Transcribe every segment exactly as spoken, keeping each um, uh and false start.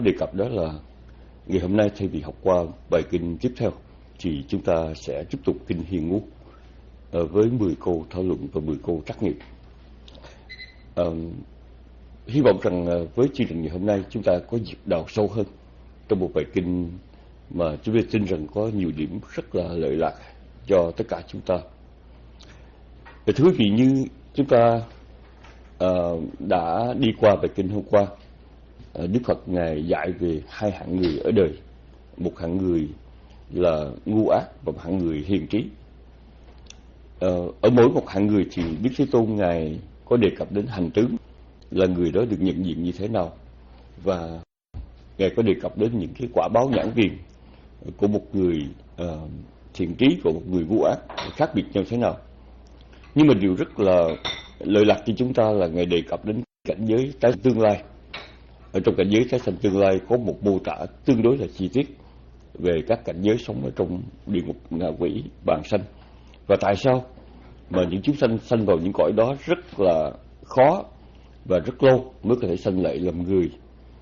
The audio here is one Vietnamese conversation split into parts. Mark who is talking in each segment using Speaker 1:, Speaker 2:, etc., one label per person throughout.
Speaker 1: đề cập đó là ngày hôm nay thay vì học qua bài kinh tiếp theo thì chúng ta sẽ tiếp tục kinh Hiền Ngôn với mười câu thảo luận và mười câu trắc nghiệm. À, hy vọng rằng với chương trình ngày hôm nay chúng ta có dịp đào sâu hơn trong một bài kinh mà chúng tôi tin rằng có nhiều điểm rất là lợi lạc cho tất cả chúng ta. Và thưa quý vị, như chúng ta uh, đã đi qua bài kinh hôm qua, uh, Đức Phật Ngài dạy về hai hạng người ở đời, một hạng người là ngu ác và một hạng người hiền trí. Uh, ở mỗi một hạng người thì Đức Thế Tôn Ngài có đề cập đến hành tướng là người đó được nhận diện như thế nào, và Ngài có đề cập đến những cái quả báo nhãn tiền của một người uh, thiện trí và một người ngu ác khác biệt nhau thế nào. Nhưng mà điều rất là lợi lạc cho chúng ta là Ngài đề cập đến cảnh giới tái tương lai. Ở trong cảnh giới tái sanh tương lai có một mô tả tương đối là chi tiết về các cảnh giới sống ở trong địa ngục, ngạ quỷ, bàn sanh, và tại sao mà những chúng sanh sanh vào những cõi đó rất là khó và rất lâu mới có thể sanh lại làm người.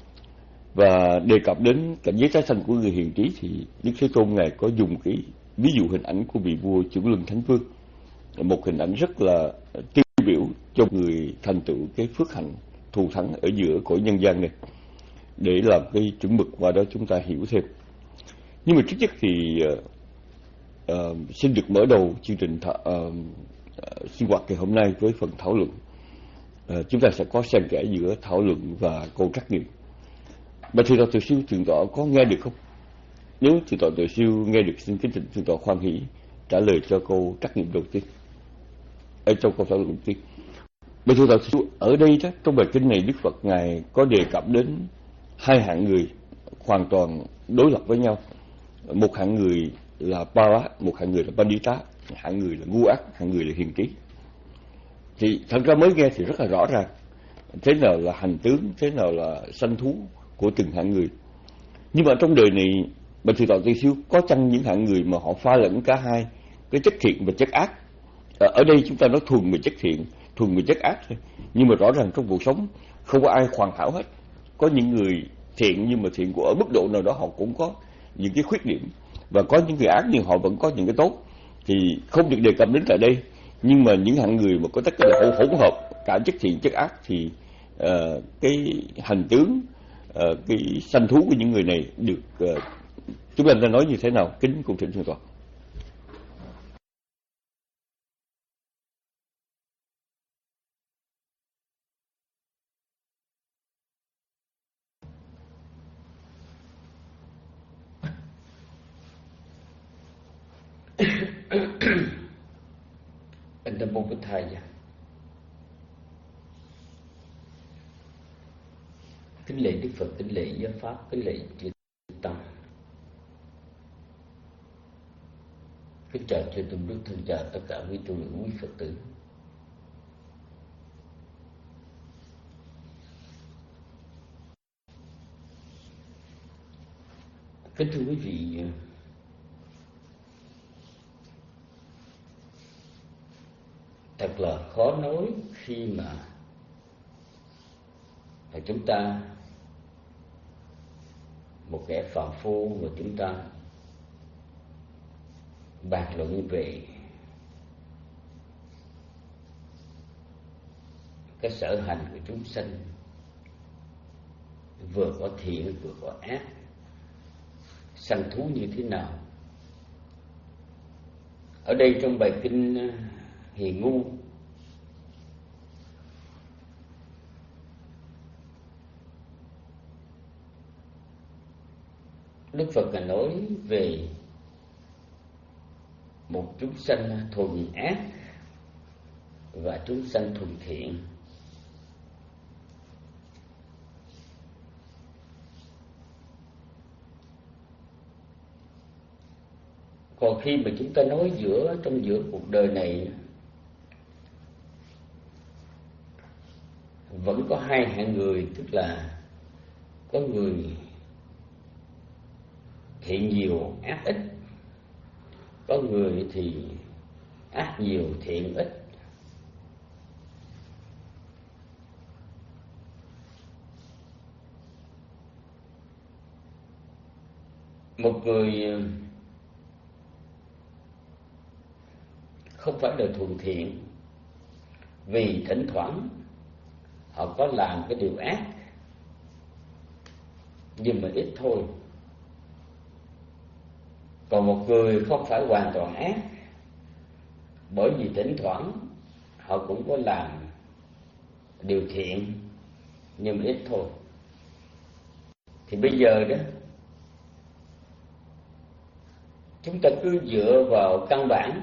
Speaker 1: Và đề cập đến cảnh giới tái sanh của người hiền trí thì Đức Thế Tôn Ngài có dùng cái ví dụ hình ảnh của vị vua Chuyển Luân Thánh Vương, một hình ảnh rất là tiêu biểu cho người thành tựu cái phước hạnh thù thắng ở giữa cõi nhân gian này, để làm cái chuẩn mực qua đó chúng ta hiểu thêm. Nhưng mà trước nhất thì uh, uh, xin được mở đầu chương trình th- uh, uh, sinh hoạt ngày hôm nay với phần thảo luận. Uh, chúng ta sẽ có xen kẽ giữa thảo luận và câu trắc nghiệm. Bà thượng tọa Từ Siêu, thượng tọa có nghe được không? Nếu thượng tọa Từ Siêu nghe được, xin kính thỉnh thượng tọa khoan hỷ trả lời cho câu trắc nghiệm đầu tiên, ở trong câu thảo luận đầu tiên. Bà thượng tọa Từ Siêu, ở đây đó, trong bài kinh này Đức Phật Ngài có đề cập đến hai hạng người hoàn toàn đối lập với nhau. Một hạng người là Para, một hạng người là Pandita, hạng người là ngu ác, hạng người là hiền trí. Thì thật ra mới nghe thì rất là rõ ràng thế nào là hành tướng, thế nào là sanh thú của từng hạng người. Nhưng mà trong đời này, Bạch Thượng tọa Từ Siêu, có chăng những hạng người mà họ pha lẫn cả hai, cái chất thiện và chất ác? À, ở đây chúng ta nói thuần về chất thiện, thuần về chất ác thôi. Nhưng mà rõ ràng trong cuộc sống không có ai hoàn hảo hết. Có những người thiện nhưng mà thiện của ở mức độ nào đó họ cũng có những cái khuyết điểm, và có những người ác nhưng họ vẫn có những cái tốt. Thì không được đề cập đến tại đây. Nhưng mà những hạng người mà có tất cả là hỗn hợp cả chất thiện chất ác thì uh, cái hành tướng, uh, cái sanh thú của những người này được uh, chúng ta đang nói như thế nào? Kính cùng thỉnh thượng tọa.
Speaker 2: Nam mô Bổn Thầy. Kính lạy Đức Phật, kính lạy giáo pháp, kính lạy chư tăng, kính chào chư tôn đức, thân chào tất cả quý tu nữ, quý Phật tử. Kính thưa quý vị, thật là khó nói khi mà chúng ta, một kẻ phàm phu, mà chúng ta bàn luận về cái sở hành của chúng sanh, vừa có thiện vừa có ác, sanh thú như thế nào. Ở đây trong bài kinh Hiền Ngôn, Đức Phật đã nói về một chúng sanh thuần ác và chúng sanh thuần thiện. Còn khi mà chúng ta nói giữa trong giữa cuộc đời này vẫn có hai hạng người, tức là có người thiện nhiều ác ít, có người thì ác nhiều thiện ít. một người không phải là thuần thiện vì thỉnh thoảng họ có làm cái điều ác, nhưng mà ít thôi. Còn một người không phải hoàn toàn ác, bởi vì thỉnh thoảng họ cũng có làm điều thiện, nhưng mà ít thôi. Thì bây giờ đó, chúng ta cứ dựa vào căn bản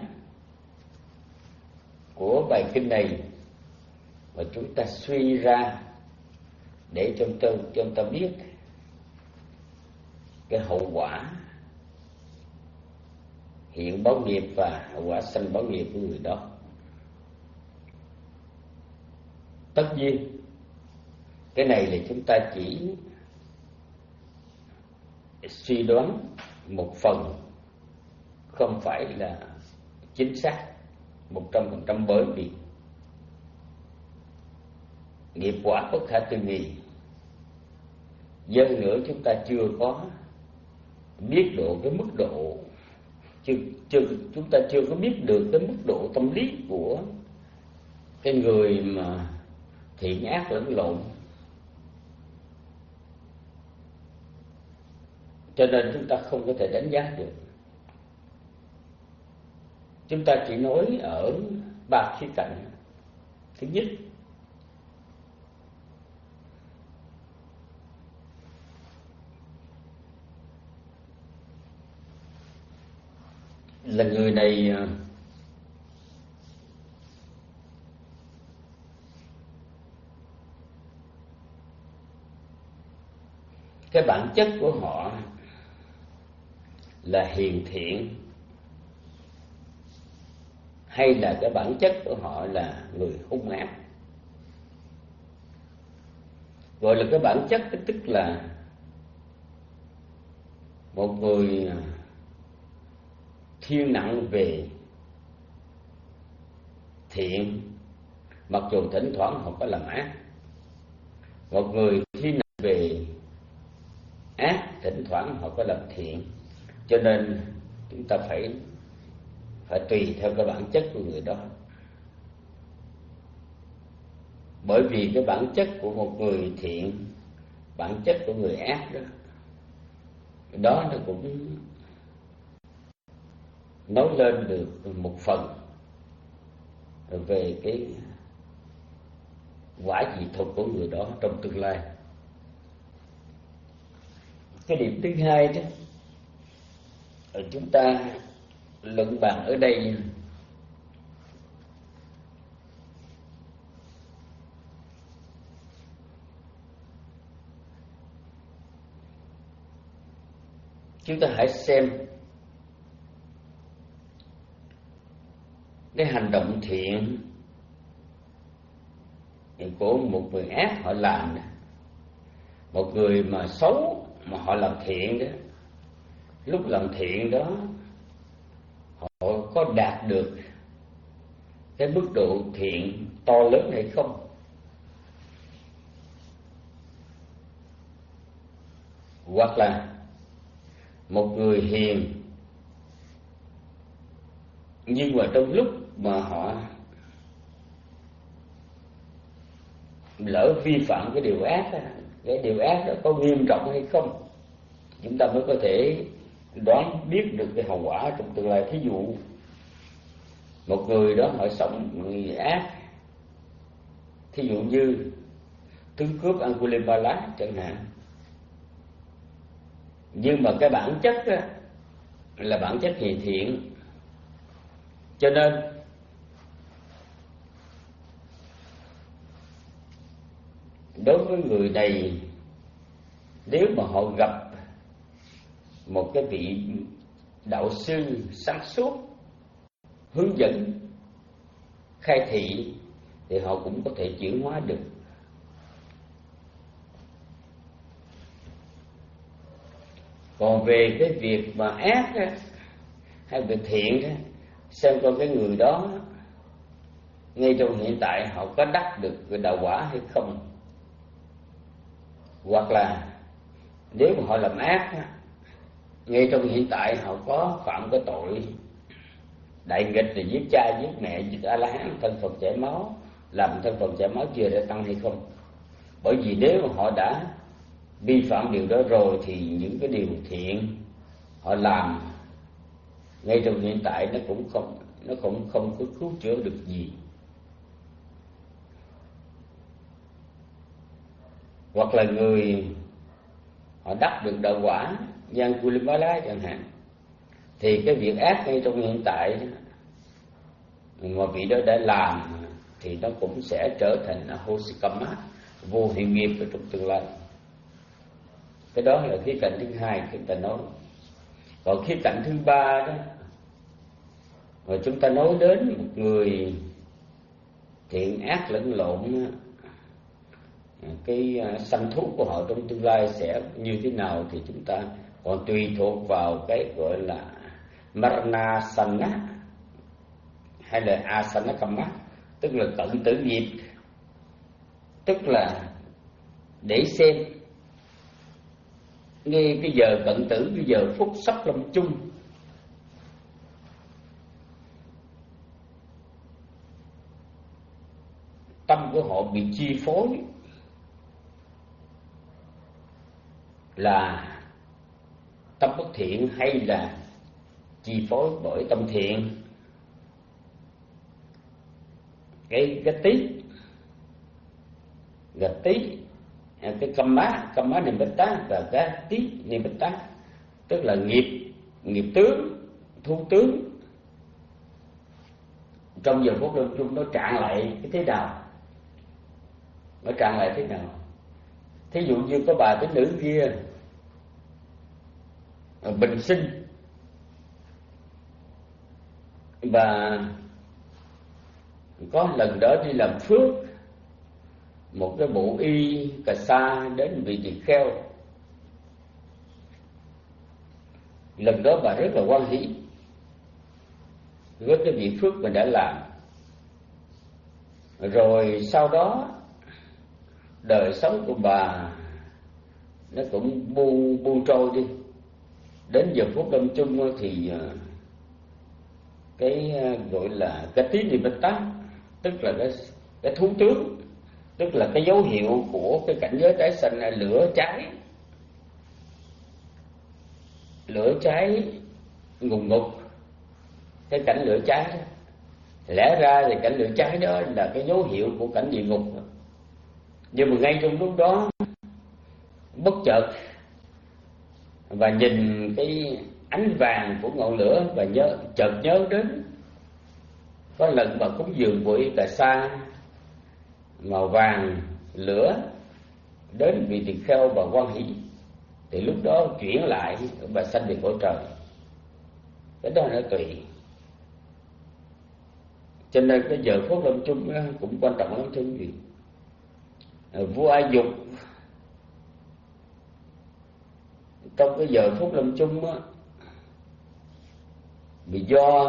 Speaker 2: của bài kinh này mà chúng ta suy ra để cho chúng ta, cho chúng ta biết cái hậu quả hiện báo nghiệp và hậu quả sanh báo nghiệp của người đó. Tất nhiên cái này là chúng ta chỉ suy đoán một phần, không phải là chính xác một trăm phần trăm, bởi vì nghiệp quả bất khả tư nghị. Dân nữa chúng ta chưa có biết độ cái mức độ, chưa, chưa, chúng ta chưa có biết được cái mức độ tâm lý của cái người mà thiện ác lẫn lộn. Cho nên chúng ta không có thể đánh giá được. Chúng ta chỉ nói ở ba khía cạnh. Thứ nhất là người này cái bản chất của họ là hiền thiện, hay là cái bản chất của họ là người hung ác. Gọi là cái bản chất tức là một người thiên nặng về thiện, mặc dù thỉnh thoảng họ có làm ác. Một người thiên nặng về ác, thỉnh thoảng họ có làm thiện. Cho nên chúng ta phải phải tùy theo cái bản chất của người đó. Bởi vì cái bản chất của một người thiện, bản chất của người ác đó, đó nó cũng nói lên được một phần về cái quả dị thực của người đó trong tương lai. Cái điểm thứ hai đó, chúng ta luận bàn ở đây chúng ta hãy xem cái hành động thiện của một người ác họ làm. Một người mà xấu mà họ làm thiện đó, lúc làm thiện đó họ có đạt được cái mức độ thiện to lớn hay không? Hoặc là một người hiền, nhưng mà trong lúc mà họ lỡ vi phạm cái điều ác đó, cái điều ác đó có nghiêm trọng hay không, chúng ta mới có thể đoán biết được cái hậu quả trong tương lai. Thí dụ một người đó họ sống người ác, thí dụ như tướng cướp Angulimala chẳng hạn, nhưng mà cái bản chất đó là bản chất hiền thiện. Cho nên đối với người này, nếu mà họ gặp một cái vị đạo sư sáng suốt hướng dẫn khai thị, thì họ cũng có thể chuyển hóa được. Còn về cái việc mà ác á, hay việc thiện á, xem coi cái người đó ngay trong hiện tại họ có đắc được cái đạo quả hay không. Hoặc là nếu mà họ làm ác á, ngay trong hiện tại họ có phạm cái tội đại nghịch là giết cha giết mẹ giết A La Hán, thân phận chảy máu, làm thân phận chảy máu chưa đã tăng hay không? Bởi vì nếu mà họ đã vi phạm điều đó rồi thì những cái điều thiện họ làm ngay trong hiện tại nó cũng không nó cũng không có cứu chữa được gì. Hoặc là người họ đắc được đạo quả như Angulimala chẳng hạn, thì cái việc ác ngay trong hiện tại mà vị đó đã làm thì nó cũng sẽ trở thành Hosikama, vô hiệu nghiệp ở trong tương lai. Cái đó là khía cạnh thứ hai chúng ta nói. Còn khía cạnh thứ ba đó, rồi chúng ta nói đến một người thiện ác lẫn lộn, cái sanh thú của họ trong tương lai sẽ như thế nào thì chúng ta còn tùy thuộc vào cái gọi là Marnasana hay là Asanakama, tức là cận tử nghiệp, tức là để xem ngay cái giờ cận tử, cái giờ phút sắp lâm chung, tâm của họ bị chi phối là tâm bất thiện hay là chi phối bởi tâm thiện. Cái cái tí gạch tí cái kamma kamma nibbata và cái tí nibbata, tức là nghiệp nghiệp tướng thu tướng trong giờ phút lâm chung nó trạng lại cái thế nào, nó trạng lại thế nào. Thí dụ như có bà tín nữ kia bình sinh và có lần đó đi làm phước, một cái bộ y cà sa đến vị tỳ kheo. Lần đó bà rất là hoan hỷ với cái việc phước mình đã làm. Rồi sau đó đời sống của bà nó cũng buông buông trôi đi. Đến giờ phút lâm chung thì cái gọi là cái tí nibbata, tức là cái cái thú tướng, tức là cái dấu hiệu của cái cảnh giới tái sanh là lửa cháy, lửa cháy ngùng ngục, cái cảnh lửa cháy đó. Lẽ ra thì cảnh lửa cháy đó là cái dấu hiệu của cảnh địa ngục, nhưng mà ngay trong lúc đó bất chợt và nhìn cái ánh vàng của ngọn lửa và nhớ chợt nhớ đến có lần bà cúng dường bụi cà sa màu vàng lửa đến vị tỳ kheo, bà hoan hỷ, thì lúc đó chuyển lại bà sanh về cõi trời. Cái đó là tùy. Cho nên cái giờ phút lâm chung cũng quan trọng lắm thưa quý vị. Vua A Dục trong cái giờ phút lâm chung á, vì do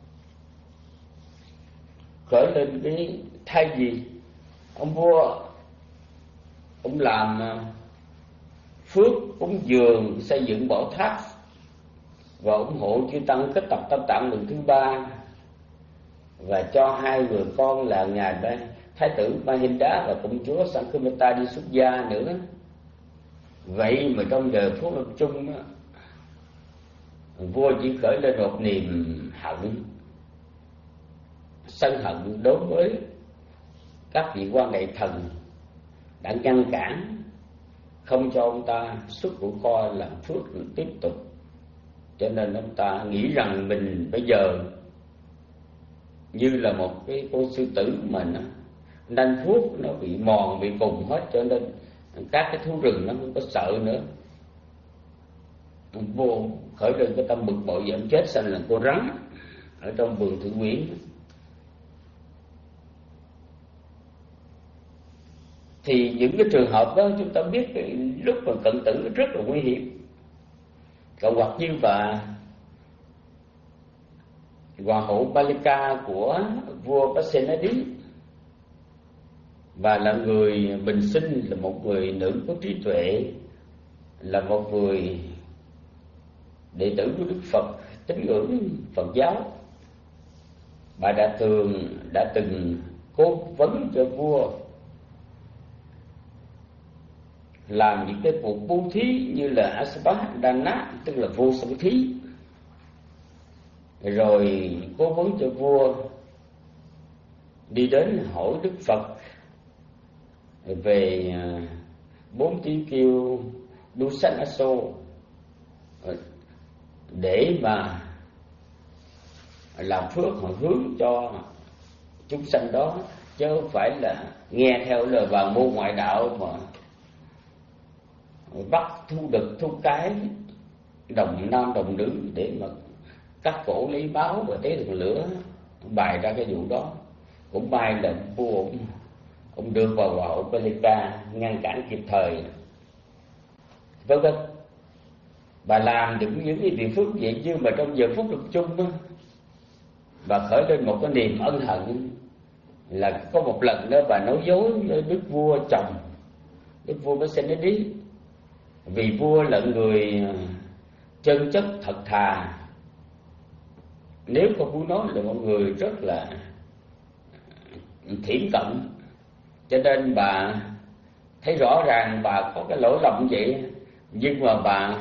Speaker 2: khởi lên cái thay vì ông vua ông làm phước cúng dường xây dựng bảo tháp và ủng hộ chư tăng kết tập tam tạng lần thứ ba, và cho hai người con là ngài thái tử Mahinda và công chúa Sankhumeta đi xuất gia nữa. Vậy mà trong giờ phút lâm chung á, vua chỉ khởi lên một niềm hận, sân hận đối với các vị quan đại thần đã ngăn cản không cho ông ta xuất của kho làm phước tiếp tục. Cho nên ông ta nghĩ rằng mình bây giờ như là một cái con sư tử mà nó nanh vuốt nó bị mòn bị cùng hết, cho nên các cái thú rừng nó không có sợ nữa. Vô khởi lên cái tâm bực bội dẫn chết sanh là cô rắn ở trong vườn Thượng Nguyễn. Thì những cái trường hợp đó chúng ta biết lúc mà cận tử rất là nguy hiểm. Còn hoặc như bà hoàng hậu Balika của vua Pasenadi, và là người bình sinh, là một người nữ có trí tuệ, là một người đệ tử của Đức Phật tín ngưỡng Phật giáo, bà đã thường đã từng cố vấn cho vua làm những cái cuộc bố thí như là Asabadana, tức là vô song thí, rồi cố vấn cho vua đi đến hỏi Đức Phật về bốn tiếng kêu Dusanaso để mà làm phước hồi hướng cho chúng sanh đó, chứ không phải là nghe theo lời bà môn ngoại đạo mà bắt thu đực thu cái, đồng nam đồng nữ để mà cắt cổ lấy báo và tế thượng lửa, bày ra cái vụ đó. Cũng may là vua ông, ông đưa vào vào Pelika ngăn cản kịp thời. Vâng vâng, bà làm được những cái việc phước vậy, nhưng mà trong giờ phút lâm chung đó, bà khởi lên một cái niềm ân hận là có một lần đó bà nói dối với đức vua chồng, đức vua mới xin đến đi, vì vua là người chân chất thật thà, nếu không muốn nói là một người rất là thiển cận, cho nên bà thấy rõ ràng bà có cái lỗi lầm vậy, nhưng mà bà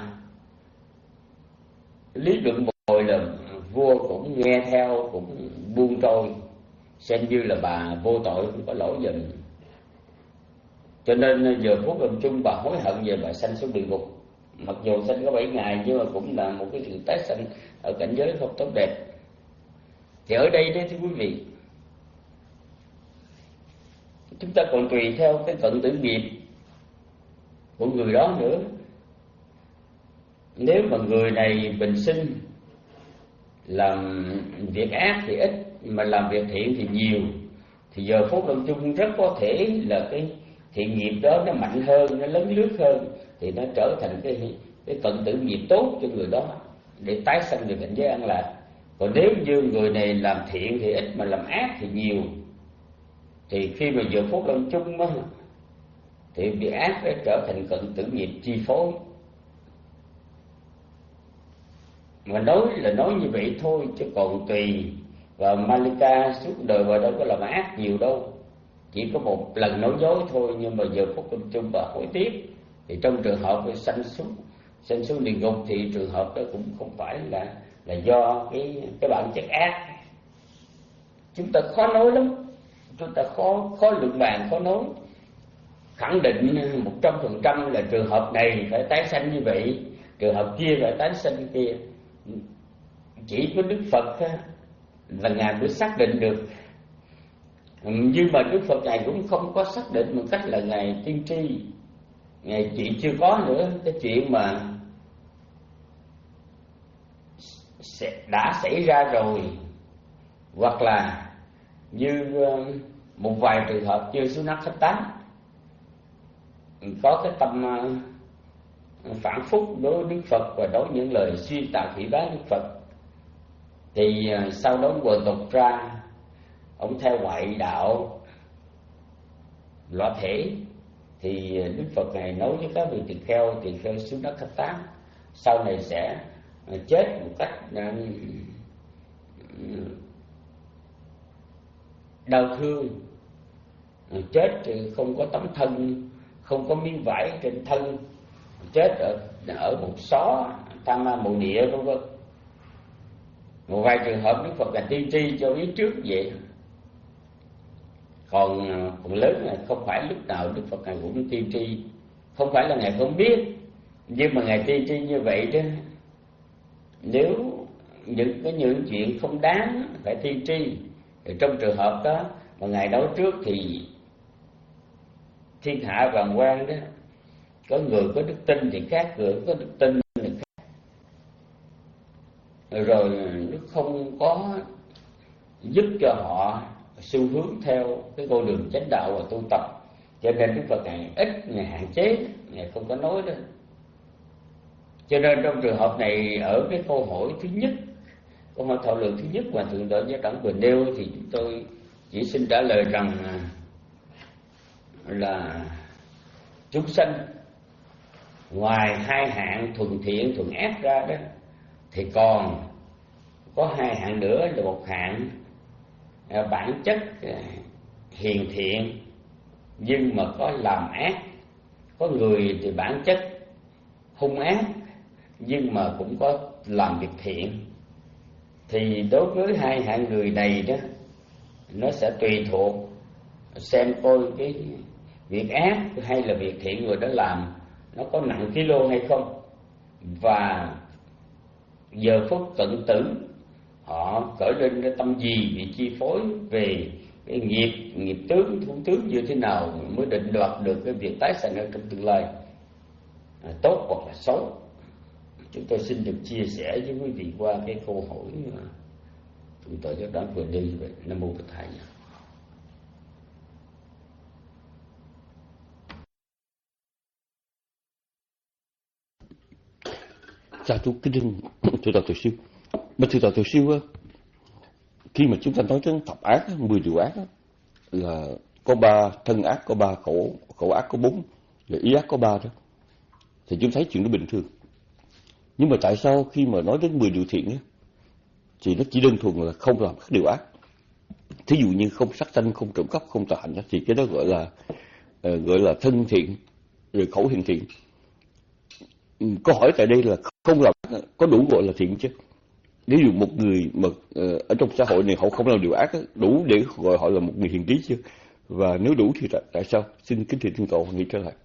Speaker 2: lý luận một hồi là vua cũng nghe theo, cũng buông trôi, xem như là bà vô tội, không có lỗi gì. Cho nên giờ phút lâm chung bà hối hận về bà sanh xuống địa ngục. Mặc dù sanh có bảy ngày nhưng mà cũng là một cái sự tái sanh ở cảnh giới không tốt đẹp. Thì ở đây đấy thưa quý vị, chúng ta còn tùy theo cái phận tử nghiệp của người đó nữa. Nếu mà người này bình sinh làm việc ác thì ít, mà làm việc thiện thì nhiều, thì giờ phút lâm chung rất có thể là cái thiện nghiệp đó nó mạnh hơn, nó lớn lướt hơn, thì nó trở thành cái cái phận tử nghiệp tốt cho người đó để tái sanh về cảnh giới an lạc. Còn nếu như người này làm thiện thì ít mà làm ác thì nhiều, thì khi mà giờ phút lâm chung á, thì việc ác nó trở thành cận tử nghiệp chi phối. Mà nói là nói như vậy thôi, chứ còn tùy. Và Malika suốt đời bà đâu có làm ác nhiều đâu, chỉ có một lần nói dối thôi, nhưng mà giờ phút lâm chung bà hối tiếc. Thì trong trường hợp sanh xuống sanh xuống địa ngục thì trường hợp đó cũng không phải là là do cái cái bản chất ác. Chúng ta khó nói lắm, chúng ta khó khó luận bàn, khó nói khẳng định một trăm phần trăm là trường hợp này phải tái sanh như vậy, trường hợp kia phải tái sanh như kia. Chỉ có Đức Phật là Ngài mới xác định được. Nhưng mà Đức Phật Ngài cũng không có xác định một cách là Ngài tiên tri. Ngài chỉ chưa có nữa cái chuyện mà đã xảy ra rồi, hoặc là như một vài trường hợp như Sunakhatta có cái tâm phản phúc đối với Đức Phật và đối những lời xuyên tạc phỉ báng Đức Phật, thì sau đó quần tục ra ông theo ngoại đạo lõa thể, thì Đức Phật Ngài nói với các vị tỳ kheo, tỳ kheo Sunakhatta sau này sẽ chết một cách đau thương, chết không có tấm thân, không có miếng vải trên thân, chết ở ở một xó tam ma mộ địa vân vân. Một vài trường hợp Đức Phật là tiên tri cho biết trước vậy. Còn phần lớn là không phải lúc nào Đức Phật Ngài cũng tiên tri, không phải là Ngài không biết, nhưng mà Ngài tiên tri như vậy đó. Nếu những có những chuyện không đáng phải tiên tri, thì trong trường hợp đó mà Ngài nói trước thì thiên hạ vàng quan đó, có người có đức tin thì khác, người có đức tin thì khác. Rồi nó không có giúp cho họ xu hướng theo cái con đường chánh đạo và tu tập, cho nên Đức Phật Ngài ít, Ngài hạn chế, Ngài không có nói đó. Cho nên trong trường hợp này, ở cái câu hỏi thứ nhất, câu hỏi thảo luận thứ nhất mà Thượng tọa Giác Đẳng vừa nêu, thì chúng tôi chỉ xin trả lời rằng là chúng sanh ngoài hai hạng thuần thiện thuần ác ra đó, thì còn có hai hạng nữa, là một hạng bản chất hiền thiện nhưng mà có làm ác, có người thì bản chất hung ác nhưng mà cũng có làm việc thiện. Thì đối với hai hạng người này đó, nó sẽ tùy thuộc xem coi cái việc ác hay là việc thiện người đó làm nó có nặng ký-lô hay không, và giờ phút tận tử họ khởi lên cái tâm gì bị chi phối về cái nghiệp nghiệp tướng thủ tướng như thế nào mới định đoạt được cái việc tái sanh ở trong tương lai, à, tốt hoặc là xấu. Chúng tôi xin được chia sẻ với quý vị qua cái câu hỏi mà chúng tôi cho đáng vừa đi vậy. Nam mô Bổn Thầy.
Speaker 1: Dạ thưa kính thưa thưa đạo tổ sư, mà thưa đạo tổ sư á, khi mà chúng ta nói đến thập ác, mười điều ác á, là có ba thân ác, có ba khẩu khẩu ác có bốn, và ý ác có ba đó, thì chúng thấy chuyện đó bình thường. Nhưng mà tại sao khi mà nói đến mười điều thiện á, thì nó chỉ đơn thuần là không làm các điều ác? Thí dụ như không sát sanh, không trộm cắp, không tà hạnh, thì cái đó gọi là uh, gọi là thân thiện, rồi khẩu hiền thiện. Um, câu hỏi tại đây là không làm có đủ gọi là thiện chứ? Nếu như một người mà uh, ở trong xã hội này họ không làm điều ác á, đủ để gọi họ là một người hiền trí chứ? Và nếu đủ thì tại, tại sao? Xin kính thưa Thiên Tổ nghĩ trở lại.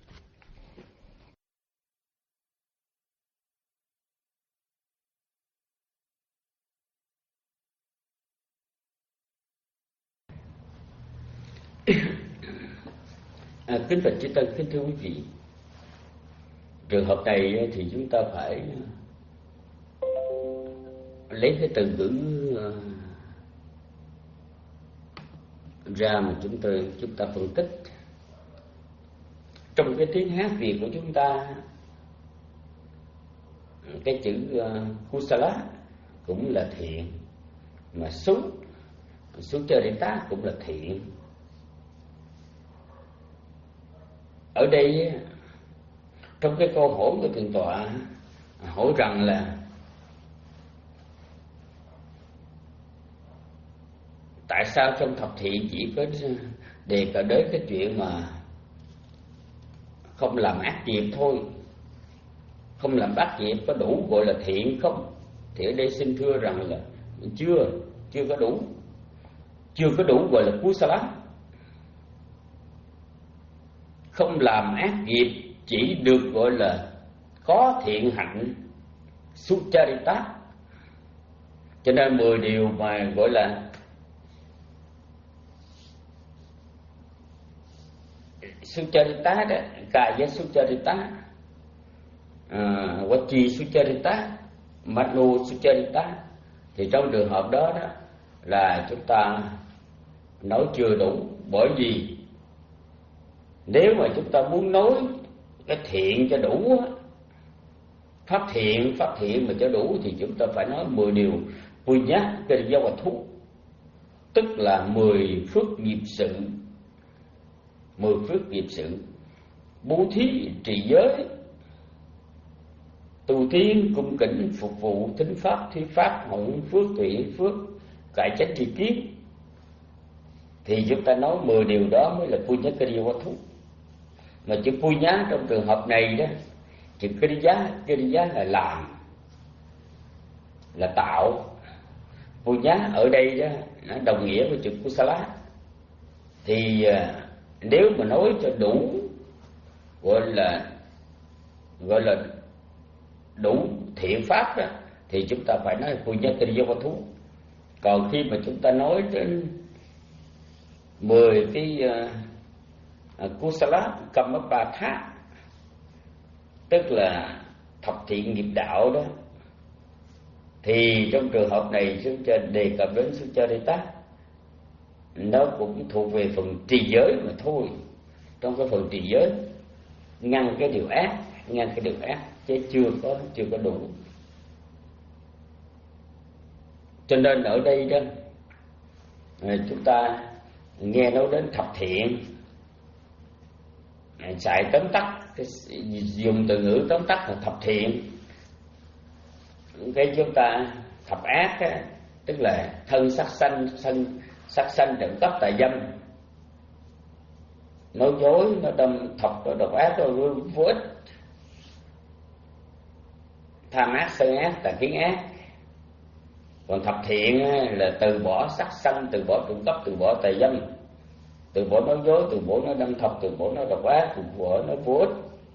Speaker 2: À, kính Phật Chí Tân, kính thưa quý vị, trường hợp này thì chúng ta phải lấy cái từ ngữ ra mà chúng tôi chúng ta phân tích. Trong cái tiếng hát Việt của chúng ta, cái chữ uh, Kusala cũng là thiện, mà Sút Sucharita cũng là thiện. Ở đây trong cái câu hỏi của thượng tọa hỏi rằng là tại sao trong thập thiện chỉ có đề cập đến cái chuyện mà không làm ác nghiệp thôi, không làm ác nghiệp có đủ gọi là thiện không? Thì ở đây xin thưa rằng là chưa chưa có đủ, chưa có đủ gọi là Kusala. Không làm ác nghiệp chỉ được gọi là có thiện hạnh Sucharita. Cho nên mười điều mà gọi là Sucharita đó, Kaya Sucharita, Vachi Sucharita, Mano Sucharita, thì trong trường hợp đó đó là chúng ta nói chưa đủ. Bởi vì nếu mà chúng ta muốn nói cái thiện cho đủ, pháp thiện, pháp thiện mà cho đủ, thì chúng ta phải nói mười điều Punya Kriya Vattu, tức là mười phước nghiệp sự. Mười phước nghiệp sự: bố thí, trì giới, tu tiên, cung kính, phục vụ, thính pháp, thuyết pháp, hưởng phước, tùy phước, cải chánh tri kiến. Thì chúng ta nói mười điều đó mới là Punya Kriya Vattu. Mà chữ Punya trong trường hợp này đó, chữ Kriya, Kriya là làm, là tạo. Punya ở đây đó nó đồng nghĩa với chữ Kusala. Thì nếu mà nói cho đủ, gọi là gọi là đủ thiện pháp đó, thì chúng ta phải nói Punya Kriya Vattu. Còn khi mà chúng ta nói đến mười cái uh, Kusala Kamapatha, tức là thập thiện nghiệp đạo đó, thì trong trường hợp này chúng ta đề cập đến Sucharita, nó cũng thuộc về phần trì giới mà thôi. Trong cái phần trì giới ngăn cái điều ác, ngăn cái điều ác chứ chưa có chưa có đủ. Cho nên ở đây đó chúng ta nghe nói đến thập thiện, xài tóm tắt, dùng từ ngữ tóm tắt là thập thiện, cái chúng ta thập ác á, tức là thân sắc sanh, thân sắc sanh trộm cắp tà dâm, nói dối, nó đâm thọc, nó độc ác, nó vô ích. Tham ác, sân ác, tà kiến ác. Còn thập thiện là từ bỏ sắc sanh, từ bỏ trộm cắp, từ bỏ tà dâm, từ bỏ nói dối, từ bỏ nó đâm thọc, từ bỏ nó độc ác, từ bỏ nó vô ích.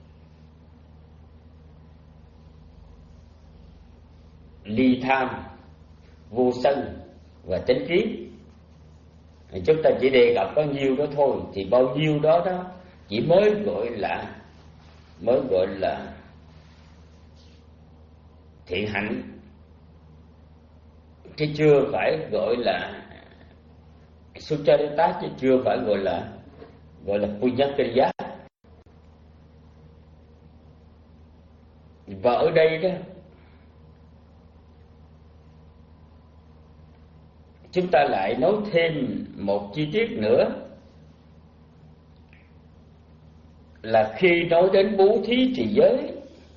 Speaker 2: Ly tham, vô sân và chánh trí. Chúng ta chỉ đề cập có nhiêu đó thôi, thì bao nhiêu đó đó chỉ mới gọi là mới gọi là thiện hạnh, chứ chưa phải gọi là sucharita, chứ chưa phải gọi là gọi là punyakriya. Và ở đây đó chúng ta lại nói thêm một chi tiết nữa, là khi nói đến bố thí trì giới,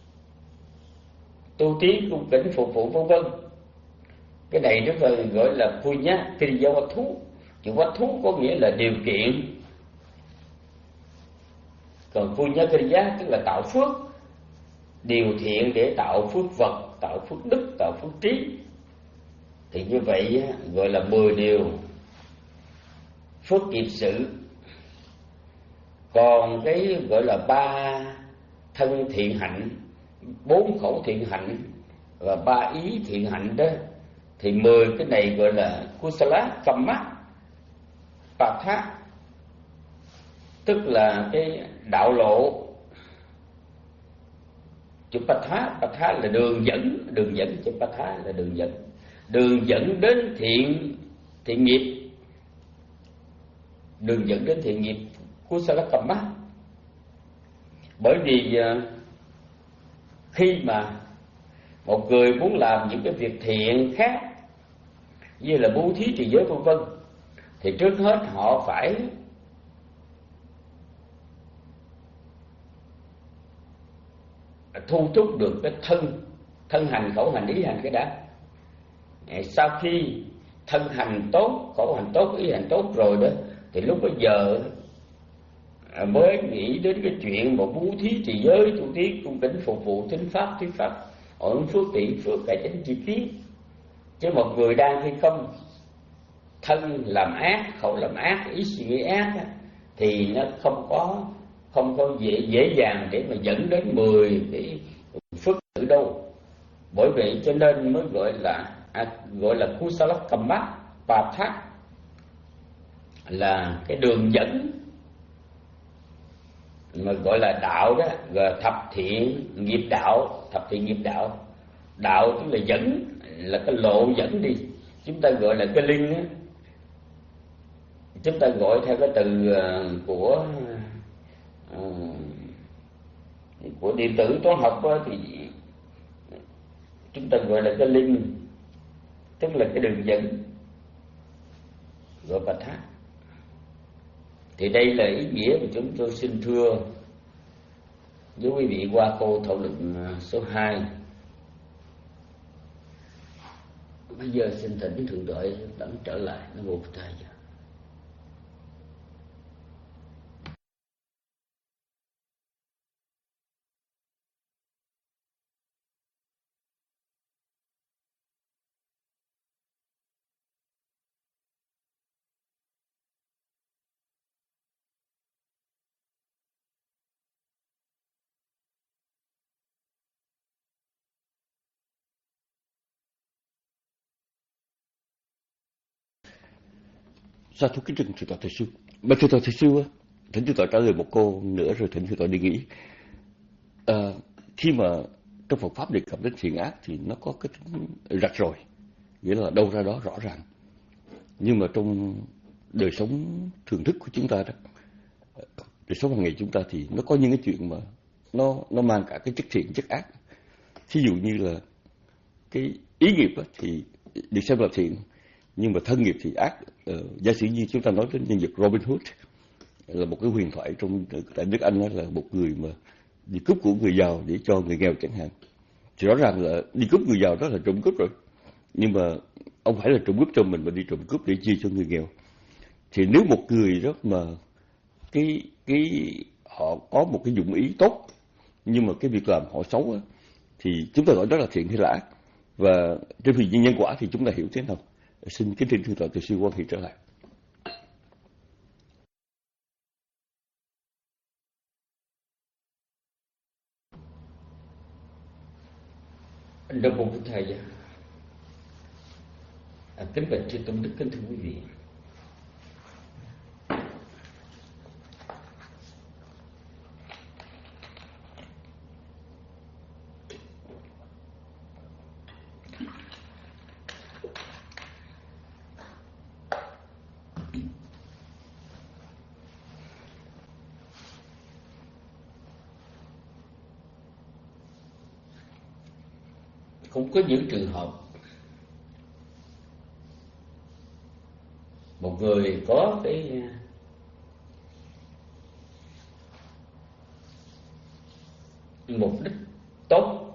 Speaker 2: tu trí cung kính phục vụ vân vân, cái này rất là gọi là punya kriya vật thú. Chữ vật thú có nghĩa là điều kiện, còn punya kriya tức là tạo phước, điều thiện để tạo phước vật, tạo phước đức, tạo phước trí. Thì như vậy gọi là mười điều phước nghiệp sự. Còn cái gọi là ba thân thiện hạnh, bốn khẩu thiện hạnh và ba ý thiện hạnh đó, thì mười cái này gọi là kusala kamma patha, tức là cái đạo lộ. Chữ patha, patha là đường dẫn, đường dẫn, chữ patha là đường dẫn, đường dẫn đến thiện thiện nghiệp, đường dẫn đến thiện nghiệp kusala kamma. Bởi vì khi mà một người muốn làm những cái việc thiện khác, như là bố thí trì giới vân vân, thì trước hết họ phải thu thúc được cái thân thân hành, khẩu hành, ý hành cái đã. Sau khi thân hành tốt, khẩu hành tốt, ý hành tốt rồi đó, thì lúc bây giờ mới nghĩ đến cái chuyện mà bố thí trì giới, tu trí cung kính phục vụ, thính pháp, thuyết pháp, ổn phước tỷ phước, cải chánh chi kiến. Chứ một người đang khi không thân làm ác, khẩu làm ác, ý suy nghĩ ác, thì nó không có không có dễ dễ dàng để mà dẫn đến mười cái phước tử đâu. Bởi vậy cho nên mới gọi là à, gọi là kusala kamma patha, là cái đường dẫn, mà gọi là đạo đó, gọi thập thiện nghiệp đạo. Thập thiện nghiệp đạo, đạo tức là dẫn, là cái lộ dẫn đi. Chúng ta gọi là cái linh á, chúng ta gọi theo cái từ của uh, của điện tử toán học đó, thì chúng ta gọi là cái linh, tức là cái đường dẫn, gọi bạch thác. Thì đây là ý nghĩa mà chúng tôi xin thưa với quý vị qua câu thảo luận số hai. Bây giờ xin thỉnh thượng đợi đặng trở lại nó một thời gian.
Speaker 1: Sa thú kính trân thượng tọa thầy sư. Mà thượng tọa thầy sư, thỉnh thượng tọa trả lời một câu nữa rồi thỉnh thượng tọa đi nghĩ. À, khi mà trong Phật pháp đề cập đến thiện ác thì nó có cái tính rạch ròi, nghĩa là đâu ra đó rõ ràng. Nhưng mà trong đời sống thường thức của chúng ta đó, đời sống hàng ngày chúng ta thì nó có những cái chuyện mà nó nó mang cả cái chất thiện chất ác. Thí dụ như là cái ý nghiệp đó thì được xem là thiện, nhưng mà thân nghiệp thì ác. Uh, giả sử như chúng ta nói đến nhân vật Robin Hood, là một cái huyền thoại trong tại nước Anh, đó là một người mà đi cướp của người giàu để cho người nghèo chẳng hạn. Thì rõ ràng là đi cướp người giàu đó là trộm cướp rồi. Nhưng mà ông phải là trộm cướp cho mình mà đi trộm cướp để chia cho người nghèo. Thì nếu một người đó mà cái cái họ có một cái dụng ý tốt, nhưng mà cái việc làm họ xấu á, thì chúng ta gọi đó là thiện hay là ác. Và trên phương diện nhân quả thì chúng ta hiểu thế nào? Xin kính trình thượng tọa từ sư Quan Hệ trở lại.
Speaker 2: Được một thầy à, kính bạch chư tôn đức, kính thưa quý vị. Cũng có những trường hợp một người có cái mục đích tốt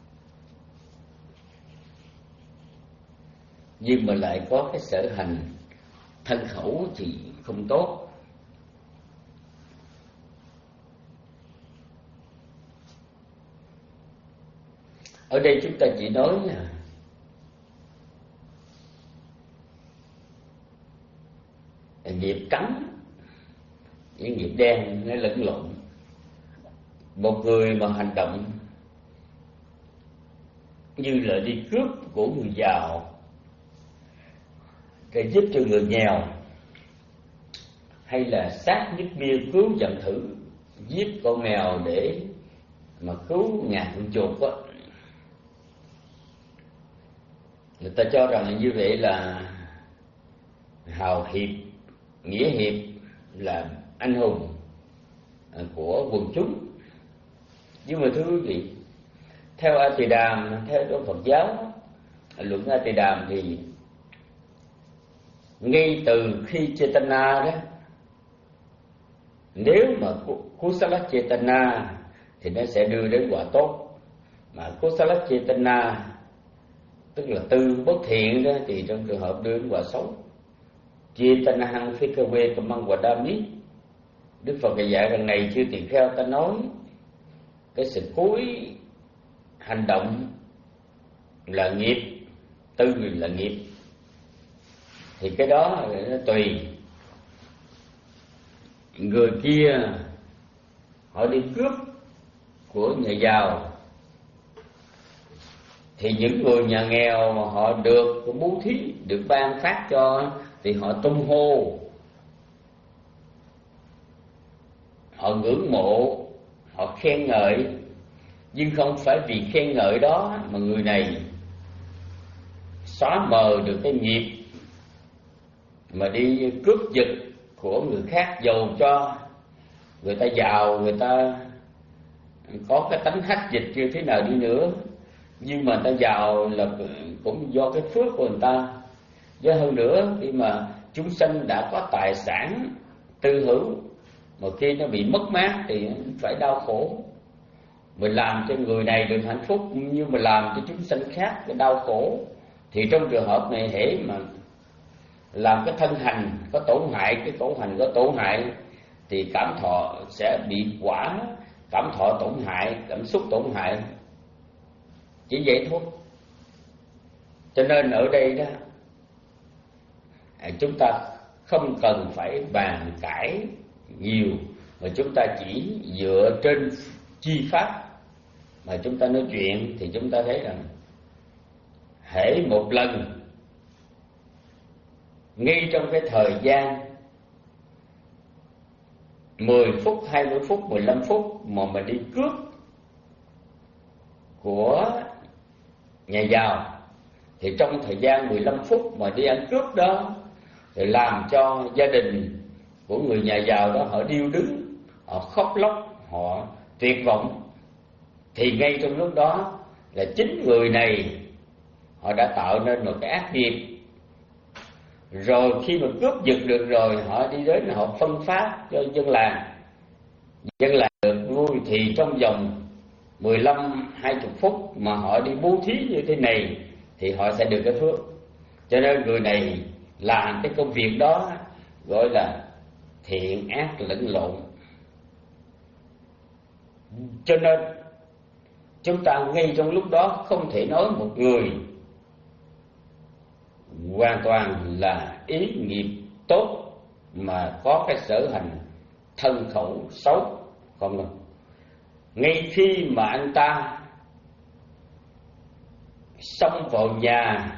Speaker 2: nhưng mà lại có cái sở hành thân khẩu thì không tốt. Ở đây chúng ta chỉ nói là nghiệp trắng với nghiệp đen nó lẫn lộn. Một người mà hành động như là đi cướp của người giàu để giúp cho người nghèo, hay là sát nhức bia cứu giận thử, giết con mèo để mà cứu ngàn con chuột á, người ta cho rằng là như vậy là hào hiệp, nghĩa hiệp, là anh hùng của quần chúng. Nhưng mà thưa quý vị, theo A Tỳ Đàm, theo trong Phật giáo, luận A Tỳ Đàm thì ngay từ khi Chetana đó, nếu mà Kusala Chetana thì nó sẽ đưa đến quả tốt, mà Kusala Chetana tức là tư bất thiện đó thì trong trường hợp đưa đến quả xấu. Chetanahang Phikawe Kamang Wadami, Đức Phật dạy rằng này chư tỳ kheo, ta nói cái sự cuối hành động là nghiệp, tư là nghiệp, thì cái đó nó tùy. Người kia họ đi cướp của nhà giàu thì những người nhà nghèo mà họ được bố thí, được ban phát cho thì họ tung hô, họ ngưỡng mộ, họ khen ngợi. Nhưng không phải vì khen ngợi đó mà người này xóa mờ được cái nghiệp mà đi cướp giật của người khác. Dầu cho người ta giàu, người ta có cái tánh hách dịch như thế nào đi nữa, nhưng mà người ta giàu là cũng do cái phước của người ta. Do hơn nữa, khi mà chúng sanh đã có tài sản tư hữu, mà khi nó bị mất mát thì phải đau khổ. Mình làm cho người này được hạnh phúc, nhưng mà làm cho chúng sanh khác cái đau khổ, thì trong trường hợp này hễ mà làm cái thân hành có tổn hại, cái khẩu hành có tổn hại, thì cảm thọ sẽ bị quả cảm thọ tổn hại, cảm xúc tổn hại. Chỉ vậy thôi. Cho nên ở đây đó, chúng ta không cần phải bàn cãi nhiều, mà chúng ta chỉ dựa trên chi pháp mà chúng ta nói chuyện, thì chúng ta thấy rằng hễ một lần ngay trong cái thời gian mười phút, hai mươi phút, mười lăm phút mà mình đi cướp của nhà giàu, thì trong thời gian mười lăm phút mà đi ăn cướp đó thì làm cho gia đình của người nhà giàu đó họ điêu đứng, họ khóc lóc, họ tuyệt vọng. Thì ngay trong lúc đó là chính người này họ đã tạo nên một cái ác nghiệp. Rồi khi mà cướp giật được rồi, họ đi đến họ phân phát cho dân làng, dân làng được vui, thì trong vòng mười lăm hai mươi phút mà họ đi bố thí như thế này thì họ sẽ được cái phước. Cho nên người này làm cái công việc đó gọi là thiện ác lẫn lộn. Cho nên chúng ta ngay trong lúc đó không thể nói một người hoàn toàn là ý nghiệp tốt mà có cái sở hành thân khẩu xấu, không đâu. Ngay khi mà anh ta xông vào nhà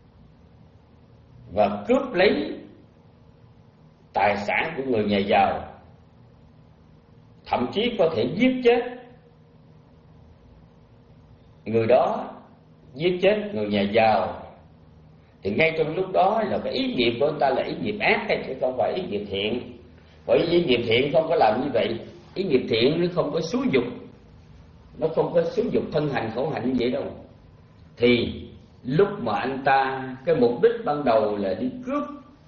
Speaker 2: và cướp lấy tài sản của người nhà giàu, thậm chí có thể giết chết người đó, giết chết người nhà giàu, thì ngay trong lúc đó là cái ý nghiệp của anh ta là ý nghiệp ác hay chứ không phải ý nghiệp thiện. Bởi ý nghiệp thiện không có làm như vậy. Ý nghiệp thiện nó không có xúi dục, nó không có xúi dục thân hành khẩu hạnh vậy đâu. Thì lúc mà anh ta cái mục đích ban đầu là đi cướp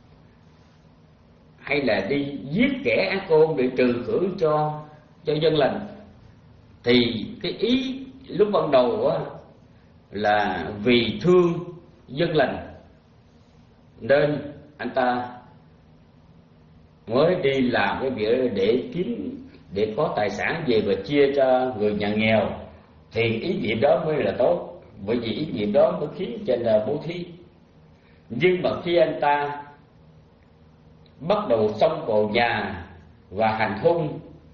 Speaker 2: hay là đi giết kẻ ác ôn để trừ khử cho cho dân lành, thì cái ý lúc ban đầu á là vì thương dân lành nên anh ta mới đi làm cái việc để kiếm, để có tài sản về và chia cho người nhà nghèo, thì ý niệm đó mới là tốt, bởi vì ý niệm đó mới khiến cho anh ta bố thí. Nhưng mà khi anh ta bắt đầu xông vào nhà và hành hung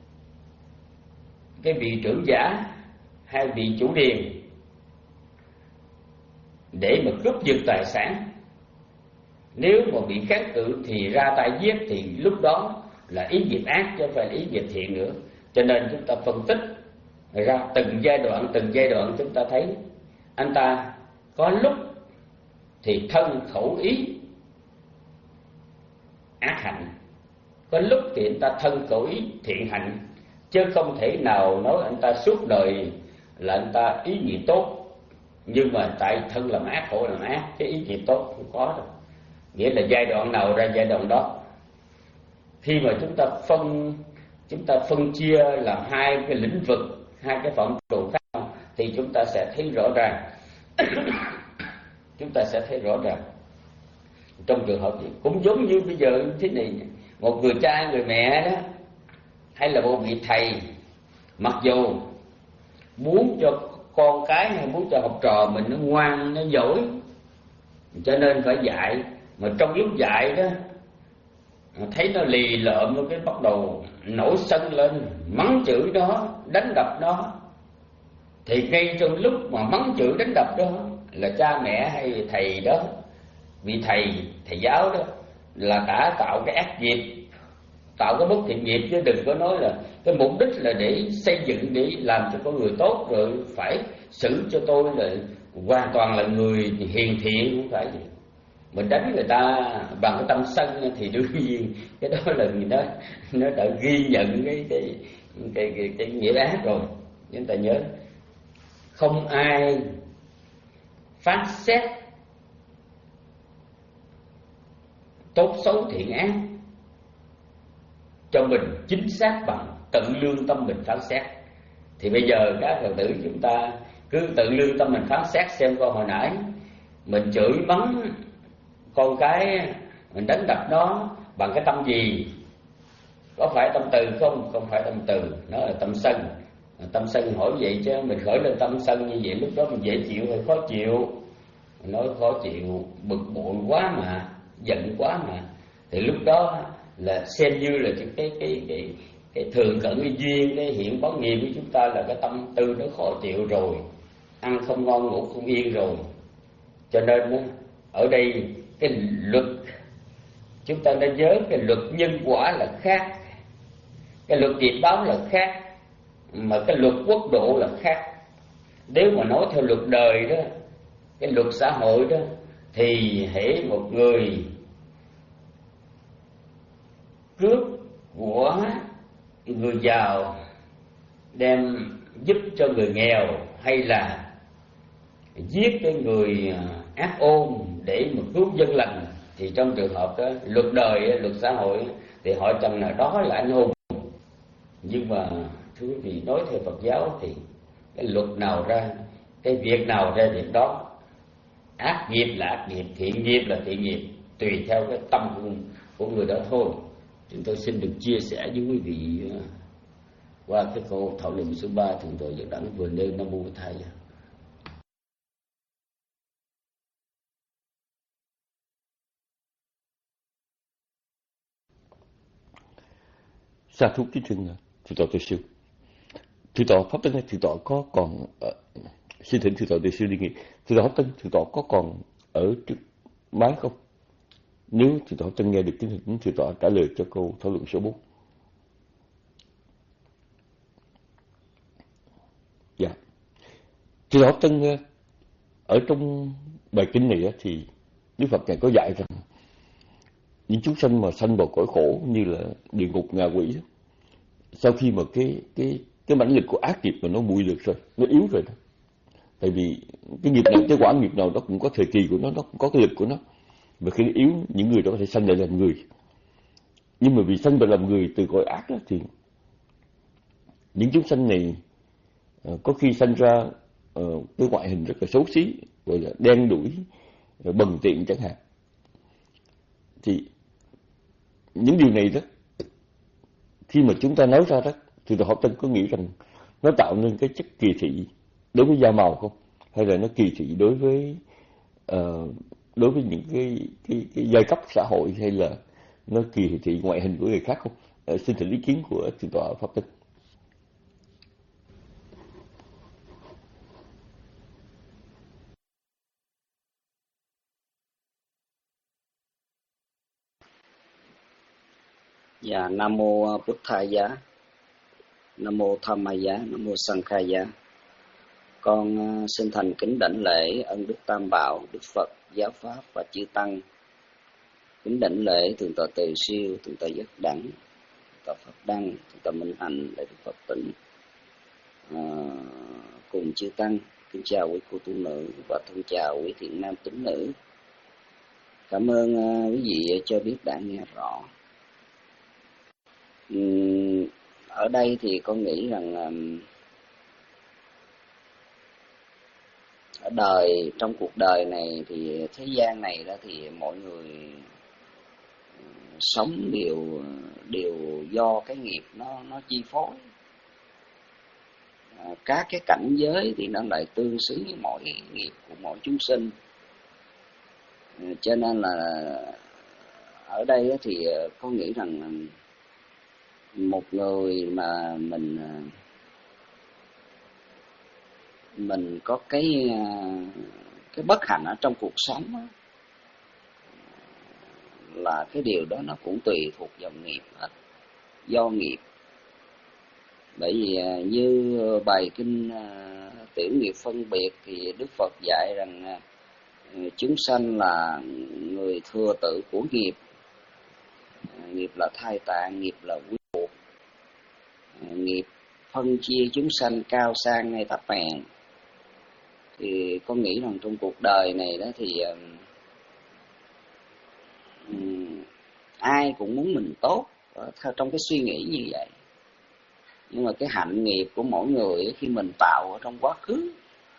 Speaker 2: cái vị trưởng giả hay vị chủ điền để mà cướp giật tài sản, nếu mà bị kháng cự thì ra tay giết, thì lúc đó là ý nghiệp ác chứ không phải là ý nghiệp thiện nữa. Cho nên chúng ta phân tích ra từng giai đoạn, từng giai đoạn chúng ta thấy anh ta có lúc thì thân khẩu ý ác hạnh, có lúc thì anh ta thân khẩu ý thiện hạnh, chứ không thể nào nói anh ta suốt đời là anh ta ý nghĩa tốt, nhưng mà tại thân làm ác khẩu làm ác, cái ý nghĩa tốt không có đâu. Nghĩa là giai đoạn nào ra giai đoạn đó. Khi mà chúng ta phân chúng ta phân chia làm hai cái lĩnh vực, hai cái phạm trù khác nhau, thì chúng ta sẽ thấy rõ ràng chúng ta sẽ thấy rõ ràng trong trường hợp gì cũng giống như bây giờ thế này, một người cha người mẹ đó hay là một vị thầy, mặc dù muốn cho con cái hay muốn cho học trò mình nó ngoan, nó giỏi, cho nên phải dạy, mà trong lúc dạy đó thấy nó lì lợm, nó cái bắt đầu nổi sân lên, mắng chửi nó, đánh đập nó, thì ngay trong lúc mà mắng chửi đánh đập đó là cha mẹ hay thầy đó, vị thầy thầy giáo đó là đã tạo cái ác nghiệp, tạo cái bất thiện nghiệp, chứ đừng có nói là cái mục đích là để xây dựng, để làm cho con người tốt rồi phải xử cho tôi là hoàn toàn là người hiền thiện, không phải gì. Mình đánh người ta bằng cái tâm sân thì đương nhiên cái đó là người đó nó đã ghi nhận cái cái cái cái, cái nghĩa ác rồi. Chúng ta nhớ không ai phán xét tốt xấu thiện ác cho mình chính xác bằng tự lương tâm mình phán xét. Thì bây giờ các Phật tử chúng ta cứ tự lương tâm mình phán xét xem coi hồi nãy mình chửi mắng con cái, mình đánh đập nó bằng cái tâm gì? Có phải tâm từ không? Không phải tâm từ, nó là tâm sân. Tâm sân hỏi vậy chứ mình khởi lên tâm sân như vậy, lúc đó mình dễ chịu hay khó chịu? Mình nói khó chịu, bực bội quá mà, giận quá mà, thì lúc đó là xem như là cái cái cái cái, cái thường cận cái duyên, cái hiện báo nghiệp của chúng ta là cái tâm tư nó khó chịu rồi, ăn không ngon ngủ không yên rồi. Cho nên đó, ở đây cái luật chúng ta đã nhớ, cái luật nhân quả là khác, cái luật nghiệp báo là khác, mà cái luật quốc độ là khác. Nếu mà nói theo luật đời đó, cái luật xã hội đó, thì hễ một người cướp của người giàu đem giúp cho người nghèo, hay là giết cái người ác ôn để mà cứu dân lành, thì trong trường hợp đó, luật đời, luật xã hội thì họ cho là đó là anh hùng. Nhưng mà thưa quý vị, nói theo Phật giáo thì cái luật nào ra, cái việc nào ra việc đó. Ác nghiệp là ác nghiệp, thiện nghiệp là thiện nghiệp, tùy theo cái tâm của người đó thôi. Chúng tôi xin được chia sẻ với quý vị qua cái câu thảo luận số ba Thượng tọa Giác Đẳng vừa nêu. Nam mô Bổn Thầy.
Speaker 1: Sa thú kính thưa Thượng tọa Từ Sư. Thượng tọa Pháp Tấn, Thượng tọa có còn uh, xin thỉnh Thượng tọa Từ Sư đi nghỉ. Thượng tọa Pháp Tấn, Thượng tọa có còn ở trước máy không? Nếu Thượng tọa Pháp Tấn nghe được, kính thỉnh Thượng tọa trả lời cho câu thảo luận số bốn. Dạ. Thượng tọa Pháp Tấn, ở trong bài kinh này thì Đức Phật ngài có dạy rằng những chúng sanh mà sanh vào cõi khổ như là địa ngục, ngạ quỷ, sau khi mà cái cái cái mãnh lực của ác nghiệp mà nó nguội được rồi, nó yếu rồi đó. Tại vì cái nghiệp nào, cái quả nghiệp nào nó cũng có thời kỳ của nó, nó cũng có cái lực của nó. Và khi nó yếu, những người đó có thể sanh lại làm người. Nhưng mà vì sanh vào làm người từ cõi ác đó, thì những chúng sanh này uh, có khi sanh ra uh, cái ngoại hình rất là xấu xí, gọi là đen đủi, uh, bần tiện chẳng hạn. Thì những điều này đó, khi mà chúng ta nói ra đó, thì Đạo Pháp Tân có nghĩ rằng nó tạo nên cái chất kỳ thị đối với da màu không? Hay là nó kỳ thị đối với uh, đối với những cái, cái, cái giai cấp xã hội, hay là nó kỳ thị ngoại hình của người khác không? Uh, xin thỉnh ý kiến của Thượng tọa Pháp Tân.
Speaker 3: Dạ, Nam mô Bụt Thầy Giá, Nam mô Tham Ma Giá, Nam mô Sang Khai Giá. Con xin thành kính đảnh lễ ân đức Tam Bảo, Đức Phật, Giáo Pháp và chư Tăng. Kính đảnh lễ Thượng tọa Từ Siêu, Thượng tọa Giác Đẳng, Thượng tọa Pháp Đăng, Thượng tọa Minh Hạnh, Đại đức Phật Tịnh, à, cùng chư Tăng. Kính chào quý cô tu nữ và thân chào quý thiện nam tín nữ. Cảm ơn uh, quý vị cho biết đã nghe rõ. Uhm, ở đây thì con nghĩ rằng um, ở đời, trong cuộc đời này thì thế gian này đó thì mọi người sống đều đều do cái nghiệp nó nó chi phối. À, các cái cảnh giới thì nó lại tương xứng với mọi nghiệp của mọi chúng sinh. À, cho nên là ở đây thì con nghĩ rằng một người mà mình mình có cái cái bất hạnh ở trong cuộc sống đó, là cái điều đó nó cũng tùy thuộc vào nghiệp hết, do nghiệp. Bởi vì như bài kinh Tiểu Nghiệp Phân Biệt thì Đức Phật dạy rằng chúng sanh là người thừa tự của nghiệp. Nghiệp là thai tạng, nghiệp là quý buộc, nghiệp phân chia chúng sanh cao sang hay thấp hèn. Thì con nghĩ rằng trong cuộc đời này đó thì um, ai cũng muốn mình tốt theo trong cái suy nghĩ như vậy. Nhưng mà cái hạnh nghiệp của mỗi người khi mình tạo ở trong quá khứ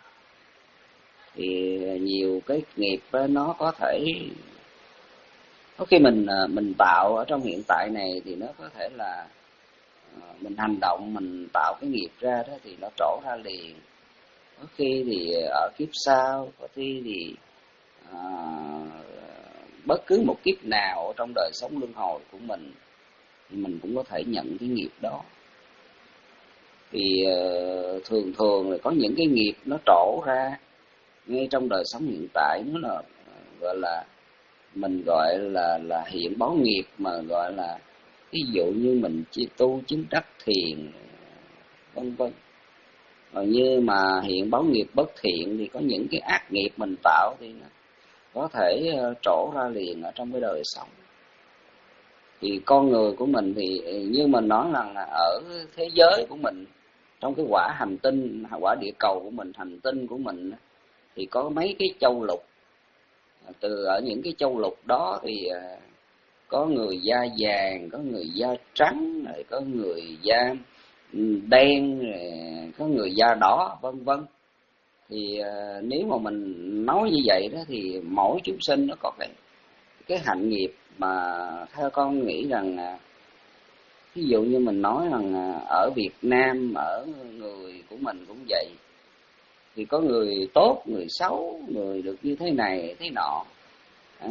Speaker 3: thì nhiều cái nghiệp đó nó có thể, có khi mình mình tạo ở trong hiện tại này thì nó có thể là mình hành động, mình tạo cái nghiệp ra đó thì nó trổ ra liền. Có khi thì ở kiếp sau, có khi thì à, bất cứ một kiếp nào trong đời sống luân hồi của mình thì mình cũng có thể nhận cái nghiệp đó. Thì uh, thường thường là có những cái nghiệp nó trổ ra ngay trong đời sống hiện tại, nó là gọi là mình gọi là là hiện báo nghiệp, mà gọi là ví dụ như mình chỉ tu chứng đắc thiền vân vân. Còn như mà hiện báo nghiệp bất thiện thì có những cái ác nghiệp mình tạo thì nó có thể uh, trổ ra liền ở trong cái đời sống. Thì con người của mình thì như mình nói rằng là ở thế giới của mình, trong cái quả hành tinh, quả địa cầu của mình, hành tinh của mình thì có mấy cái châu lục. Từ ở những cái châu lục đó thì uh, có người da vàng, có người da trắng, rồi có người da đen, có người da đỏ, vân vân. Thì uh, nếu mà mình nói như vậy đó thì mỗi chúng sinh nó có cái cái hạnh nghiệp mà theo con nghĩ rằng uh, ví dụ như mình nói rằng uh, ở Việt Nam, ở người của mình cũng vậy, thì có người tốt, người xấu, người được như thế này thế nọ. Đấy.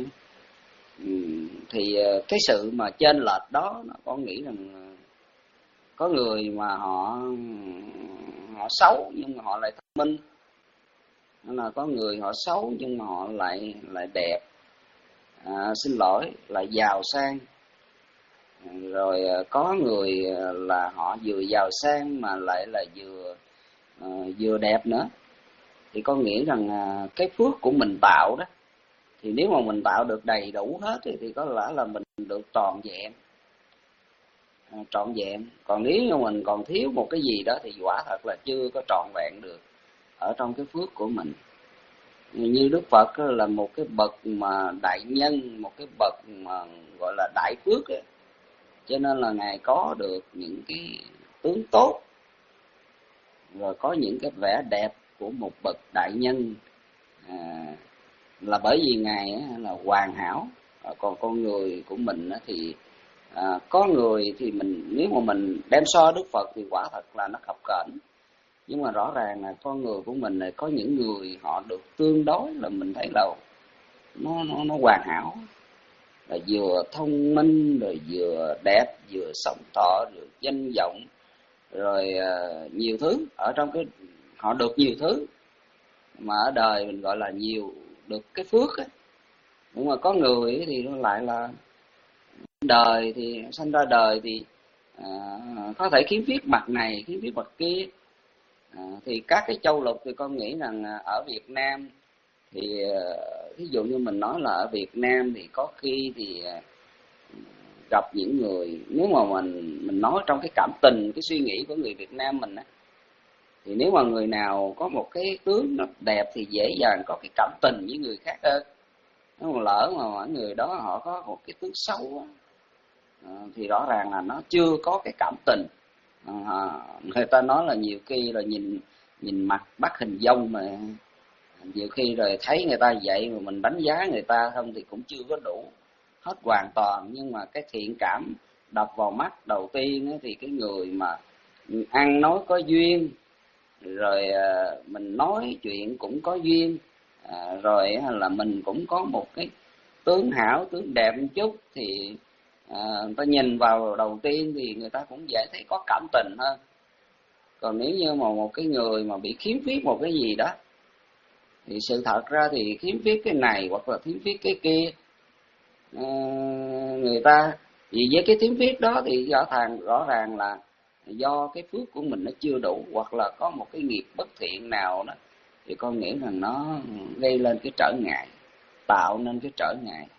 Speaker 3: Thì uh, cái sự mà chênh lệch đó, nó con nghĩ rằng uh, có người mà họ họ xấu nhưng mà họ lại thông minh, là có người họ xấu nhưng mà họ lại lại đẹp, à, xin lỗi lại giàu sang, rồi có người là họ vừa giàu sang mà lại là vừa à, vừa đẹp nữa. Thì con nghĩ rằng à, cái phước của mình tạo đó, thì nếu mà mình tạo được đầy đủ hết thì, thì có lẽ là mình được trọn vẹn, à, trọn vẹn. Còn nếu như mình còn thiếu một cái gì đó thì quả thật là chưa có trọn vẹn được ở trong cái phước của mình. Như Đức Phật là một cái bậc mà đại nhân, một cái bậc mà gọi là đại phước ấy. Cho nên là Ngài có được những cái tướng tốt, rồi có những cái vẻ đẹp của một bậc đại nhân, à, là bởi vì Ngài là hoàn hảo. Còn con người của mình thì à, có người thì mình, nếu mà mình đem so Đức Phật thì quả thật là nó khập khểnh. Nhưng mà rõ ràng là con người của mình này, có những người họ được tương đối là mình thấy là nó nó nó hoàn hảo, là vừa thông minh, rồi vừa đẹp, vừa sống thọ, rồi danh vọng, rồi uh, nhiều thứ ở trong cái, họ được nhiều thứ mà ở đời mình gọi là nhiều, được cái phước ấy. Nhưng mà có người thì nó lại là đời thì sanh ra đời thì uh, có thể khiếm khuyết mặt này, khiếm khuyết mặt kia. À, thì các cái châu lục thì con nghĩ rằng ở Việt Nam thì ví dụ như mình nói là ở Việt Nam thì có khi thì gặp những người, nếu mà mình mình nói trong cái cảm tình, cái suy nghĩ của người Việt Nam mình á, thì nếu mà người nào có một cái tướng nó đẹp thì dễ dàng có cái cảm tình với người khác hơn. Nếu mà lỡ mà mọi người đó họ có một cái tướng xấu á, thì rõ ràng là nó chưa có cái cảm tình. À, người ta nói là nhiều khi là nhìn nhìn mặt bắt hình dong, mà nhiều khi rồi thấy người ta vậy mà mình đánh giá người ta không thì cũng chưa có đủ hết hoàn toàn. Nhưng mà cái thiện cảm đập vào mắt đầu tiên ấy, thì cái người mà ăn nói có duyên, rồi mình nói chuyện cũng có duyên, rồi là mình cũng có một cái tướng hảo, tướng đẹp một chút, thì à, người ta nhìn vào đầu tiên thì người ta cũng dễ thấy có cảm tình hơn. Còn nếu như mà một cái người mà bị khiếm khuyết một cái gì đó, thì sự thật ra thì khiếm khuyết cái này hoặc là khiếm khuyết cái kia, à, người ta vì với cái khiếm khuyết đó thì rõ ràng rõ ràng là do cái phước của mình nó chưa đủ, hoặc là có một cái nghiệp bất thiện nào đó, thì con nghĩ rằng nó gây lên cái trở ngại, tạo nên cái trở ngại.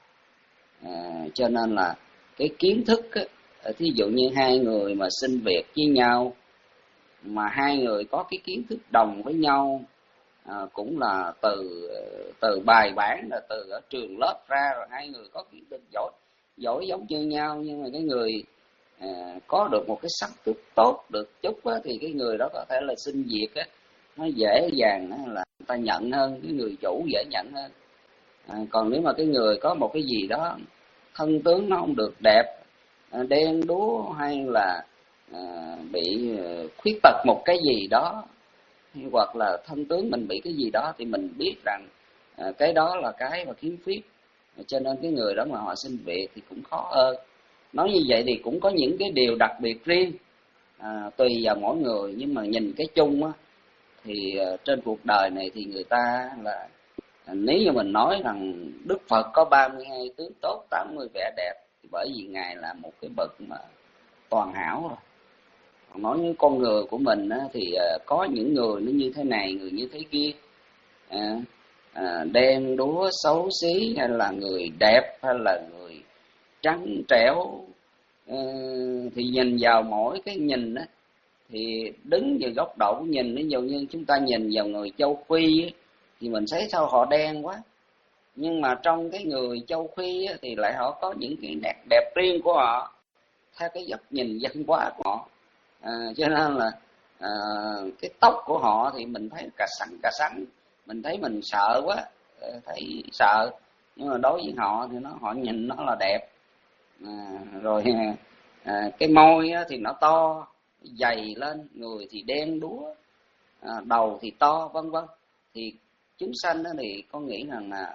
Speaker 3: À, cho nên là cái kiến thức á, thí dụ như hai người mà xin việc với nhau, mà hai người có cái kiến thức đồng với nhau, à, cũng là từ từ bài bản, là từ ở trường lớp ra, rồi hai người có kiến thức giỏi giỏi giống như nhau, nhưng mà cái người à, có được một cái sắc tốt tốt được chút á, thì cái người đó có thể là xin việc á, nó dễ dàng á, là người ta nhận hơn, cái người chủ dễ nhận hơn. À, còn nếu mà cái người có một cái gì đó thân tướng nó không được đẹp, đen đúa, hay là à, bị khuyết tật một cái gì đó, hoặc là thân tướng mình bị cái gì đó, thì mình biết rằng à, cái đó là cái mà khiếm khuyết. Cho nên cái người đó mà họ xin việc thì cũng khó hơn. Nói như vậy thì cũng có những cái điều đặc biệt riêng, à, tùy vào mỗi người. Nhưng mà nhìn cái chung á, thì à, trên cuộc đời này thì người ta là, à, nếu như mình nói rằng Đức Phật có ba mươi hai tướng tốt, tám mươi vẻ đẹp, thì bởi vì Ngài là một cái bậc mà toàn hảo rồi. Còn nói với con người của mình á, thì à, có những người nó như thế này, người như thế kia, à, à, đen đúa xấu xí, hay là người đẹp, hay là người trắng trẻo, à, thì nhìn vào mỗi cái nhìn á, thì đứng về góc độ nhìn, ví dụ như chúng ta nhìn vào người châu Phi á, thì mình thấy sao họ đen quá, nhưng mà trong cái người châu Phi á, thì lại họ có những cái nét đẹp riêng của họ theo cái góc nhìn văn hóa của họ. À, cho nên là à, cái tóc của họ thì mình thấy cà sắn cà sắn, mình thấy mình sợ quá, thấy sợ, nhưng mà đối với họ thì nó họ nhìn nó là đẹp. À, rồi à, cái môi thì nó to dày lên, người thì đen đúa, à, đầu thì to, vân vân. Thì chúng sanh đó thì con nghĩ rằng là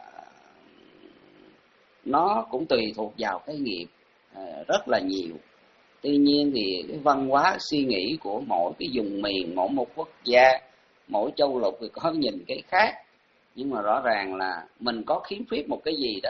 Speaker 3: nó cũng tùy thuộc vào cái nghiệp à, rất là nhiều. Tuy nhiên thì cái văn hóa suy nghĩ của mỗi cái vùng miền, mỗi một quốc gia, mỗi châu lục thì có nhìn cái khác. Nhưng mà rõ ràng là mình có khiếm khuyết một cái gì đó,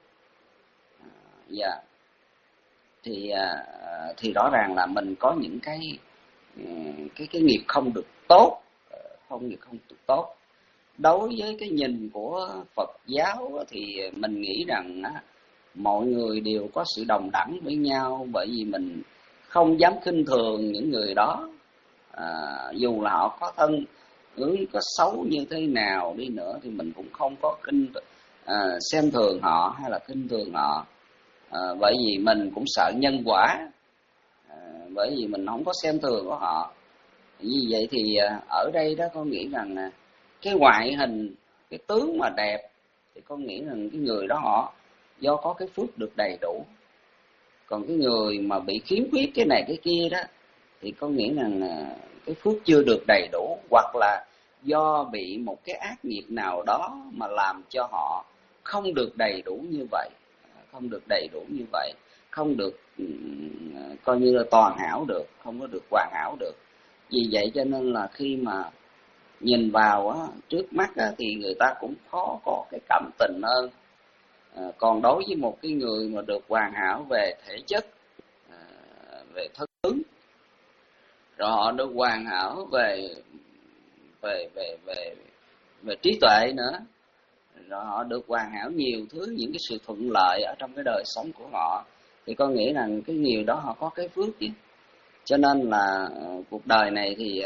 Speaker 3: à, yeah. thì à, thì rõ ràng là mình có những cái cái cái nghiệp không được tốt, không nghiệp không được tốt. Đối với cái nhìn của Phật giáo thì mình nghĩ rằng mọi người đều có sự đồng đẳng với nhau, bởi vì mình không dám khinh thường những người đó. À, dù là họ có thân hướng có xấu như thế nào đi nữa thì mình cũng không có khinh à, xem thường họ hay là khinh thường họ. À, bởi vì mình cũng sợ nhân quả, à, bởi vì mình không có xem thường của họ. Như vậy thì ở đây đó con nghĩ rằng cái ngoại hình, cái tướng mà đẹp thì con nghĩ rằng cái người đó họ do có cái phước được đầy đủ. Còn cái người mà bị khiếm khuyết cái này cái kia đó thì con nghĩ rằng cái phước chưa được đầy đủ, hoặc là do bị một cái ác nghiệp nào đó mà làm cho họ không được đầy đủ như vậy, không được đầy đủ như vậy, không được coi như là toàn hảo được, không có được hoàn hảo được. Vì vậy cho nên là khi mà nhìn vào á, trước mắt á, thì người ta cũng khó có cái cảm tình hơn. À, còn đối với một cái người mà được hoàn hảo về thể chất, à, về thân tướng, rồi họ được hoàn hảo về về về về về trí tuệ nữa, rồi họ được hoàn hảo nhiều thứ, những cái sự thuận lợi ở trong cái đời sống của họ, thì con nghĩ rằng cái nhiều đó họ có cái phước chứ. Cho nên là cuộc đời này thì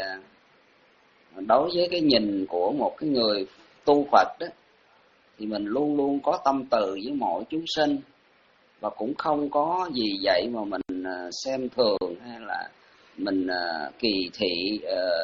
Speaker 3: đối với cái nhìn của một cái người tu Phật đó, thì mình luôn luôn có tâm từ với mọi chúng sinh, và cũng không có gì vậy mà mình xem thường hay là mình kỳ thị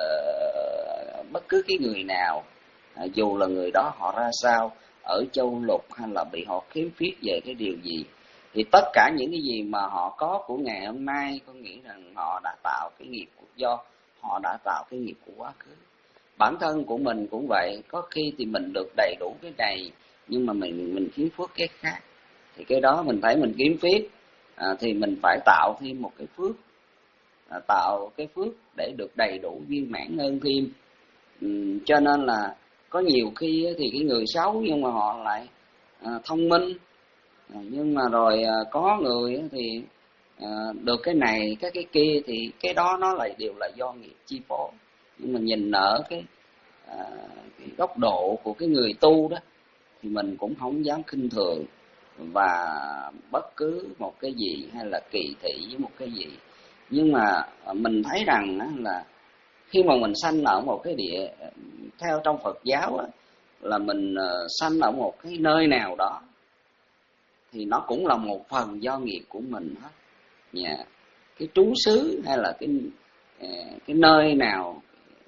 Speaker 3: uh, bất cứ cái người nào, uh, dù là người đó họ ra sao, ở châu lục hay là bị họ khiếm khuyết về cái điều gì. Thì tất cả những cái gì mà họ có của ngày hôm nay, con nghĩ rằng họ đã tạo cái nghiệp của, do họ đã tạo cái nghiệp của quá khứ. Bản thân của mình cũng vậy, có khi thì mình được đầy đủ cái này, nhưng mà mình mình khiếm phước cái khác. Thì cái đó mình thấy mình khiếm khuyết, à, thì mình phải tạo thêm một cái phước, à, tạo cái phước để được đầy đủ viên mãn hơn thêm. Ừ, cho nên là có nhiều khi thì cái người xấu nhưng mà họ lại à, thông minh, à, nhưng mà rồi à, có người thì à, được cái này cái cái kia, thì cái đó nó lại đều là do nghiệp chi phối. Nhưng mà nhìn ở cái, à, cái góc độ của cái người tu đó thì mình cũng không dám khinh thường và bất cứ một cái gì hay là kỳ thị với một cái gì. Nhưng mà mình thấy rằng là khi mà mình sanh ở một cái địa, theo trong Phật giáo là mình sanh ở một cái nơi nào đó thì nó cũng là một phần do nghiệp của mình hết. Yeah. Cái trú xứ hay là cái cái nơi nào,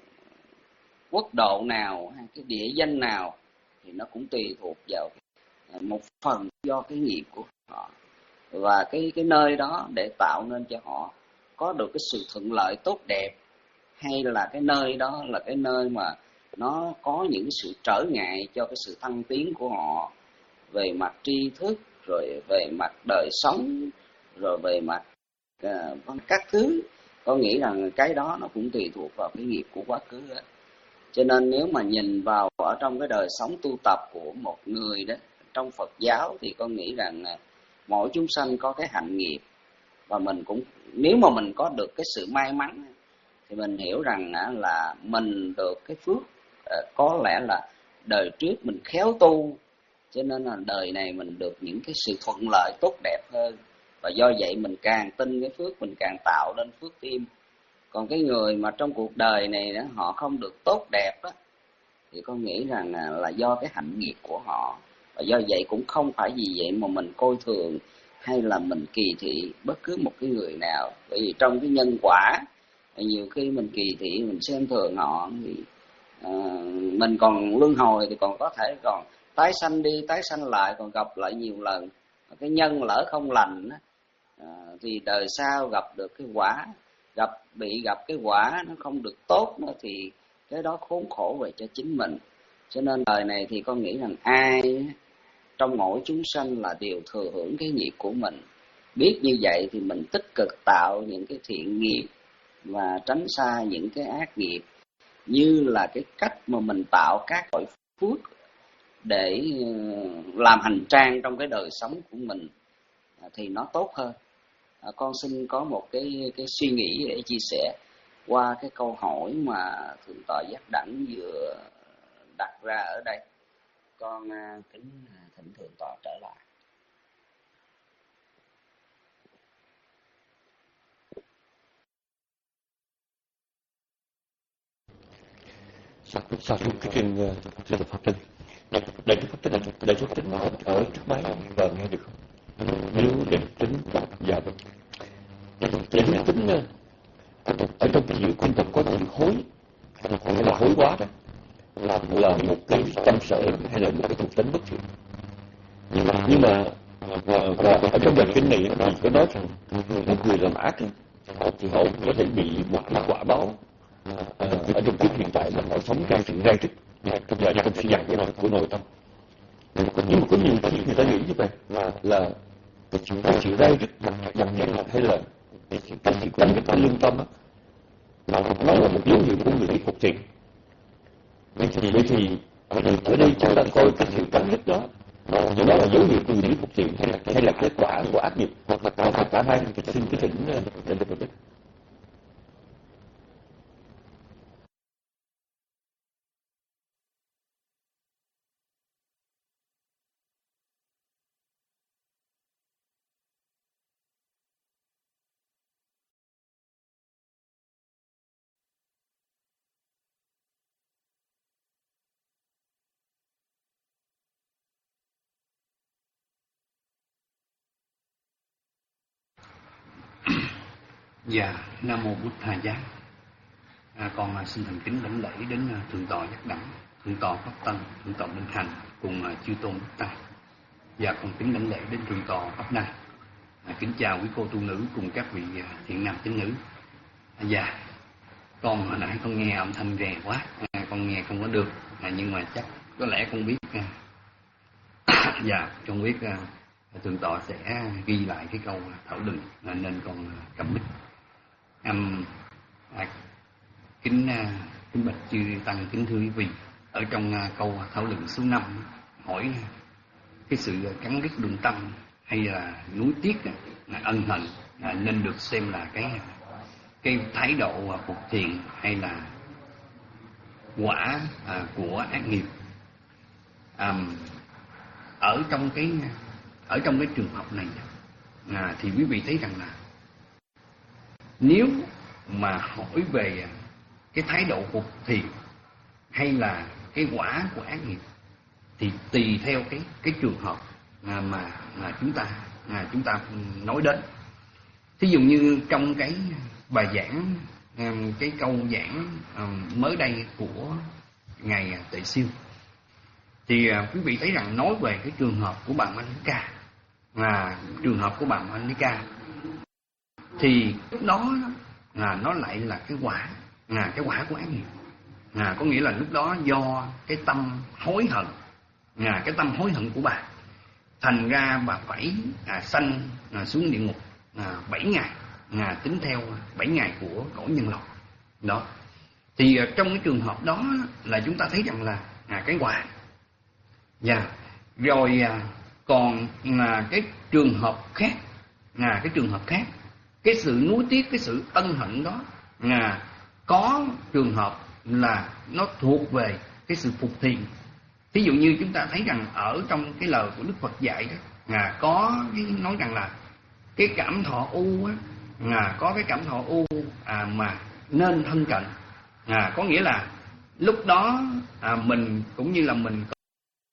Speaker 3: quốc độ nào hay cái địa danh nào thì nó cũng tùy thuộc vào một phần do cái nghiệp của họ, và cái cái nơi đó để tạo nên cho họ có được cái sự thuận lợi tốt đẹp, hay là cái nơi đó là cái nơi mà nó có những sự trở ngại cho cái sự thăng tiến của họ về mặt tri thức, rồi về mặt đời sống, rồi về mặt uh, các thứ. Có nghĩ rằng cái đó nó cũng tùy thuộc vào cái nghiệp của quá khứ đó. Cho nên nếu mà nhìn vào ở trong cái đời sống tu tập của một người đó trong Phật giáo thì con nghĩ rằng mỗi chúng sanh có cái hạnh nghiệp, và mình cũng, nếu mà mình có được cái sự may mắn thì mình hiểu rằng là mình được cái phước, có lẽ là đời trước mình khéo tu, cho nên là đời này mình được những cái sự thuận lợi tốt đẹp hơn, và do vậy mình càng tin cái phước, mình càng tạo nên phước thêm. Còn cái người mà trong cuộc đời này đó, họ không được tốt đẹp đó, thì con nghĩ rằng là, là do cái hạnh nghiệp của họ, và do vậy cũng không phải vì vậy mà mình coi thường hay là mình kỳ thị bất cứ một cái người nào. Bởi vì trong cái nhân quả Nhiều khi mình kỳ thị, mình xem thường họ thì à, mình còn luân hồi thì còn có thể còn tái sanh đi tái sanh lại, còn gặp lại nhiều lần. Cái nhân lỡ không lành á, à, thì đời sau gặp được cái quả, gặp bị gặp cái quả nó không được tốt nữa thì cái đó khốn khổ về cho chính mình. Cho nên đời này thì con nghĩ rằng ai trong mỗi chúng sanh là đều thừa hưởng cái nghiệp của mình. Biết như vậy thì mình tích cực tạo những cái thiện nghiệp và tránh xa những cái ác nghiệp, như là cái cách mà mình tạo các loại phước để làm hành trang trong cái đời sống của mình thì nó tốt hơn. À, con xin có một cái cái suy nghĩ để chia sẻ qua cái câu hỏi mà Thượng tọa Giác Đẳng vừa đặt ra ở đây. Con kính thỉnh Thượng tọa trở lại.
Speaker 1: Sao sao cái trên trên pháp tinh đại đại pháp tinh đại pháp tinh ở ở trước máy và nghe được không? Nếu định tính dạ vâng. Để định tính ở trong cái chữ con vật có chữ hối hay là hối quá đó là là một cái tâm sở hay là một cái thuộc tính bất thiện. Nhưng mà nhưng mà và, và ở trong bài kinh này thì có nói rằng một người làm ác thì họ có thể bị một cái quả báo à, ở trong kiếp hiện tại mà họ sống ra sự gai trích và trong sự giặc của nội của nội tâm. Nhưng mà có nhiều khi người ta nghĩ như vậy là là cái sự gai trích giặc nhẹ hay là cái sự tăng cái lương tâm á, nó là một dấu hiệu của người biết phục thiện. Vậy thì vậy thì ở đây chúng ta coi cái sự cắn nhất đó, nó là dấu hiệu của người biết phục thiện hay là hay là kết quả của ác nghiệp, hoặc là cả cả hai. Thì xin cái thỉnh để được biết.
Speaker 4: Dạ, Nam Mô Bụt Thầy Giá. À, con xin thành kính đảnh lễ đến Thượng tọa Giác Đẳng, Thượng tọa Pháp Tân, Thượng tọa Minh Hành cùng chư tôn Đức Tăng. Và con kính đảnh lễ đến Thượng tọa Pháp Năng. À, kính chào quý cô tu nữ cùng các vị thiện nam tín nữ. À, dạ, con hồi nãy con nghe âm thanh rè quá, à, con nghe không có được, à, nhưng mà chắc có lẽ con biết. À, dạ, con biết à, Thượng tọa sẽ ghi lại cái câu thảo luận, à, nên con cầm mic. Um, à, kính à, kính bạch chư tăng, kính thưa quý vị, ở trong à, câu thảo luận số năm hỏi cái sự cắn đứt lương tâm hay là nuối tiếc là ân hận à, nên được xem là cái cái thái độ phục thiện hay là quả à, của ác nghiệp. À, ở trong cái ở trong cái trường hợp này à, thì quý vị thấy rằng là nếu mà hỏi về cái thái độ phục thiện hay là cái quả của ác nghiệp thì tùy theo cái cái trường hợp mà mà, mà chúng ta à, chúng ta nói đến. Thí dụ như trong cái bài giảng, cái câu giảng mới đây của ngài Tệ Siêu, thì quý vị thấy rằng nói về cái trường hợp của bà Manika, là trường hợp của bà Manika thì lúc đó là nó lại là cái quả, là cái quả của ác nghiệp. À, có nghĩa là lúc đó do cái tâm hối hận, à, cái tâm hối hận của bà, thành ra bà phải à, sanh à, xuống địa ngục à, bảy ngày, à, tính theo bảy ngày của cõi nhân lộc. Đó. Thì à, trong cái trường hợp đó là chúng ta thấy rằng là à, cái quả. Dạ. Rồi à, còn là cái trường hợp khác, là cái trường hợp khác, cái sự nuối tiếc, cái sự ân hận đó, là có trường hợp là nó thuộc về cái sự phục thiện. Ví dụ như chúng ta thấy rằng ở trong cái lời của Đức Phật dạy đó, là có cái nói rằng là cái cảm thọ u á, là có cái cảm thọ u à, mà nên thân cận, à, có nghĩa là lúc đó à, mình cũng như là mình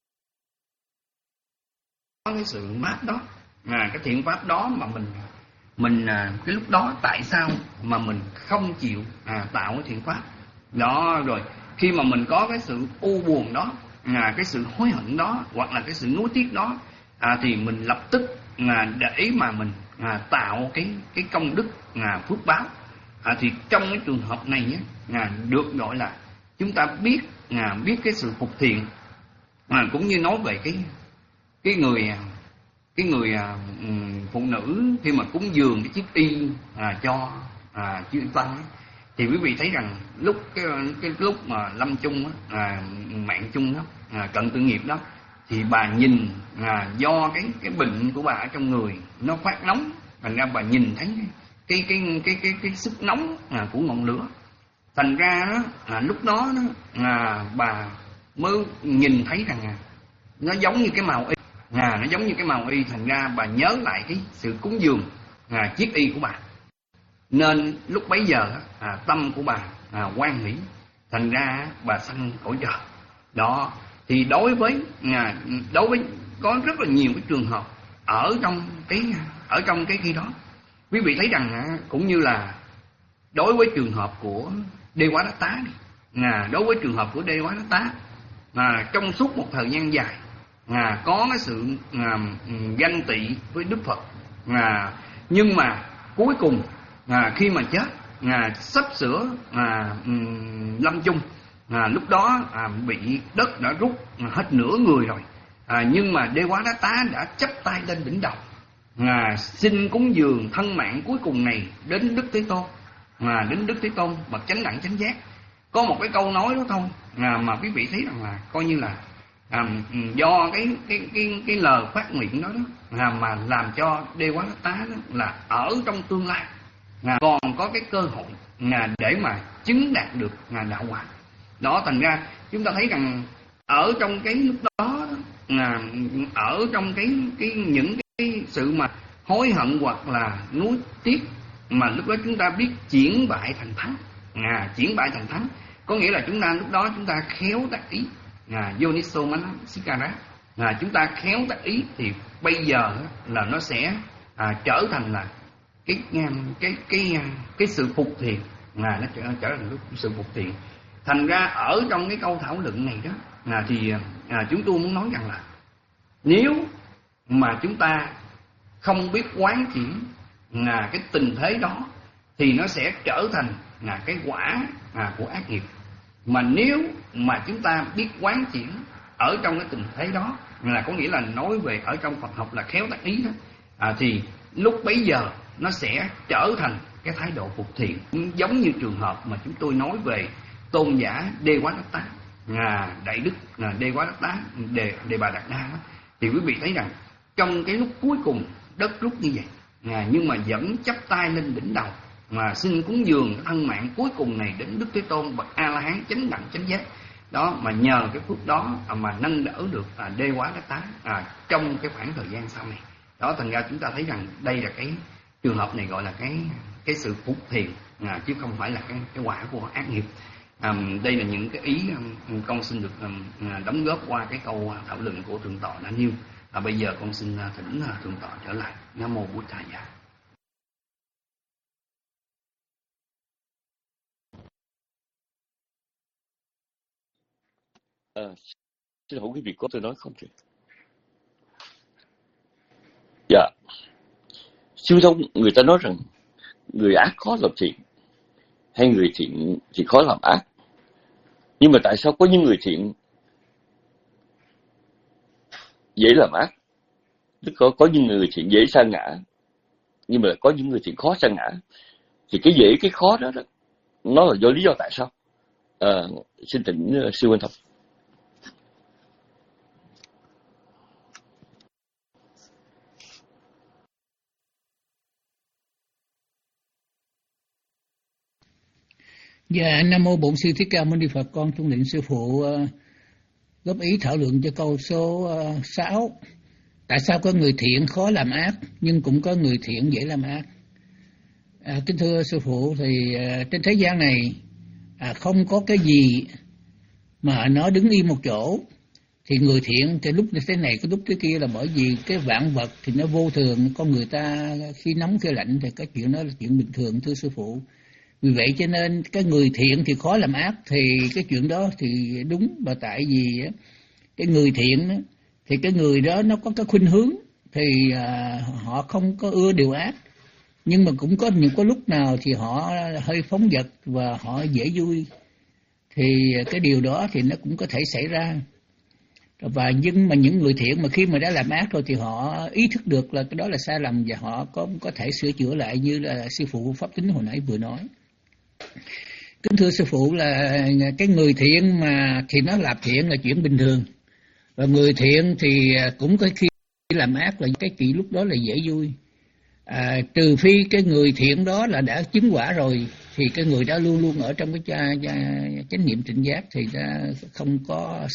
Speaker 4: có cái sự mát đó, à, cái thiện pháp đó mà mình mình à, cái lúc đó tại sao mà mình không chịu à, tạo cái thiện pháp đó. Rồi khi mà mình có cái sự u buồn đó, à, cái sự hối hận đó, hoặc là cái sự nuối tiếc đó, à, thì mình lập tức à, để mà mình à, tạo cái cái công đức à, phước báo. À, thì trong cái trường hợp này nhé, à, được gọi là chúng ta biết à, biết cái sự phục thiện, à, cũng như nói về cái cái người cái người à, phụ nữ khi mà cúng dường cái chiếc y à, cho à, chư tăng ấy, thì quý vị thấy rằng lúc cái, cái lúc mà lâm chung á, à, mạng chung đó, à, cận tử nghiệp đó, thì bà nhìn à, do cái cái bệnh của bà ở trong người nó phát nóng, thành ra bà nhìn thấy cái cái cái cái cái, cái sức nóng à, của ngọn lửa. Thành ra đó, à, lúc đó, đó à, bà mới nhìn thấy rằng à, nó giống như cái màu y, à, nó giống như cái màu y. Thành ra bà nhớ lại cái sự cúng dường à, chiếc y của bà, nên lúc bấy giờ à, tâm của bà à, hoan hỷ, thành ra bà sanh cõi trời đó. Thì đối với à, đối với có rất là nhiều cái trường hợp ở trong cái ở trong cái khi đó, quý vị thấy rằng à, cũng như là đối với trường hợp của Đê Quá Đát Tá đi, à, đối với trường hợp của Đê Quá Đát Tá à, trong suốt một thời gian dài à, có cái sự à, ganh tị với Đức Phật, à, nhưng mà cuối cùng à, khi mà chết à, sắp sửa à, lâm chung, à, lúc đó à, bị đất đã rút hết nửa người rồi, à, nhưng mà Đê Quá Đát Tá đã chắp tay lên đỉnh đầu, à, xin cúng dường thân mạng cuối cùng này đến Đức Thế Tôn, à, đến Đức Thế Tôn bậc chánh đẳng chánh giác. Có một cái câu nói đó thôi à, mà quý vị thấy rằng là coi như là à, do cái cái cái cái lời phát nguyện đó, đó à, mà làm cho Đê Quá Đát Tá đó là ở trong tương lai à, còn có cái cơ hội à, để mà chứng đạt được à, đạo quả đó. Thành ra chúng ta thấy rằng ở trong cái lúc đó, đó à, ở trong cái cái những cái sự mà hối hận hoặc là nuối tiếc, mà lúc đó chúng ta biết chuyển bại thành thắng, à, chuyển bại thành thắng có nghĩa là chúng ta lúc đó chúng ta khéo tác ý, à, Yoniso Manasikara, à, chúng ta khéo tác ý thì bây giờ là nó sẽ à, trở thành là cái cái cái cái sự phục thiện, à, nó trở, trở thành cái sự phục thiện. Thành ra ở trong cái câu thảo luận này đó à, thì à, chúng tôi muốn nói rằng là nếu mà chúng ta không biết quán chuyển à, cái tình thế đó thì nó sẽ trở thành à, cái quả à, của ác nghiệp. Mà nếu mà chúng ta biết quán chuyển ở trong cái tình thế đó, là có nghĩa là nói về ở trong Phật học là khéo tác ý đó, à, thì lúc bấy giờ nó sẽ trở thành cái thái độ phục thiện, giống như trường hợp mà chúng tôi nói về tôn giả Đê Quá Đát Tá, à, đại đức à, Đê Quá Đát Tá, Đề Đề Bà Đạt Đa đó, thì quý vị thấy rằng trong cái lúc cuối cùng đất rút như vậy, à, nhưng mà vẫn chắp tay lên đỉnh đầu mà xin cúng dường thân mạng cuối cùng này đến Đức Thế Tôn bậc A La Hán chánh đẳng chánh giác đó, mà nhờ cái phước đó à, mà nâng đỡ được à, Đê Quá Đát Tá à, trong cái khoảng thời gian sau này đó. Thành ra chúng ta thấy rằng đây là cái trường hợp này gọi là cái cái sự phục thiện, à, chứ không phải là cái cái quả của ác nghiệp. À, đây là những cái ý um, con xin được um, đóng góp qua cái câu thảo luận của thượng tọa đã nêu. À, bây giờ con xin thỉnh uh, thượng tọa trở lại. Nam mô Bụt Thầy.
Speaker 1: À, xin hỏi quý vị có tôi nói không chị? Dạ. Siêu thông người ta nói rằng người ác khó làm thiện, hay người thiện thì khó làm ác. Nhưng mà tại sao có những người thiện dễ làm ác? Tức có, có những người thiện dễ sa ngã, nhưng mà có những người thiện khó sa ngã. Thì cái dễ cái khó đó, đó nó là do lý do tại sao? À, xin thỉnh uh, sư Quan Thông.
Speaker 5: Dạ, Nam mô Bổn Sư Thích Ca Mâu Ni Phật. Con trung lĩnh sư phụ uh, góp ý thảo luận cho câu số uh, sáu. Tại sao có người thiện khó làm ác, nhưng cũng có người thiện dễ làm ác? À, kính thưa sư phụ, thì uh, trên thế gian này à, không có cái gì mà nó đứng yên một chỗ. Thì người thiện cái lúc như thế này, cái lúc thế kia là bởi vì cái vạn vật thì nó vô thường, con người ta khi nóng khi lạnh thì cái chuyện đó là chuyện bình thường, thưa sư phụ. Vì vậy cho nên cái người thiện thì khó làm ác, thì cái chuyện đó thì đúng. Và tại vì cái người thiện thì cái người đó nó có cái khuynh hướng thì à, họ không có ưa điều ác, nhưng mà cũng có những có lúc nào thì họ hơi phóng dật và họ dễ vui, thì cái điều đó thì nó cũng có thể xảy ra. Và nhưng mà những người thiện mà khi mà đã làm ác rồi thì họ ý thức được là cái đó là sai lầm, và họ có có thể sửa chữa lại, như là sư phụ Pháp Tính hồi nãy vừa nói. Kính thưa sư phụ, là cái người thiện mà thì nó làm thiện là chuyện bình thường, và người thiện thì cũng có khi làm ác là cái chuyện lúc đó là dễ vui. À, trừ phi cái người thiện đó là đã chứng quả rồi, thì cái người đó luôn luôn ở trong cái chánh niệm tỉnh giác, thì ra không có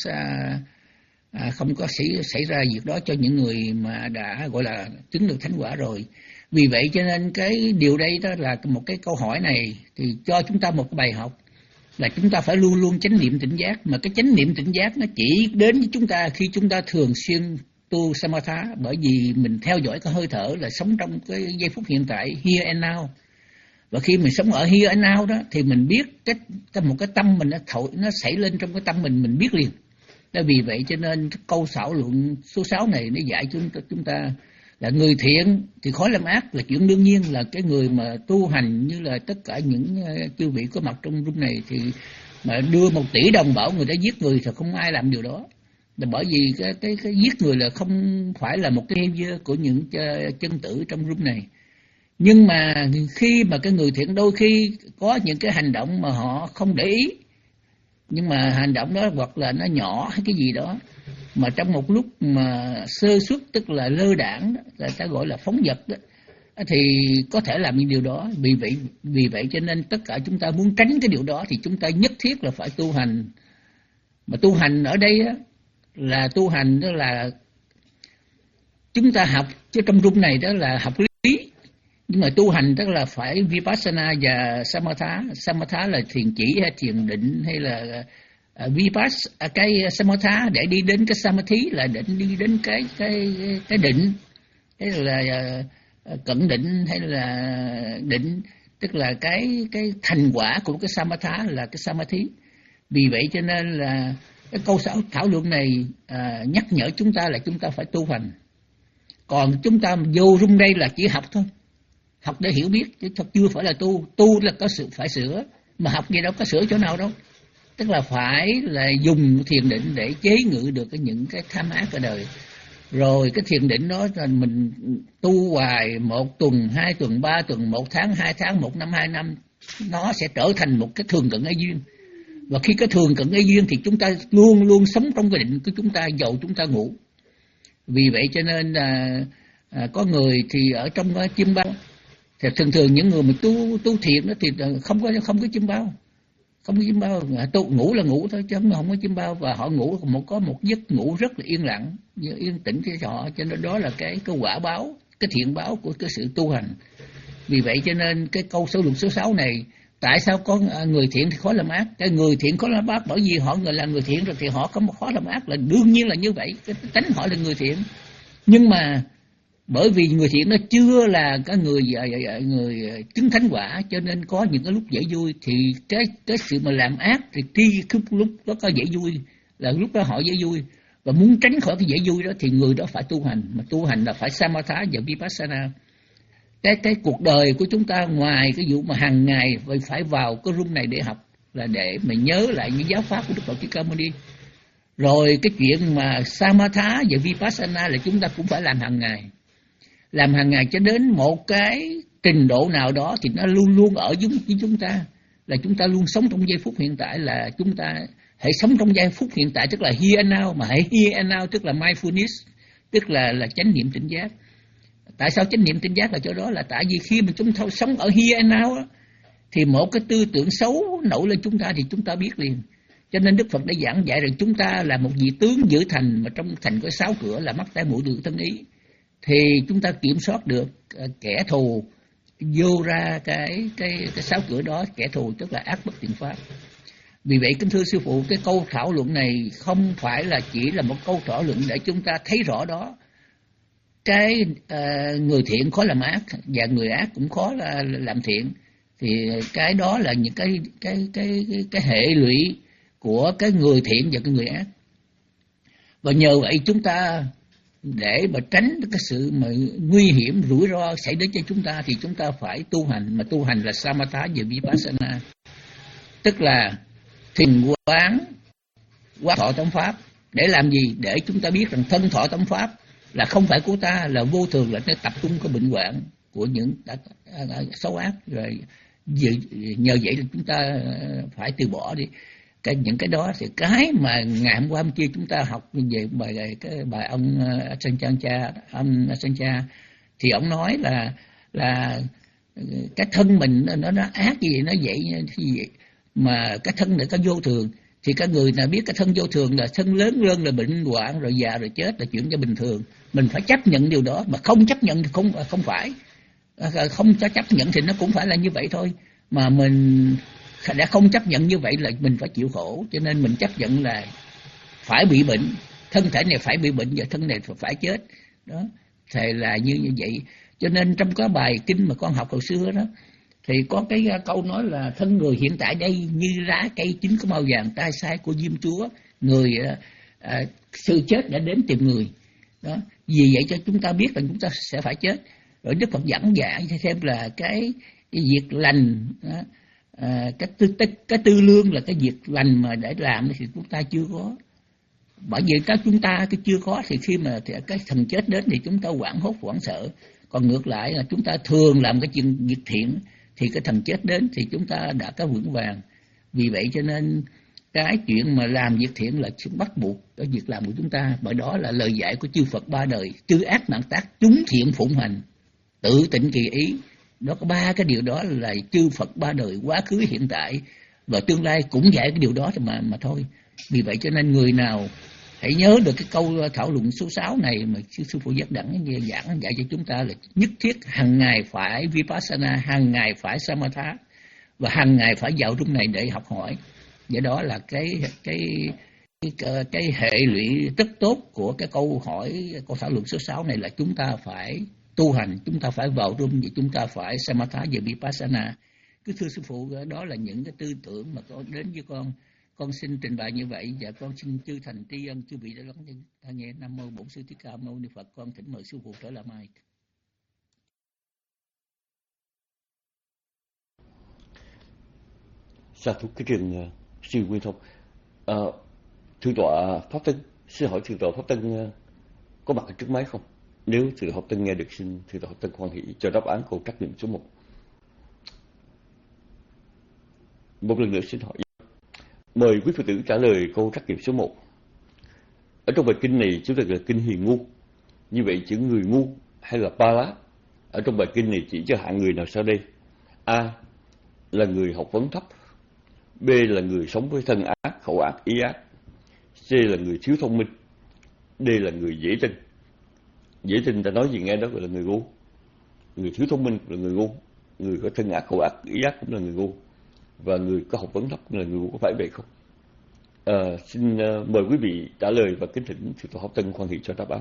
Speaker 5: à, không có xảy, xảy ra việc đó cho những người mà đã gọi là chứng được thánh quả rồi. Vì vậy cho nên cái điều đây đó là một cái câu hỏi này thì cho chúng ta một cái bài học, là chúng ta phải luôn luôn chánh niệm tỉnh giác. Mà cái chánh niệm tỉnh giác nó chỉ đến với chúng ta khi chúng ta thường xuyên tu samatha, bởi vì mình theo dõi cái hơi thở, là sống trong cái giây phút hiện tại, here and now. Và khi mình sống ở here and now đó thì mình biết cái, cái một cái tâm mình nó thổi, nó xảy lên trong cái tâm mình, mình biết liền. Đó, vì vậy cho nên câu xảo luận số sáu này nó dạy chúng ta, chúng ta là người thiện thì khó làm ác là chuyện đương nhiên. Là cái người mà tu hành như là tất cả những chư vị có mặt trong room này, thì mà đưa một tỷ đồng bảo người ta giết người thì không ai làm điều đó. Là bởi vì cái, cái, cái giết người là không phải là một cái dơ của những chân tử trong room này. Nhưng mà khi mà cái người thiện đôi khi có những cái hành động mà họ không để ý, nhưng mà hành động đó hoặc là nó nhỏ hay cái gì đó, mà trong một lúc mà sơ suất, tức là lơ đãng, người ta gọi là phóng dật đó, thì có thể làm những điều đó. Vì vậy vì vậy cho nên tất cả chúng ta muốn tránh cái điều đó thì chúng ta nhất thiết là phải tu hành. Mà tu hành ở đây á, là tu hành đó là chúng ta học chứ trong room này đó là học lý, nhưng mà tu hành tức là phải vipassana và samatha. Samatha là thiền chỉ hay thiền định, hay là uh, vipassana, cái samatha để đi đến cái samadhi là định đi đến cái cái cái định, hay là uh, cận định, hay là định, tức là cái cái thành quả của cái samatha là cái samadhi. Vì vậy cho nên là cái câu thảo luận này uh, nhắc nhở chúng ta là chúng ta phải tu hành. Còn chúng ta vô room đây là chỉ học thôi, học để hiểu biết, chứ thật chưa phải là tu. Tu là có sự phải sửa, mà học gì đâu có sửa chỗ nào đâu. Tức là phải là dùng thiền định để chế ngự được cái những cái tham ác ở đời. Rồi cái thiền định đó là mình tu hoài một tuần, hai tuần, ba tuần, một tháng, hai tháng, một năm, hai năm, nó sẽ trở thành một cái thường cận ái duyên. Và khi cái thường cận ái duyên thì chúng ta luôn luôn sống trong cái định của chúng ta, dầu chúng ta ngủ. Vì vậy cho nên là à, có người thì ở trong uh, chim bao, thì thường thường những người mà tu tu thiện đó thì không có không có chim bao, không có chim bao, tu ngủ là ngủ thôi chứ không có chim bao. Và họ ngủ một có một giấc ngủ rất là yên lặng, yên tĩnh cho họ, cho nên đó là cái cái quả báo, cái thiện báo của cái sự tu hành. Vì vậy cho nên cái câu số luận số sáu này, tại sao có người thiện thì khó làm ác? Cái người thiện khó làm ác bởi vì họ người là người thiện rồi thì họ không khó làm ác, là đương nhiên là như vậy, cái tánh họ là người thiện. Nhưng mà bởi vì người thiện nó chưa là cái người người chứng thánh quả, cho nên có những cái lúc dễ vui, thì cái cái sự mà làm ác thì tuy lúc đó có dễ vui, là lúc đó họ dễ vui, và muốn tránh khỏi cái dễ vui đó thì người đó phải tu hành. Mà tu hành là phải samatha và vipassana. Cái cái cuộc đời của chúng ta, ngoài cái vụ mà hàng ngày phải vào cái room này để học, là để mà nhớ lại những giáo pháp của Đức Phật Thích Ca Mâu Ni. Rồi cái chuyện mà samatha và vipassana là chúng ta cũng phải làm hàng ngày. Làm hàng ngày cho đến một cái trình độ nào đó thì nó luôn luôn ở với chúng ta, là chúng ta luôn sống trong giây phút hiện tại. Là chúng ta hãy sống trong giây phút hiện tại, tức là here and now. Mà hãy here and now tức là mindfulness, tức là là chánh niệm tỉnh giác. Tại sao chánh niệm tỉnh giác là chỗ đó? Là tại vì khi mà chúng ta sống ở here and now đó, thì một cái tư tưởng xấu nổi lên chúng ta thì chúng ta biết liền. Cho nên Đức Phật đã giảng dạy rằng chúng ta là một vị tướng giữ thành, mà trong thành có sáu cửa là mắt, tai, mũi, lưỡi, thân, ý. Thì chúng ta kiểm soát được kẻ thù vô ra cái cái cái sáu cửa đó. Kẻ thù tức là ác bất thiện pháp. Vì vậy kính thưa sư phụ, cái câu thảo luận này không phải là chỉ là một câu thảo luận để chúng ta thấy rõ đó. Cái uh, người thiện khó làm ác và người ác cũng khó là làm thiện, thì cái đó là những cái cái cái cái, cái hệ lụy của cái người thiện và cái người ác. Và nhờ vậy chúng ta để mà tránh cái sự mà nguy hiểm rủi ro xảy đến cho chúng ta thì chúng ta phải tu hành, mà tu hành là samatha và vipassana, tức là thiền quán quán thọ tâm pháp. Để làm gì? Để chúng ta biết rằng thân thọ tâm pháp là không phải của ta, là vô thường, là nó tập trung cái bệnh hoạn của những đã, đã, xấu ác rồi. Nhờ vậy là chúng ta phải từ bỏ đi cái những cái đó. Thì cái mà ngày hôm qua hôm kia chúng ta học về bài cái bài ông Sancha ông Sancha thì ông nói là là cái thân mình nó nó ác gì vậy, nó vậy thì vậy. Mà cái thân này có vô thường, thì các người nào biết cái thân vô thường là thân lớn lên là bệnh hoạn rồi già rồi chết là chuyện cho bình thường. Mình phải chấp nhận điều đó, mà không chấp nhận thì không không phải, không cho chấp nhận thì nó cũng phải là như vậy thôi. Mà mình đã không chấp nhận như vậy là mình phải chịu khổ. Cho nên mình chấp nhận là phải bị bệnh, thân thể này phải bị bệnh và thân này phải chết đó, thì là như như vậy. Cho nên trong cái bài kinh mà con học hồi xưa đó thì có cái câu nói là thân người hiện tại đây như lá cây chín có màu vàng, tai sai của Diêm Chúa, người à, sự chết đã đến tìm người đó. Vì vậy cho chúng ta biết là chúng ta sẽ phải chết. Rồi Đức Phật giảng dạy thêm là cái, cái việc lành đó, à, cái, tư, cái tư lương là cái việc lành mà để làm thì chúng ta chưa có. Bởi vì các chúng ta cái chưa có thì khi mà thì cái thần chết đến thì chúng ta hoảng hốt hoảng sợ. Còn ngược lại là chúng ta thường làm cái chuyện việc thiện thì cái thần chết đến thì chúng ta đã có vững vàng. Vì vậy cho nên cái chuyện mà làm việc thiện là bắt buộc cái việc làm của chúng ta. Bởi đó là lời dạy của chư Phật ba đời: chư ác mạng tác, chúng thiện phụng hành, tự tịnh kỳ ý. Đó có ba cái điều đó là chư Phật ba đời, quá khứ, hiện tại và tương lai cũng dạy cái điều đó mà mà thôi. Vì vậy cho nên người nào hãy nhớ được cái câu thảo luận số sáu này mà sư phụ Giác Đẳng giảng dạy cho chúng ta là nhất thiết hàng ngày phải vipassana, hàng ngày phải samatha và hàng ngày phải vào trong này để học hỏi. Vậy đó là cái cái cái, cái hệ lụy rất tốt của cái câu hỏi, câu thảo luận số sáu này là chúng ta phải tu hành, chúng ta phải vào room và chúng ta phải samatha và vipassana. Cứ thưa sư phụ, đó là những cái tư tưởng mà con đến với con. Con xin trình bày như vậy và con xin chư thành tri ân chư vị đã lắng nghe. Nam mô Bổn Sư Thích Ca Mâu Ni Phật. Con thỉnh mời sư phụ trở lại mai.
Speaker 1: Sa thú cái trường uh, sư Nguyên Thông. Uh, thượng tọa Pháp Tân, sư hỏi thượng tọa Pháp Tân uh, có mặt ở trước máy không? Nếu thượng tọa Pháp Tân nghe được, xin thượng tọa Pháp Tân hoan hỷ cho đáp án câu trắc nghiệm số một. Một lần nữa xin hỏi. Mời quý Phật tử trả lời câu trắc nghiệm số một. Ở trong bài kinh này chúng ta gọi là kinh hiền ngu. Như vậy chữ người ngu hay là ba lá ở trong bài kinh này chỉ cho hạng người nào sau đây? A là người học vấn thấp, B là người sống với thân ác, khẩu ác, ý ác, C là người thiếu thông minh, D là người dễ tin. Dễ tin ta nói gì nghe đó gọi là người ngu. Người thiếu thông minh là người ngu, người có thân ác, khẩu ác, ý ác cũng là người ngu, và người có học vấn thấp cũng là người ngu. Có phải vậy không? À, xin uh, mời quý vị trả lời và kính thỉnh thượng tọa Pháp Tân khoan hỷ cho đáp án.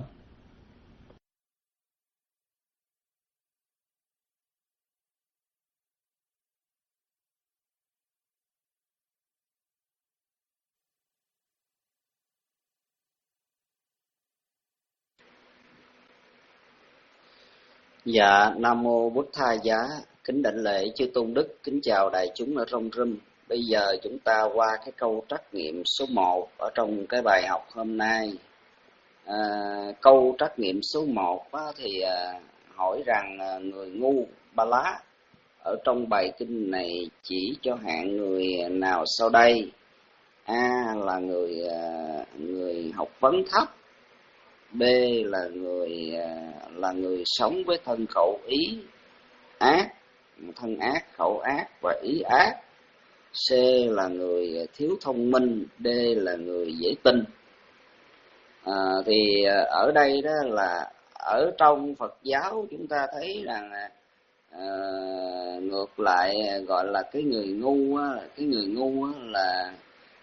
Speaker 3: Dạ, Nam Mô Bút Tha Giá, kính đảnh lễ chư tôn đức, kính chào đại chúng ở trong room. Bây giờ chúng ta qua cái câu trắc nghiệm số một ở trong cái bài học hôm nay. À, câu trắc nghiệm số một á, thì à, hỏi rằng à, người ngu ba lá ở trong bài kinh này chỉ cho hạng người nào sau đây? A là người à, người học vấn thấp, B là người à, là người sống với thân khẩu ý ác, thân ác, khẩu ác và ý ác, C là người thiếu thông minh, D là người dễ tin. À, thì ở đây đó là ở trong Phật giáo chúng ta thấy rằng à, ngược lại gọi là cái người ngu á, cái người ngu á là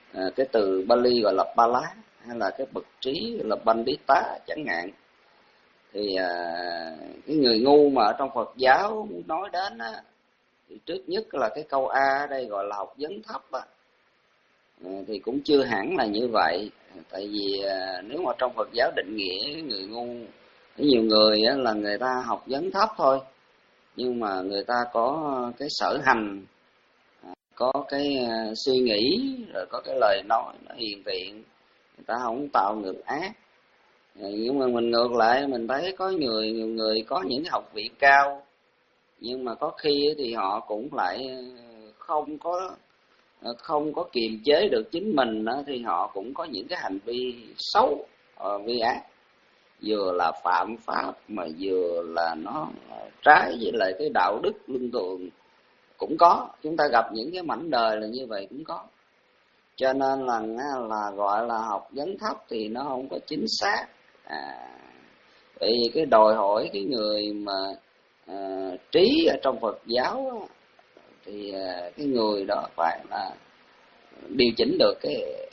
Speaker 3: À, cái từ Bali gọi là Pala, hay là cái bậc trí gọi là Pandita chẳng hạn. Thì à, cái người ngu mà ở trong Phật giáo muốn nói đến á, thì trước nhất là cái câu A ở đây gọi là học vấn thấp á, à, thì cũng chưa hẳn là như vậy. Tại vì à, nếu mà trong Phật giáo định nghĩa người ngu, nhiều người á, là người ta học vấn thấp thôi, nhưng mà người ta có cái sở hành, có cái uh, suy nghĩ, rồi có cái lời nói nó hiền thiện, người ta không tạo nghiệp ác. Nhưng mà mình ngược lại mình thấy có người nhiều người có những cái học vị cao, nhưng mà có khi thì họ cũng lại không có không có kiềm chế được chính mình đó, thì họ cũng có những cái hành vi xấu, vi ác, vừa là phạm pháp mà vừa là nó trái với lại cái đạo đức luân thường cũng có. Chúng ta gặp những cái mảnh đời là như vậy cũng có. Cho nên là là gọi là học vấn thấp thì nó không có chính xác. À, bởi vì cái đòi hỏi cái người mà à, trí ở trong Phật giáo thì à, cái người đó phải là điều chỉnh được cái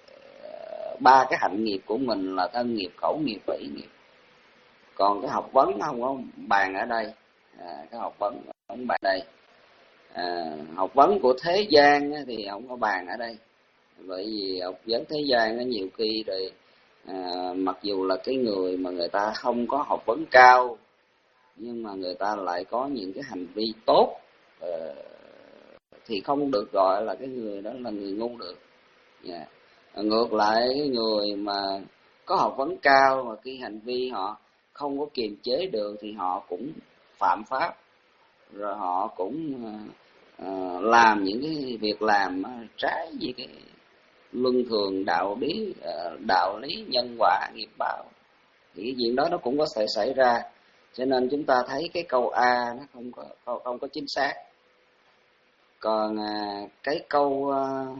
Speaker 3: ba cái hạnh nghiệp của mình là thân nghiệp, khẩu nghiệp và ý nghiệp. Còn cái học vấn không có bàn ở đây. À, cái học vấn không bàn đây. À, học vấn của thế gian thì không có bàn ở đây. Bởi vì học vấn thế gian nó nhiều khi rồi à, mặc dù là cái người mà người ta không có học vấn cao, nhưng mà người ta lại có những cái hành vi tốt, à, thì không được gọi là cái người đó là người ngu được. Yeah. Ngược lại cái người mà có học vấn cao mà khi hành vi họ không có kiềm chế được thì họ cũng phạm pháp, rồi họ cũng uh, làm những cái việc làm uh, trái với cái luân thường đạo lý, uh, đạo lý nhân quả nghiệp báo, thì cái chuyện đó nó cũng có thể xảy ra. Cho nên chúng ta thấy cái câu A nó không có không, không có chính xác. Còn uh, cái câu uh,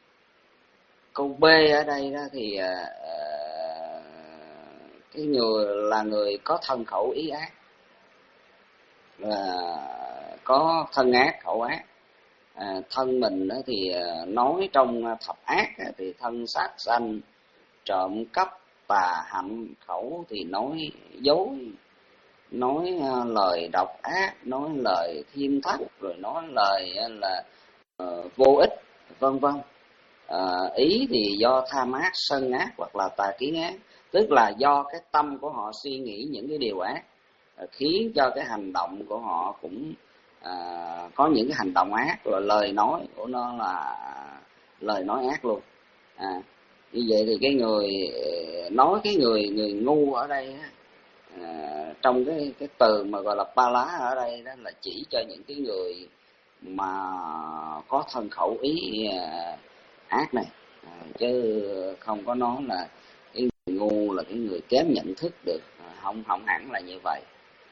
Speaker 3: câu B ở đây đó thì uh, cái người là người có thân khẩu ý ác, là có thân ác khẩu ác. À, thân mình đó thì nói trong thập ác thì thân sát sanh, trộm cắp, tà hạnh, khẩu thì nói dối, nói lời độc ác, nói lời thiêm thất, rồi nói lời là uh, vô ích, vân vân. À, ý thì do tham ác, sân ác hoặc là tà kiến ác, tức là do cái tâm của họ suy nghĩ những cái điều ác, khiến cho cái hành động của họ cũng à, có những cái hành động ác, rồi lời nói của nó là lời nói ác luôn. À, như vậy thì cái người nói cái người người ngu ở đây à, trong cái cái từ mà gọi là Pala ở đây đó là chỉ cho những cái người mà có thân khẩu ý à, ác này, à, chứ không có nói là cái người ngu là cái người kém nhận thức được, à, không không hẳn là như vậy.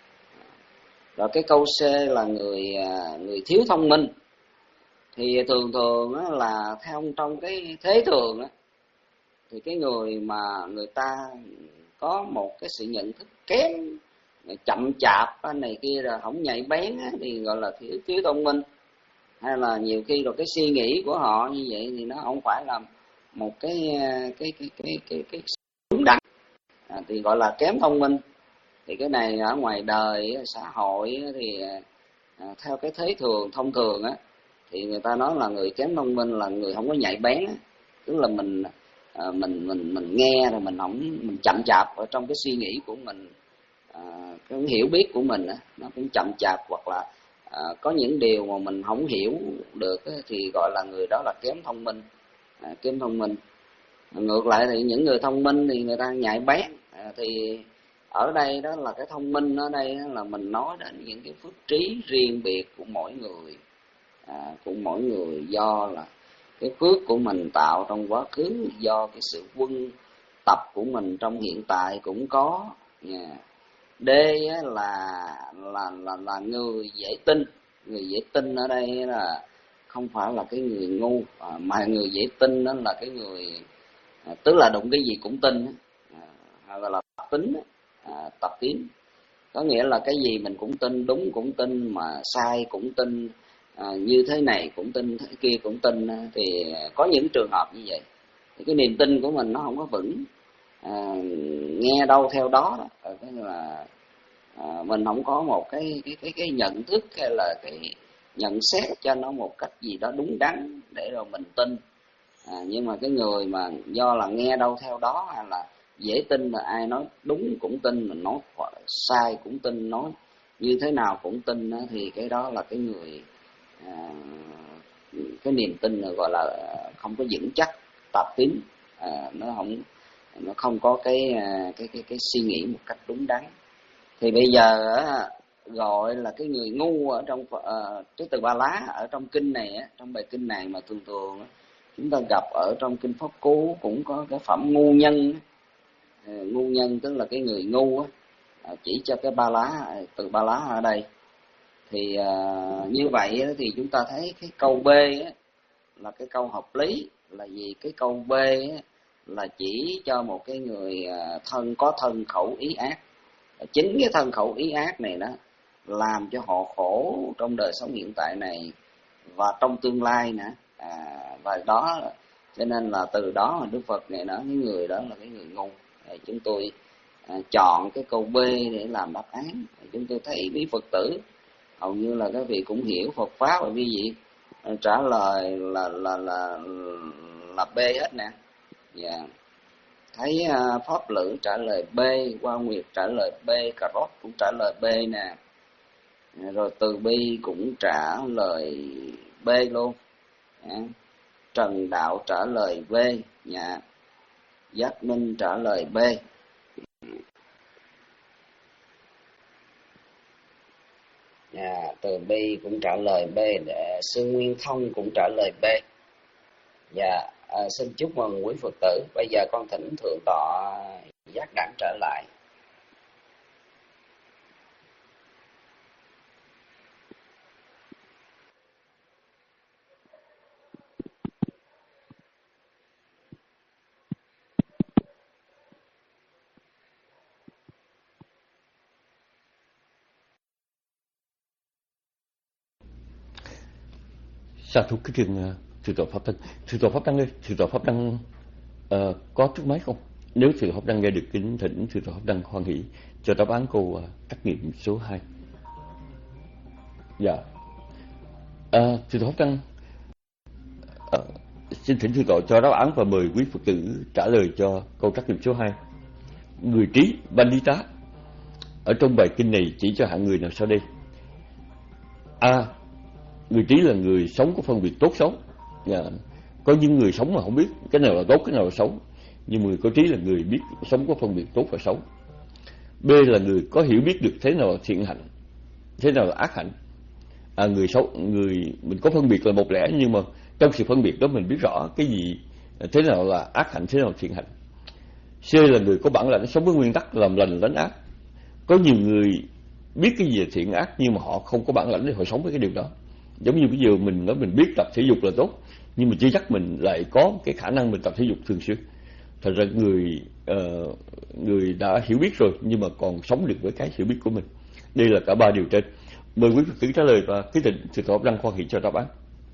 Speaker 3: Rồi cái câu C là người người thiếu thông minh, thì thường thường á, là theo trong cái thế thường á, thì cái người mà người ta có một cái sự nhận thức kém, chậm chạp này kia rồi không nhạy bén á, thì gọi là thiếu thiếu thông minh. Hay là nhiều khi rồi cái suy nghĩ của họ như vậy thì nó không phải là một cái cái cái cái cái cái đúng đắn, à, thì gọi là kém thông minh. Thì cái này ở ngoài đời xã hội thì à, theo cái thế thường thông thường á, thì người ta nói là người kém thông minh là người không có nhạy bén á. Tức là mình à, mình mình mình nghe rồi mình không mình chậm chạp ở trong cái suy nghĩ của mình, à, cái hiểu biết của mình á, nó cũng chậm chạp, hoặc là à, có những điều mà mình không hiểu được á, thì gọi là người đó là kém thông minh, à, kém thông minh. Ngược lại thì những người thông minh thì người ta nhạy bén, à, thì ở đây đó là cái thông minh ở đây là mình nói đến những cái phước trí riêng biệt của mỗi người, à, của mỗi người do là cái phước của mình tạo trong quá khứ, do cái sự quân tập của mình trong hiện tại cũng có. Yeah. D là là là là người dễ tin. Người dễ tin ở đây là không phải là cái người ngu, à, mà người dễ tin đó là cái người à, tức là đụng cái gì cũng tin, à, gọi là tập tính, à, tập tín. Có nghĩa là cái gì mình cũng tin, đúng cũng tin, mà sai cũng tin, à, như thế này cũng tin, thế kia cũng tin. Thì có những trường hợp như vậy, thì cái niềm tin của mình nó không có vững. À, nghe đâu theo đó, đó. À, cái là à, mình không có một cái cái cái cái nhận thức hay là cái nhận xét cho nó một cách gì đó đúng đắn để rồi mình tin. À, nhưng mà cái người mà do là nghe đâu theo đó, hay là dễ tin, mà ai nói đúng cũng tin, mình nói sai cũng tin, nói như thế nào cũng tin đó, thì cái đó là cái người à, cái niềm tin gọi là không có vững chắc, tạp tín, à, nó không nó không có cái cái cái cái suy nghĩ một cách đúng đắn. Thì bây giờ gọi là cái người ngu ở trong uh, cái từ Ba Lá ở trong kinh này, trong bài kinh này mà thường thường chúng ta gặp ở trong kinh Pháp Cú cũng có cái phẩm ngu nhân. Ngu nhân tức là cái người ngu, chỉ cho cái Ba Lá, từ Ba Lá ở đây. Thì uh, như vậy thì chúng ta thấy cái câu B á, là cái câu hợp lý là gì? Cái câu B á, là chỉ cho một cái người thân có thân khẩu ý ác. Chính cái thân khẩu ý ác này đó làm cho họ khổ trong đời sống hiện tại này và trong tương lai nữa. À, và đó cho nên là từ đó mà Đức Phật này nói cái người đó là cái người ngu. À, chúng tôi à, chọn cái câu B để làm đáp án. À, chúng tôi thấy quý Phật tử hầu như là các vị cũng hiểu Phật pháp, và quý vị à, trả lời là là là là B hết nè. Dạ. Yeah. Thấy uh, Pháp Lữ trả lời B, Hoa Nguyệt trả lời B, Cà Rốt cũng trả lời B nè, rồi Từ Bi cũng trả lời B luôn. À, Trần Đạo trả lời B, nhà Giác Minh trả lời B. À, Từ Bi cũng trả lời B, để Sư Nguyên Thông cũng trả lời B. Dạ, à, xin chúc mừng quý Phật tử. Bây giờ con thỉnh Thượng tọa Giác Đẳng trở lại.
Speaker 1: Sa thú kính thưa Thượng tọa Pháp Đăng. Thượng tọa Pháp Đăng ơi, Thượng tọa Pháp Đăng uh, có trước máy không? Nếu Thượng tọa Pháp Đăng nghe được, kính thỉnh Thượng tọa Pháp Đăng hoan hỷ cho đáp án câu uh, trắc nghiệm số hai. Dạ. Uh, Thượng tọa Pháp Đăng uh, xin thỉnh Thượng tọa cho đáp án và mời quý Phật tử trả lời cho câu trắc nghiệm số hai. Người trí Bandita ở trong bài kinh này chỉ cho hạng người nào sau đây? A. Người trí là người sống có phân biệt tốt xấu. Dạ. Có những người sống mà không biết cái nào là tốt, cái nào là xấu. Nhưng người có trí là người biết sống có phân biệt tốt và xấu. B là người có hiểu biết được thế nào là thiện hạnh, thế nào là ác hạnh. À, người xấu, người mình có phân biệt là một lẽ, nhưng mà trong sự phân biệt đó mình biết rõ cái gì, thế nào là ác hạnh, thế nào là thiện hạnh. C là người có bản lãnh sống với nguyên tắc làm lành lánh ác. Có nhiều người biết cái gì là thiện ác nhưng mà họ không có bản lãnh để họ sống với cái điều đó. Giống như bây giờ mình nói mình biết tập thể dục là tốt, nhưng mà chưa chắc mình lại có cái khả năng mình tập thể dục thường xuyên. Thật ra người uh, người đã hiểu biết rồi nhưng mà còn sống được với cái hiểu biết của mình. Đây là cả ba điều trên. Mời quý Phật tử trả lời và cái tình Thượng tọa Pháp Đăng hoan hỷ cho đáp án.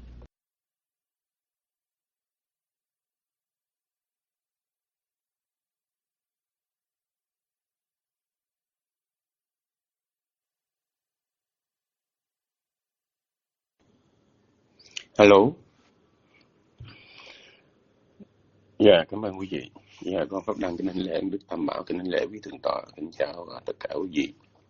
Speaker 6: Alo. Dạ, cảm ơn quý vị. Dạ, con Pháp Đăng kính hành lễ Đức Tam Bảo, kính hành lễ quý Thượng tọa, kính chào tất cả quý vị.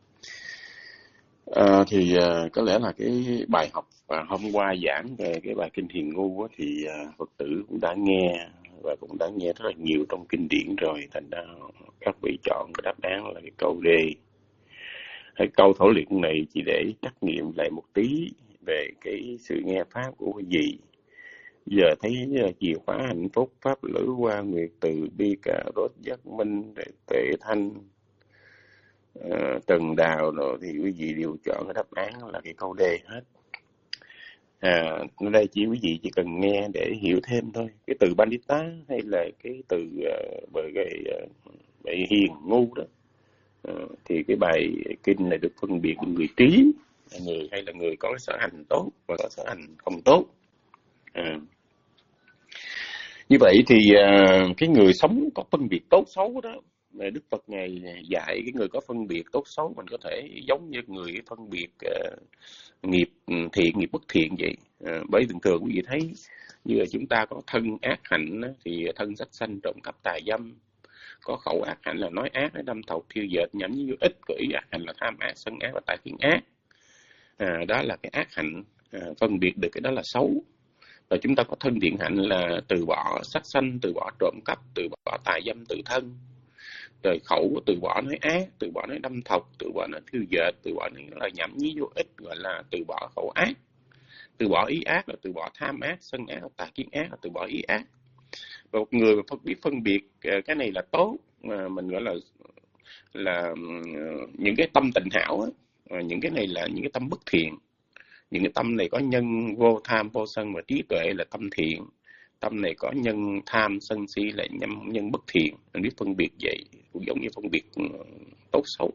Speaker 6: À, thì à, có lẽ là cái bài học và hôm qua giảng về cái bài kinh Hiền Ngu á, thì à, Phật tử cũng đã nghe và cũng đã nghe rất là nhiều trong kinh điển rồi, thành ra các vị chọn cái đáp án là cái câu D. Cái câu thổ liệt này chỉ để trắc nghiệm lại một tí về cái sự nghe pháp của quý vị. Giờ thấy chìa khóa hạnh phúc, Pháp Lữ, Hoa Nguyệt, Từ Bi, Cà Rốt, Giác Minh, Tuệ Thanh, uh, Trần Đào rồi thì quý vị đều chọn cái đáp án là cái câu D hết. À, ở đây chỉ quý vị chỉ cần nghe để hiểu thêm thôi. Cái từ Bandita hay là cái từ uh, bởi cái uh, bài hiền ngu đó, uh, thì cái bài kinh này được phân biệt người trí là người hay là người có sở hành tốt và có sở hành không tốt. À. Như vậy thì uh, cái người sống có phân biệt tốt xấu đó, Đức Phật Ngài dạy cái người có phân biệt tốt xấu mình có thể giống như người phân biệt uh, nghiệp thiện, nghiệp bất thiện vậy. Uh, bởi thường thường quý vị thấy như là chúng ta có thân ác hạnh thì thân sát sanh, trộm cắp, tà dâm, có khẩu ác hạnh là nói ác, nói đâm thọc, thiêu dệt, nhẫn như ích kỷ, ác hạnh là tham ác, sân ác và tà kiến ác. À, đó là cái ác hạnh, à, phân biệt được cái đó là xấu. Và chúng ta có thân thiện hạnh là từ bỏ sát sanh, từ bỏ trộm cắp, từ bỏ tà dâm tự thân, rồi khẩu từ bỏ nói ác, từ bỏ nói đâm thọc, từ bỏ nói thiêu dệt, từ bỏ nói là nhảm nhí vô ích, gọi là từ bỏ khẩu ác. Từ bỏ ý ác là từ bỏ tham ác, sân ác, tà kiến ác là từ bỏ ý ác. Và một người mà phân biết phân biệt cái này là tốt, mà mình gọi là là những cái tâm tịnh hảo á, những cái này là những cái tâm bất thiện. Những cái tâm này có nhân vô tham vô sân và trí tuệ là tâm thiện. Tâm này có nhân tham sân si là nhân, nhân bất thiện. Mình biết phân biệt vậy cũng giống như phân biệt tốt xấu.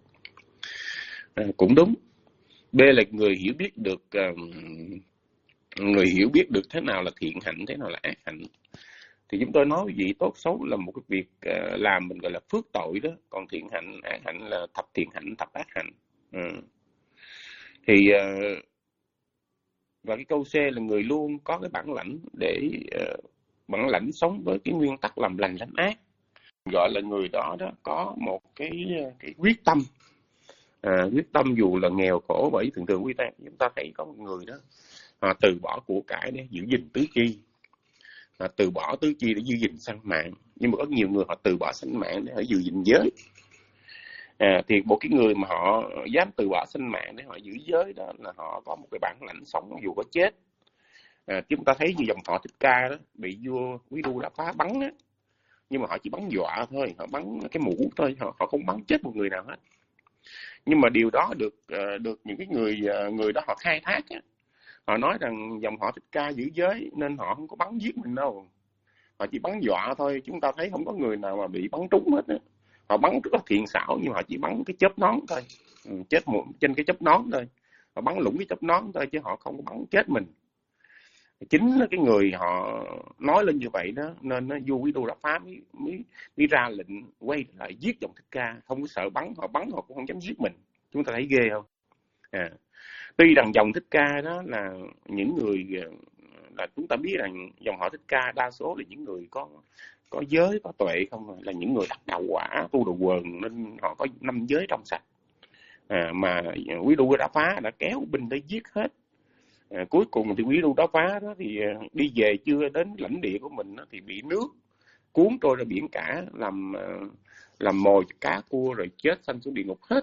Speaker 6: À, cũng đúng. B là người hiểu biết được uh, người hiểu biết được thế nào là thiện hạnh, thế nào là ác hạnh. Thì chúng tôi nói gì tốt xấu là một cái việc uh, làm mình gọi là phước tội đó, còn thiện hạnh, ác hạnh là thập thiện hạnh, thập ác hạnh. Ừ. Thì uh, và cái câu C là người luôn có cái bản lãnh để uh, bản lãnh sống với cái nguyên tắc làm lành tránh ác. Gọi là người đó đó có một cái cái quyết tâm, à, quyết tâm dù là nghèo khổ. Bởi thường thường quý ta chúng ta thấy có một người đó họ từ bỏ của cải để giữ gìn tứ chi, họ từ bỏ tứ chi để giữ gìn sanh mạng. Nhưng mà có nhiều người họ từ bỏ sanh mạng để họ giữ gìn giới. À, thì một cái người mà họ dám từ bỏ sinh mạng để họ giữ giới đó là họ có một cái bản lãnh sống dù có chết. À, chúng ta thấy như dòng họ Thích Ca đó bị vua Quý Đu đã phá bắn á, nhưng mà họ chỉ bắn dọa thôi, họ bắn cái mũ thôi, họ, họ không bắn chết một người nào hết. Nhưng mà điều đó được được những cái người người đó họ khai thác á, họ nói rằng dòng họ Thích Ca giữ giới nên họ không có bắn giết mình đâu, họ chỉ bắn dọa thôi. Chúng ta thấy không có người nào mà bị bắn trúng hết á. Họ bắn rất là thiện xảo nhưng họ chỉ bắn cái chớp nón thôi, ừ, chết một trên cái chớp nón thôi, họ bắn lũng cái chớp nón thôi chứ họ không có bắn chết mình. Chính là cái người họ nói lên như vậy đó nên vua Quý Đô đã phá mới, mới, mới ra lệnh quay lại giết dòng Thích Ca, không có sợ bắn, họ bắn họ cũng không dám giết mình. Chúng ta thấy ghê không? À, tuy rằng dòng Thích Ca đó là những người là chúng ta biết rằng dòng họ Thích Ca đa số là những người có có giới, có tuệ không, là những người đắc đạo quả, tu đồ quần nên họ có năm giới trong sạch. À, mà Quý Đô đã phá, đã kéo binh để giết hết. À, cuối cùng thì Quý Đô đã phá đó thì đi về chưa đến lãnh địa của mình đó, thì bị nước cuốn trôi ra biển cả, làm làm mồi cho cá cua rồi chết sanh xuống địa ngục hết.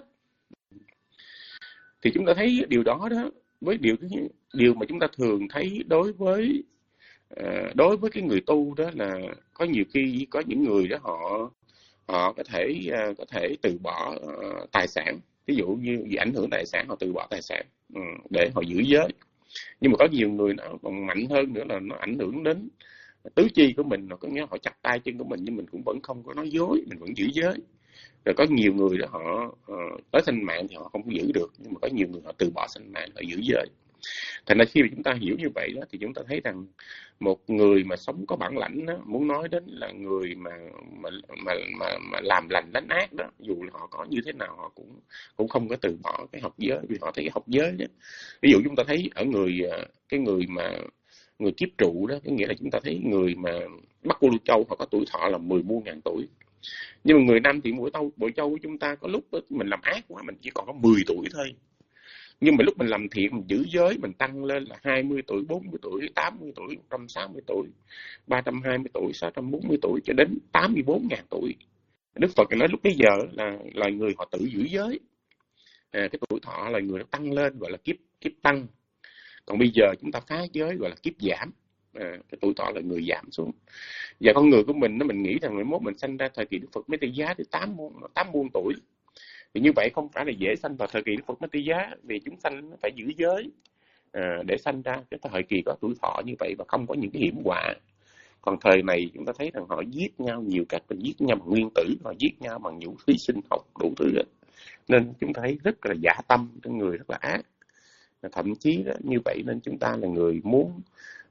Speaker 6: Thì chúng ta thấy điều đó đó với điều điều mà chúng ta thường thấy đối với đối với cái người tu đó là có nhiều khi có những người đó họ họ có thể có thể từ bỏ tài sản, ví dụ như vì ảnh hưởng tài sản họ từ bỏ tài sản để họ giữ giới. Nhưng mà có nhiều người nó còn mạnh hơn nữa là nó ảnh hưởng đến tứ chi của mình, nó có nghĩa họ chặt tay chân của mình nhưng mình cũng vẫn không có nói dối, mình vẫn giữ giới. Rồi có nhiều người đó họ tới sanh mạng thì họ không có giữ được, nhưng mà có nhiều người họ từ bỏ sanh mạng họ giữ giới. Thành ra khi mà chúng ta hiểu như vậy đó thì chúng ta thấy rằng một người mà sống có bản lãnh đó, muốn nói đến là người mà mà mà mà, mà làm lành đánh ác đó, dù là họ có như thế nào họ cũng cũng không có từ bỏ cái học giới, vì họ thấy cái học giới đó. Ví dụ chúng ta thấy ở người cái người mà người kiếp trụ đó, có nghĩa là chúng ta thấy người mà Bắc Cô Lưu Châu họ có tuổi thọ là mười muôn ngàn tuổi. Nhưng mà người Nam thì mỗi tâu Bội Châu của chúng ta có lúc đó, mình làm ác quá mình chỉ còn có mười tuổi thôi. Nhưng mà lúc mình làm thiện, mình giữ giới, mình tăng lên là hai mươi tuổi, bốn mươi tuổi, tám mươi tuổi, một trăm sáu mươi tuổi, ba trăm hai mươi tuổi, sáu trăm bốn mươi tuổi cho đến tám mươi bốn ngàn tuổi. Đức Phật nói lúc bây giờ là loài người họ tự giữ giới. À, cái tuổi thọ là người nó tăng lên gọi là kiếp kiếp tăng. Còn bây giờ chúng ta phá giới gọi là kiếp giảm. À, cái tuổi thọ là người giảm xuống. Và con người của mình nó mình nghĩ rằng mai mốt mình sanh ra thời kỳ Đức Phật Mê Tây Giá thì tám muôn tuổi. Thì như vậy không phải là dễ sanh vào thời kỳ Đức Phật Mê Tây Giá, vì chúng sanh phải giữ giới à, để sanh ra cái thời kỳ có tuổi thọ như vậy và không có những cái hiểm họa. Còn thời này chúng ta thấy rằng họ giết nhau nhiều cách, mình giết nhau bằng nguyên tử, họ giết nhau bằng vũ khí sinh học đủ thứ đó. Nên chúng ta thấy rất là dã tâm, con người rất là ác. Thậm chí đó, như vậy nên chúng ta là người muốn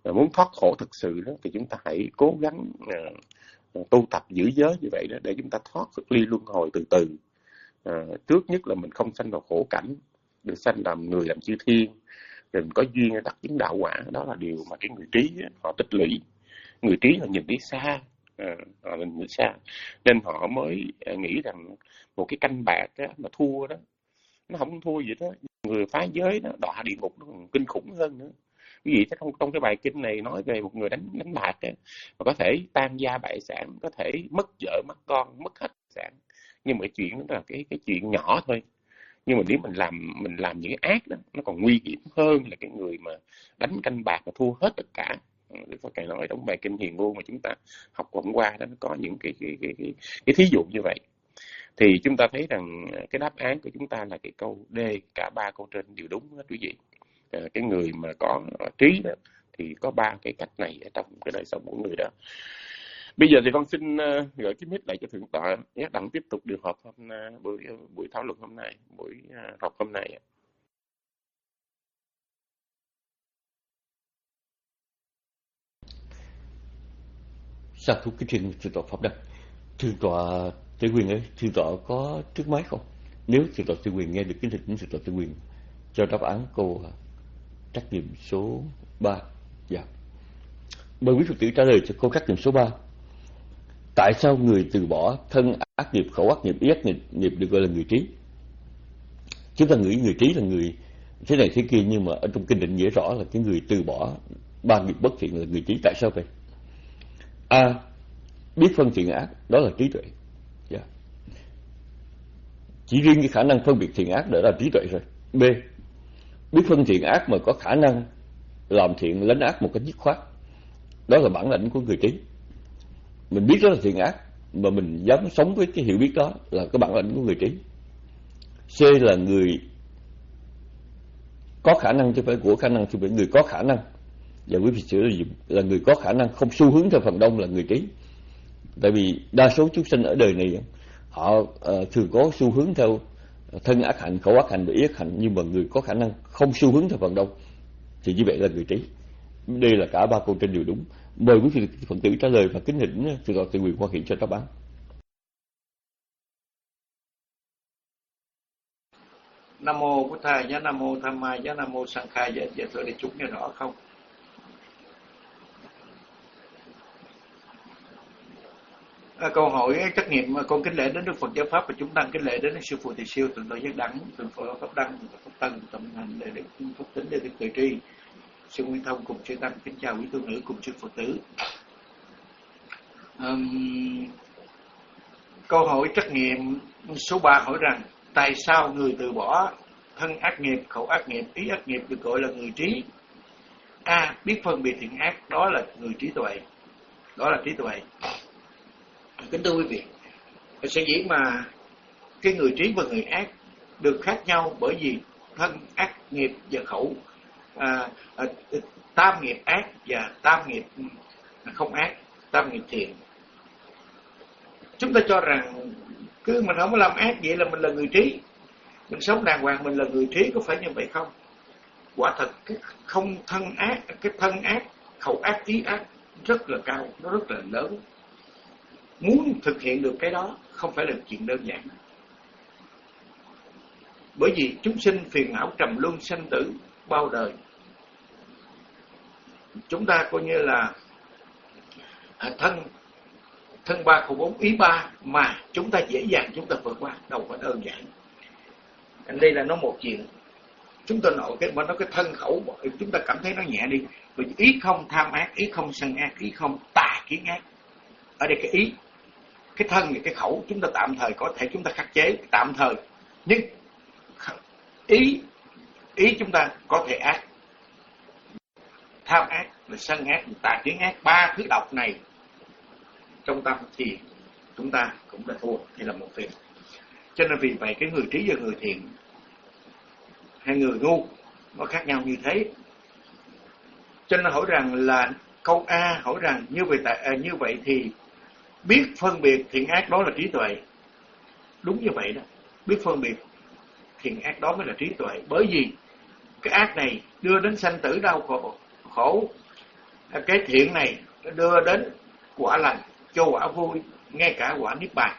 Speaker 6: muốn thoát khổ thực sự đó thì chúng ta hãy cố gắng uh, tu tập giữ giới như vậy đó, để chúng ta thoát ly luân hồi từ từ. Uh, trước nhất là mình không sanh vào khổ cảnh, được sanh làm người, làm chư thiên, rồi mình có duyên đắc chứng đạo quả. Đó là điều mà cái người trí họ tích lũy. Người trí họ nhìn đi xa, à, họ nhìn đi xa, nên họ mới nghĩ rằng một cái canh bạc á, mà thua đó, nó không thua gì đó. Người phá giới đó đọa địa ngục nó còn kinh khủng hơn nữa. Quý vị thấy trong, trong cái bài kinh này nói về một người đánh đánh bạc á, mà có thể tan gia bại sản, có thể mất vợ mất con, mất hết sản. Nhưng mà cái chuyện đó là cái cái chuyện nhỏ thôi. Nhưng mà nếu mình làm mình làm những cái ác đó, nó còn nguy hiểm hơn là cái người mà đánh canh bạc và thua hết tất cả. Đức Phật Ngài nói trong bài kinh Hiền Ngôn mà chúng ta học hôm qua đó, nó có những cái cái cái cái, cái thí dụ như vậy. Thì chúng ta thấy rằng cái đáp án của chúng ta là cái câu D, cả ba câu trên đều đúng hết quý vị. À, cái người mà có trí đó thì có ba cái cách này ở trong cái đời sống của người đó. Bây giờ thì con xin uh, gửi cái mic lại cho thượng tọa, nhắc đặng tiếp tục điều họp hôm uh, buổi buổi thảo luận hôm nay, buổi uh, họp hôm nay.
Speaker 1: Sa thú kính xin thượng tọa pháp đăng. Thượng tọa Tư Quyền ấy, thượng tọa có trước máy không? Nếu thượng tọa Tư Quyền nghe được kính thỉnh thượng tọa Tư Quyền cho đáp án câu trắc nghiệm số ba. Dạ. Mời quý Phật tử trả lời cho câu trắc nghiệm số ba. Tại sao người từ bỏ thân ác nghiệp, khẩu ác nghiệp, ý ác nghiệp, nghiệp được gọi là người trí? Chúng ta nghĩ người trí là người thế này thế kia, nhưng mà ở trong kinh định nghĩa rõ là cái người từ bỏ ba nghiệp bất thiện là người trí. Tại sao vậy? A. Biết phân thiện ác, đó là trí tuệ. Yeah. Chỉ riêng cái khả năng phân biệt thiện ác đã là trí tuệ rồi. B. Biết phân thiện ác mà có khả năng làm thiện lánh ác một cách dứt khoát, đó là bản lãnh của người trí. Mình biết đó là thiện ác mà mình dám sống với cái hiểu biết đó là cái bản lãnh của người trí. C là người có khả năng, chứ không phải của khả năng, chứ không phải người có khả năng. Và quý vị sửa là, là người có khả năng, không xu hướng theo phần đông là người trí. Tại vì đa số chúng sinh ở đời này họ uh, thường có xu hướng theo thân ác hạnh, khẩu ác hạnh và ý ác hạnh, nhưng mà người có khả năng không xu hướng theo phần đông thì như vậy là người trí. Đây là cả ba câu trên đều đúng. Mời quý vị Phật tử trả lời và kính thỉnh Thượng tọa Tư Quyền Hoa Hiện cho đáp án.
Speaker 7: Nam mô Bụt Thầy, giá Nam mô Tham Mai, giá Nam mô Sang Khai, giá dạ thưa để chúng nghe rõ không? À, câu hỏi trắc nghiệm, con kính lễ đến Đức Phật Giáo Pháp và chúng tăng kính lễ đến sư phụ Thầy Siêu, Thượng tọa Giác Đẳng, Thượng tọa Pháp Đăng, Thượng tọa Pháp Tân, Thượng tọa Hành để để phúc tính để được tự tri. Sư Nguyên Thông cùng sư tăng kính chào quý tu nữ cùng sư Phật tử. Um, câu hỏi trắc nghiệm số ba hỏi rằng tại sao người từ bỏ thân ác nghiệp, khẩu ác nghiệp, ý ác nghiệp được gọi là người trí? A. Biết phân biệt thiện ác, đó là người trí tuệ. Đó là trí tuệ. Kính thưa quý vị, sở dĩ mà cái người trí và người ác được khác nhau bởi vì thân ác nghiệp và khẩu à, à, tam nghiệp ác và tam nghiệp không ác, tam nghiệp thiện. Chúng ta cho rằng cứ mình không có làm ác vậy là mình là người trí, mình sống đàng hoàng mình là người trí, có phải như vậy không? Quả thật cái không thân ác, cái thân ác, khẩu ác, ý ác rất là cao, nó rất là lớn. Muốn thực hiện được cái đó không phải là chuyện đơn giản. Bởi vì chúng sinh phiền não trầm luân sanh tử bao đời. Chúng ta coi như là thân thân ba khẩu bốn ý ba mà chúng ta dễ dàng chúng ta vượt qua, đâu phải đơn giản. Đây là nó một chuyện. Chúng ta nói cái mà nó cái thân khẩu chúng ta cảm thấy nó nhẹ đi. Vì ý không tham ác, ý không sân ác, ý không tà kiến ác. Ở đây cái ý, cái thân và cái khẩu chúng ta tạm thời có thể chúng ta khắc chế tạm thời, nhưng ý ý chúng ta có thể ác, tham ác, là sân ác, tà kiến ác, ba thứ độc này trong tâm thì chúng ta cũng đã thua, hay là một việc. Cho nên vì vậy cái người trí và người thiện hay người ngu nó khác nhau như thế. Cho nên hỏi rằng là câu A hỏi rằng như vậy tại à, như vậy thì biết phân biệt thiện ác đó là trí tuệ. Đúng như vậy đó. Biết phân biệt thiện ác đó mới là trí tuệ. Bởi vì cái ác này đưa đến sanh tử đau khổ, khổ cái thiện này nó đưa đến quả lành, cho quả vui, ngay cả quả niết bàn.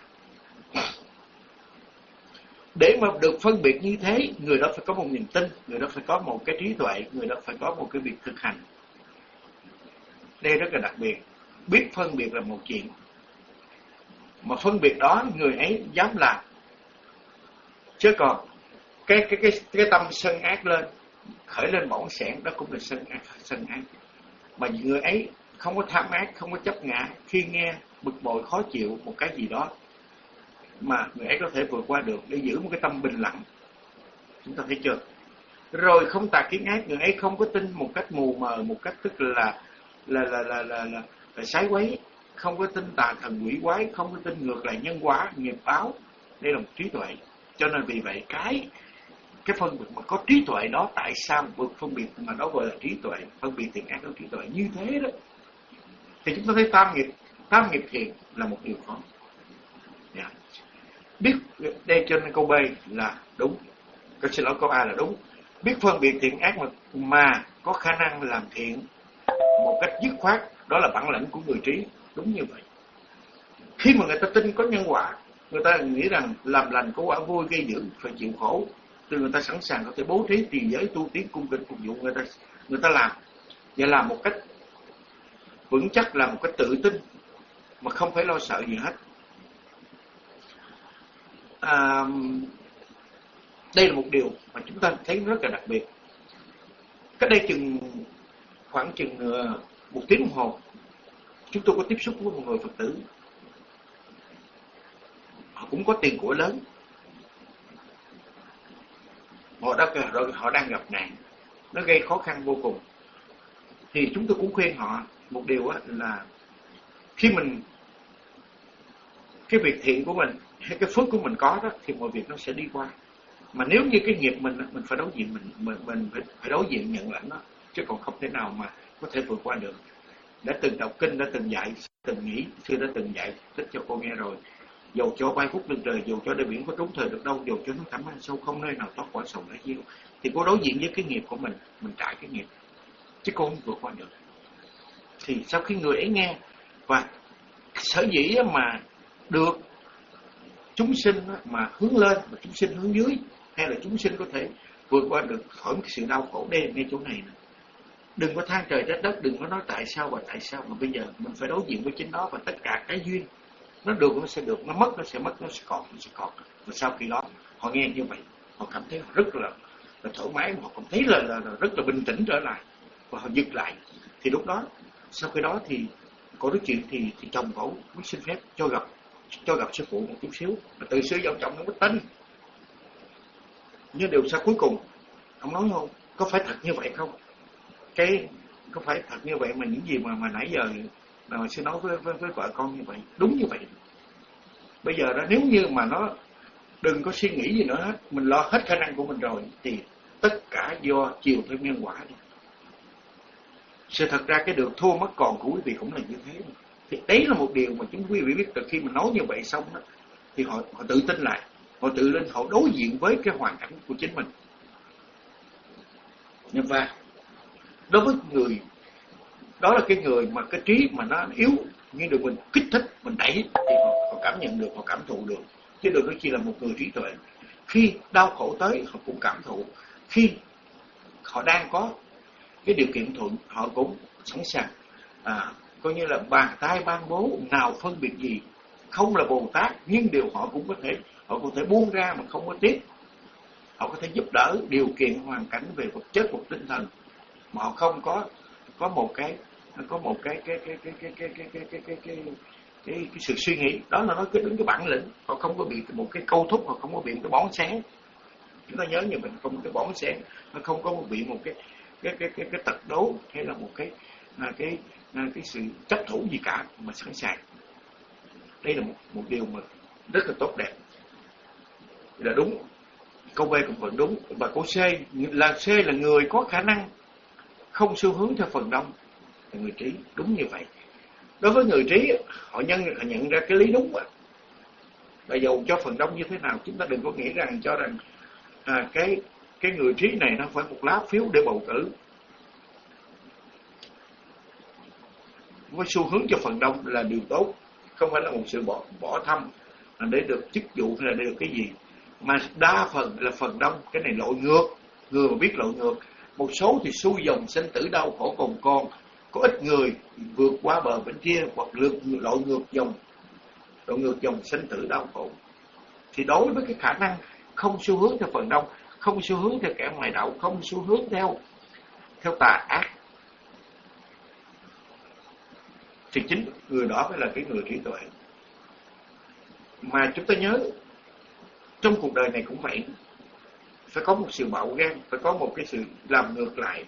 Speaker 7: Để mà được phân biệt như thế, người đó phải có một niềm tin, người đó phải có một cái trí tuệ, người đó phải có một cái việc thực hành. Đây rất là đặc biệt. Biết phân biệt là một chuyện, mà phân biệt đó người ấy dám làm. Chứ còn cái cái cái cái tâm sân ác lên, khởi lên bỏng sẻn, đó cũng là sân ác, sân ác. Mà người ấy không có tham ác, không có chấp ngã, khi nghe bực bội khó chịu một cái gì đó, mà người ấy có thể vượt qua được để giữ một cái tâm bình lặng. Chúng ta thấy chưa? Rồi không tà kiến ác, người ấy không có tin một cách mù mờ, một cách tức là là là là là, là, là sái quấy, không có tin tà thần quỷ quái, không có tin ngược lại nhân quả, nghiệp báo. Đây là một trí tuệ. Cho nên vì vậy cái cái phân biệt mà có trí tuệ đó, tại sao vượt phân biệt mà đó gọi là trí tuệ, phân biệt thiện ác đó trí tuệ như thế đó, thì chúng ta thấy tam nghiệp, tam nghiệp thiện là một điều khó. Yeah. Biết đây cho nên câu B là đúng, câu xin lỗi câu A là đúng. Biết phân biệt thiện ác mà, mà có khả năng làm thiện một cách dứt khoát, đó là bản lĩnh của người trí. Đúng như vậy. Khi mà người ta tin có nhân quả, người ta nghĩ rằng làm lành có quả vui, gây dữ phải chịu khổ, thì người ta sẵn sàng có thể bố trí trì giới tu tiến cung kính phục vụ người ta, người ta làm và làm một cách vững chắc, làm một cách tự tin mà không phải lo sợ gì hết. À, đây là một điều mà chúng ta thấy rất là đặc biệt. Cách đây chừng khoảng chừng uh, một tiếng đồng hồ, chúng tôi có tiếp xúc với một người Phật tử. Họ cũng có tiền của lớn, họ đã họ đang gặp nạn, nó gây khó khăn vô cùng. Thì chúng tôi cũng khuyên họ một điều á, là khi mình cái việc thiện của mình hay cái phước của mình có đó, thì mọi việc nó sẽ đi qua. Mà nếu như cái nghiệp mình mình phải đối diện, mình mình mình phải, phải đối diện nhận lãnh nó, chứ còn không thể nào mà có thể vượt qua được. Đã từng đọc kinh, đã từng dạy, từng nghĩ, sư đã từng dạy thích cho cô nghe rồi. Dầu cho bay phút lên trời, dầu cho đời biển có trốn thời được đâu, dầu cho nó thẳm ăn sâu, không nơi nào thoát khỏi sầu đại diêu. Thì cô đối diện với cái nghiệp của mình, mình trải cái nghiệp, chứ cô không vượt qua được. Thì sau khi người ấy nghe, và sở dĩ mà được chúng sinh mà hướng lên, mà chúng sinh hướng dưới, hay là chúng sinh có thể vượt qua được khỏi cái sự đau khổ đen ngay chỗ này nè. Đừng có than trời trách đất, đừng có nói tại sao và tại sao, mà bây giờ mình phải đối diện với chính đó. Và tất cả cái duyên, nó được nó sẽ được, nó mất nó sẽ mất, nó sẽ còn nó sẽ còn. Và sau khi đó họ nghe như vậy, họ cảm thấy họ rất là, là thoải mái, họ cảm thấy là, là, là rất là bình tĩnh trở lại, và họ dừng lại. Thì lúc đó, sau khi đó thì có nói chuyện, thì, thì chồng cổ mới xin phép cho gặp cho gặp sư phụ một chút xíu. Mà từ xưa ông chồng nó có tin, nhưng điều sau cuối cùng ông nói không, có phải thật như vậy không? Cái có phải thật như vậy mà những gì mà mà nãy giờ mà sư nói với, với với vợ con như vậy, đúng như vậy. Bây giờ đó, nếu như mà nó đừng có suy nghĩ gì nữa hết, mình lo hết khả năng của mình rồi, thì tất cả do chiều theo nhân quả đi. Sự thật ra cái được thua mất còn của quý vị cũng là như thế. Thì đấy là một điều mà chúng quý vị biết, từ khi mình nói như vậy xong đó, thì họ họ tự tin lại, họ tự lên, họ đối diện với cái hoàn cảnh của chính mình. Nhưng và đối với người đó, là cái người mà cái trí mà nó yếu, nhưng được mình kích thích, mình đẩy, thì họ, họ cảm nhận được, họ cảm thụ được. Chứ đừng nói chỉ là một người trí tuệ. Khi đau khổ tới, họ cũng cảm thụ. Khi họ đang có cái điều kiện thuận, họ cũng sẵn sàng, à, coi như là bàn tay ban bố, nào phân biệt gì. Không là Bồ Tát, nhưng điều họ cũng có thể, họ có thể buông ra mà không có tiếc. Họ có thể giúp đỡ điều kiện hoàn cảnh về vật chất, vật tinh thần, mà họ không có có một cái có một cái cái cái cái cái cái cái cái cái cái cái cái cái sự suy nghĩ. Đó là nói cái đứng cái bản lĩnh. Họ không có bị một cái câu thúc, họ không có bị một cái bón xén. Chúng ta nhớ như mình không có cái bón xén, nó không có bị một cái cái cái cái cái tật đố, hay là một cái cái cái, cái sự chấp thủ gì cả, mà sẵn sàng. Đây là một một điều mà rất là tốt đẹp, là đúng. Câu B cũng vẫn đúng. Và câu C là C là người có khả năng không xu hướng theo phần đông, là người trí. Đúng như vậy. Đối với người trí, họ nhận, họ nhận ra cái lý đúng à. Và dầu cho phần đông như thế nào, chúng ta đừng có nghĩ rằng cho rằng à, cái cái người trí này nó phải một lá phiếu để bầu cử. với xu hướng cho phần đông là điều tốt, không phải là một sự bỏ, bỏ thăm là để được chức vụ hay là để được cái gì, mà đa phần là phần đông cái này lội ngược. Người mà biết lội ngược, một số thì xuôi dòng sinh tử đau khổ còn con, có ít người vượt qua bờ bên kia hoặc lượt lội ngược dòng lội ngược dòng sinh tử đau khổ. Thì đối với cái khả năng không xu hướng theo phần đông, không xu hướng theo kẻ ngoại đạo, không xu hướng theo theo tà ác, thì chính người đó mới là cái người trí tuệ. Mà chúng ta nhớ, trong cuộc đời này cũng vậy, phải có một sự bạo gan, phải có một cái sự làm ngược lại,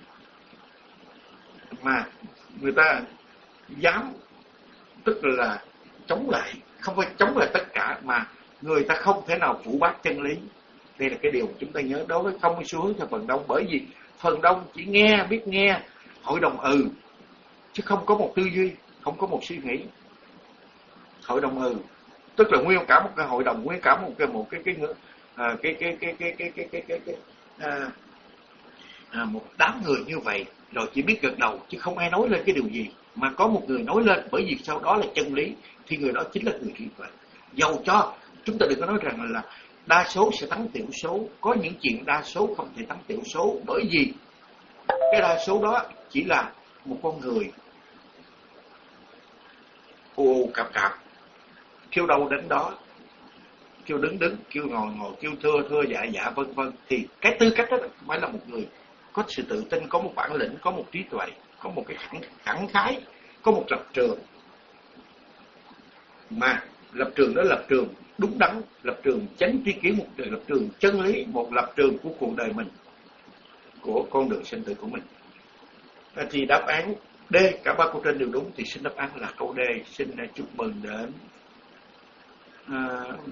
Speaker 7: mà người ta dám, tức là chống lại, không phải chống lại tất cả, mà người ta không thể nào phủ bác chân lý. Đây là cái điều chúng ta nhớ đối với không xu hướng theo phần đông, bởi vì phần đông chỉ nghe, biết nghe, hội đồng ừ, chứ không có một tư duy, không có một suy nghĩ. Hội đồng ừ, tức là nguyên cả một cái hội đồng, nguyên cả một cái một cái cái à, cái cái cái cái cái cái cái cái, cái à, à, một đám người như vậy, rồi chỉ biết gật đầu chứ không ai nói lên cái điều gì. Mà có một người nói lên, bởi vì sau đó là chân lý, thì người đó chính là người trí tuệ. Dầu cho chúng ta đừng có nói rằng là đa số sẽ thắng thiểu số, có những chuyện đa số không thể thắng thiểu số, bởi vì cái đa số đó chỉ là một con người ồ cạp cạp, kêu đâu đến đó, kêu đứng đứng, kêu ngồi ngồi, kêu thưa thưa dạ dạ vân vân. Thì cái tư cách đó phải là một người có sự tự tin, có một bản lĩnh, có một trí tuệ, có một cái khẳng, khẳng khái, có một lập trường. Mà lập trường đó là lập trường đúng đắn, lập trường chánh tri kiến, một lập trường chân lý, một lập trường của cuộc đời mình, của con đường sinh tử của mình. Thì đáp án D, cả ba câu trên đều đúng, thì xin đáp án là câu D. Xin chúc mừng đến à,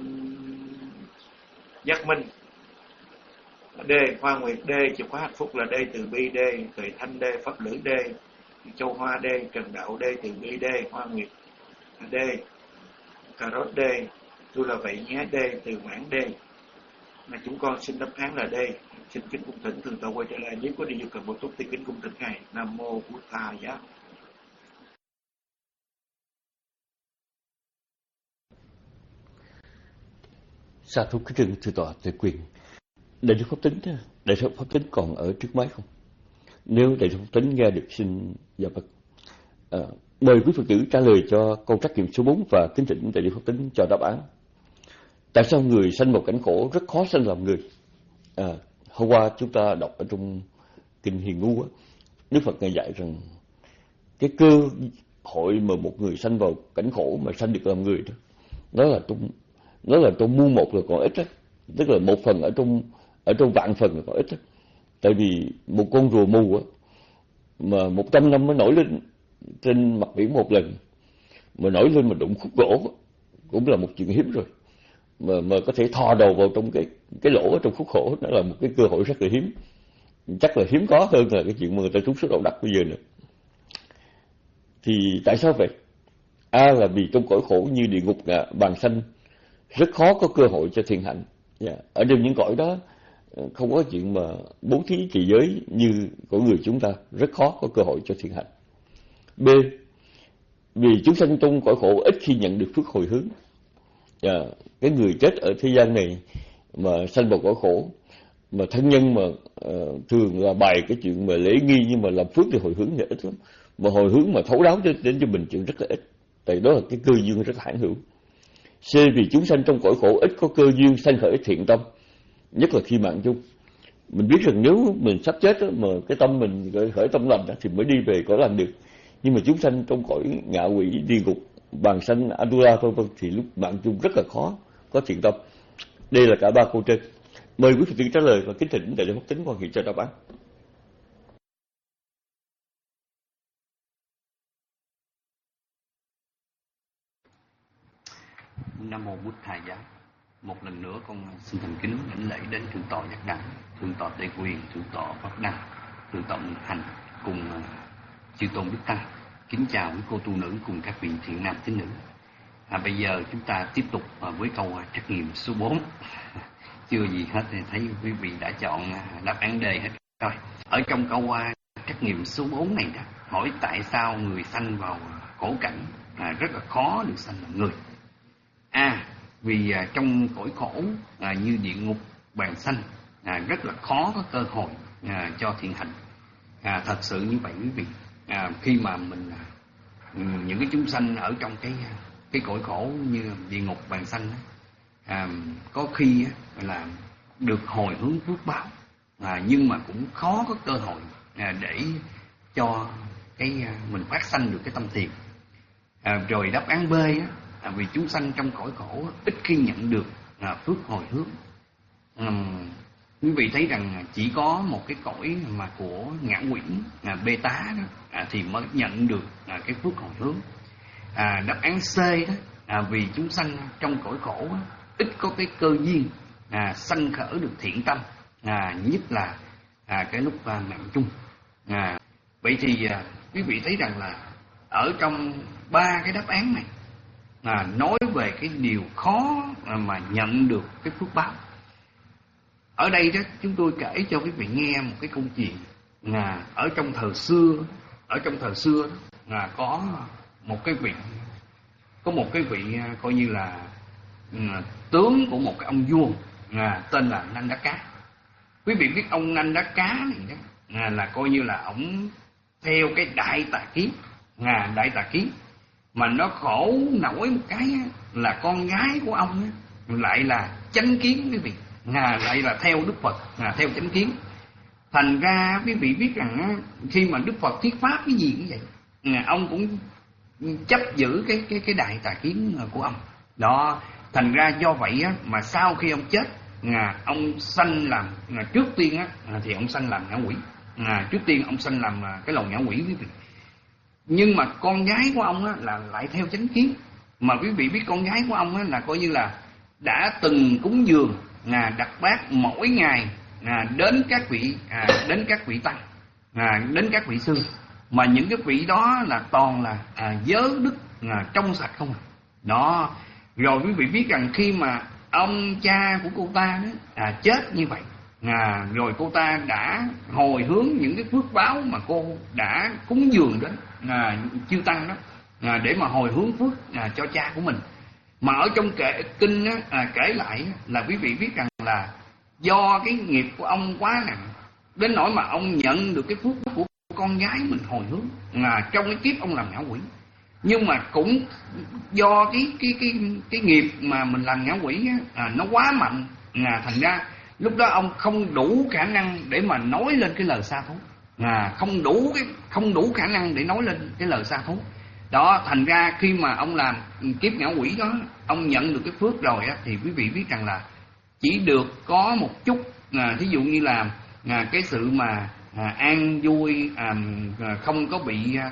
Speaker 7: Giác Minh D, Hoa Nguyệt D, chìa khóa hạnh phúc là D từ bi D, Tuệ Thanh D, Pháp Lữ D, Châu Hoa D, Trần Đạo D từ bi D, Hoa Nguyệt D, Cà Rốt D, tôi là vậy nhé D từ mãn D. Mà chúng con xin đáp án là D. Xin kính cung thỉnh thường tọa quay trở lại, nếu có đi dục cần bổ túc thì kính cung thỉnh ngài. Nam mô Bụt Tha Giá.
Speaker 1: Sa thú kính trân thưa tọa Tuệ Quyền. Đại đức Pháp Tính, đại đức Pháp Tính còn ở trước máy không? Nếu đại đức Pháp Tính nghe được xin dạ bạch. À, mời quý Phật tử trả lời cho câu trắc nghiệm số bốn và kính thỉnh đại đức Pháp Tính cho đáp án. Tại sao người sanh một cảnh khổ rất khó sanh làm người? À, hôm qua chúng ta đọc ở trong kinh Hiền Ngu á, Đức Phật ngài dạy rằng cái cơ hội mà một người sanh vào cảnh khổ mà sanh được làm người đó, nó là trong nó là trong muôn một là còn ít á, tức là một phần ở trong ở trong vạn phần là còn ít á. Tại vì một con rùa mù á mà một trăm năm mới nổi lên trên mặt biển một lần, mà nổi lên mà đụng khúc gỗ cũng là một chuyện hiếm rồi. Mà mà có thể thò đầu vào trong cái cái lỗ ở trong khúc gỗ, nó là một cái cơ hội rất là hiếm, chắc là hiếm có hơn là cái chuyện mà người ta trúng số độc đắc bây giờ nữa. Thì tại sao vậy? A là vì trong cõi khổ như địa ngục, bàn sanh rất khó có cơ hội cho thiền hạnh. Yeah. Ở trong những cõi đó không có chuyện mà bố thí trì giới như của người chúng ta, rất khó có cơ hội cho thiền hạnh. B, vì chúng sanh trong cõi khổ ít khi nhận được phước hồi hướng. Yeah. Cái người chết ở thế gian này mà sanh vào cõi khổ, mà thân nhân mà uh, thường là bài cái chuyện mà lễ nghi, nhưng mà làm phước thì hồi hướng thì ít lắm. Mà hồi hướng mà thấu đáo đến cho mình chuyện rất là ít. Tại đó là cái cơ duyên rất hãn hữu. C, vì chúng sanh trong cõi khổ ít có cơ duyên sanh khởi thiện tâm, nhất là khi mạng chung. Mình biết rằng nếu mình sắp chết đó, mà cái tâm mình khởi tâm lành đó, thì mới đi về cõi lành được. Nhưng mà chúng sanh trong cõi ngạ quỷ, địa ngục, bàn sanh, Adula vân vân thì lúc mạng chung rất là khó có thiện tâm. Đây là cả ba câu trên. Mời quý Phật tử trả lời và kính thỉnh đại đức Pháp Tính quan hệ cho đáp án.
Speaker 4: Nam mô Bụt Tha Giá. Một lần nữa con xin thành kính đảnh lễ đến thượng tọa Giác Đăng, thượng tọa Tây Quyền, thượng tọa Pháp Đăng, thượng tọa Minh Thành cùng chư tôn đức tăng. Kính chào quý cô tu nữ cùng các vị thiện nam tín nữ. À, bây giờ chúng ta tiếp tục với câu trắc nghiệm số bốn. Chưa gì hết thì thấy quý vị đã chọn đáp án D hết rồi. Ở trong câu trắc nghiệm số bốn này đó, hỏi tại sao người sanh vào khổ cảnh à, rất là khó được sanh làm người. A. À, vì à, trong cõi khổ à, như địa ngục bàn sanh à, rất là khó có cơ hội à, cho thiện hành. À, thật sự như vậy quý vị, à, khi mà mình à, những cái chúng sanh ở trong cái cái cõi khổ như địa ngục bàn sanh à, có khi á, là được hồi hướng phước báo à, nhưng mà cũng khó có cơ hội à, để cho cái à, mình phát sanh được cái tâm thiện. À, rồi đáp án B á, à, vì chúng sanh trong cõi khổ á, ít khi nhận được à, phước hồi hướng. À, quý vị thấy rằng chỉ có một cái cõi mà của ngã quỷ à, bê tá đó à, thì mới nhận được à, cái phước hồi hướng. À, đáp án C đó à, vì chúng sanh trong cõi khổ á, ít có cái cơ duyên à, sanh khởi được thiện tâm à, nhất là à, cái lúc à, mạng chung. À, vậy thì à, quý vị thấy rằng là ở trong ba cái đáp án này à, nói về cái điều khó à, mà nhận được cái phước báo. Ở đây đó chúng tôi kể cho quý vị nghe một cái câu chuyện là ở trong thời xưa, ở trong thời xưa đó, là có một cái vị có một cái vị coi như là uh, tướng của một cái ông vua uh, tên là Nanh Đá Cá. Quý vị biết ông Nanh Đá Cá này đó uh, là coi như là ổng theo cái đại tà kiến, uh, đại tà kiến mà nó khổ nổi một cái uh, là con gái của ông uh, lại là chánh kiến quý vị, uh, lại là theo Đức Phật, uh, theo chánh kiến. Thành ra quý vị biết rằng uh, khi mà Đức Phật thuyết pháp cái gì cũng vậy, uh, ông cũng chấp giữ cái cái cái đại tà kiến của ông đó. Thành ra do vậy á, mà sau khi ông chết à, ông sanh làm à, trước tiên á, thì ông sanh làm ngã quỷ à, trước tiên ông sanh làm à, cái lồng ngã quỷ quý vị. Nhưng mà con gái của ông á, là lại theo chánh kiến. Mà quý vị biết con gái của ông á, là coi như là đã từng cúng dường à, đặt bát mỗi ngày à, đến các vị à, đến các vị tăng à, đến các vị sư. Mà những cái vị đó là toàn là à, giới đức à, trong sạch không à. Đó. Rồi quý vị biết rằng khi mà ông cha của cô ta đó, à, chết như vậy à, rồi cô ta đã hồi hướng những cái phước báo mà cô đã cúng dường đến à, chư tăng đó à, để mà hồi hướng phước à, cho cha của mình. Mà ở trong kệ kinh đó, à, kể lại là quý vị biết rằng là do cái nghiệp của ông quá nặng đến nỗi mà ông nhận được cái phước của con gái mình hồi hướng à, trong cái kiếp ông làm ngã quỷ. Nhưng mà cũng do cái cái cái cái nghiệp mà mình làm ngã quỷ á, à, nó quá mạnh à, thành ra lúc đó ông không đủ khả năng để mà nói lên cái lời sa thú à, không đủ cái không đủ khả năng để nói lên cái lời sa thú đó. Thành ra khi mà ông làm kiếp ngã quỷ đó, ông nhận được cái phước rồi á, thì quý vị biết rằng là chỉ được có một chút à, thí dụ như là à, cái sự mà À, an vui à, không có bị à,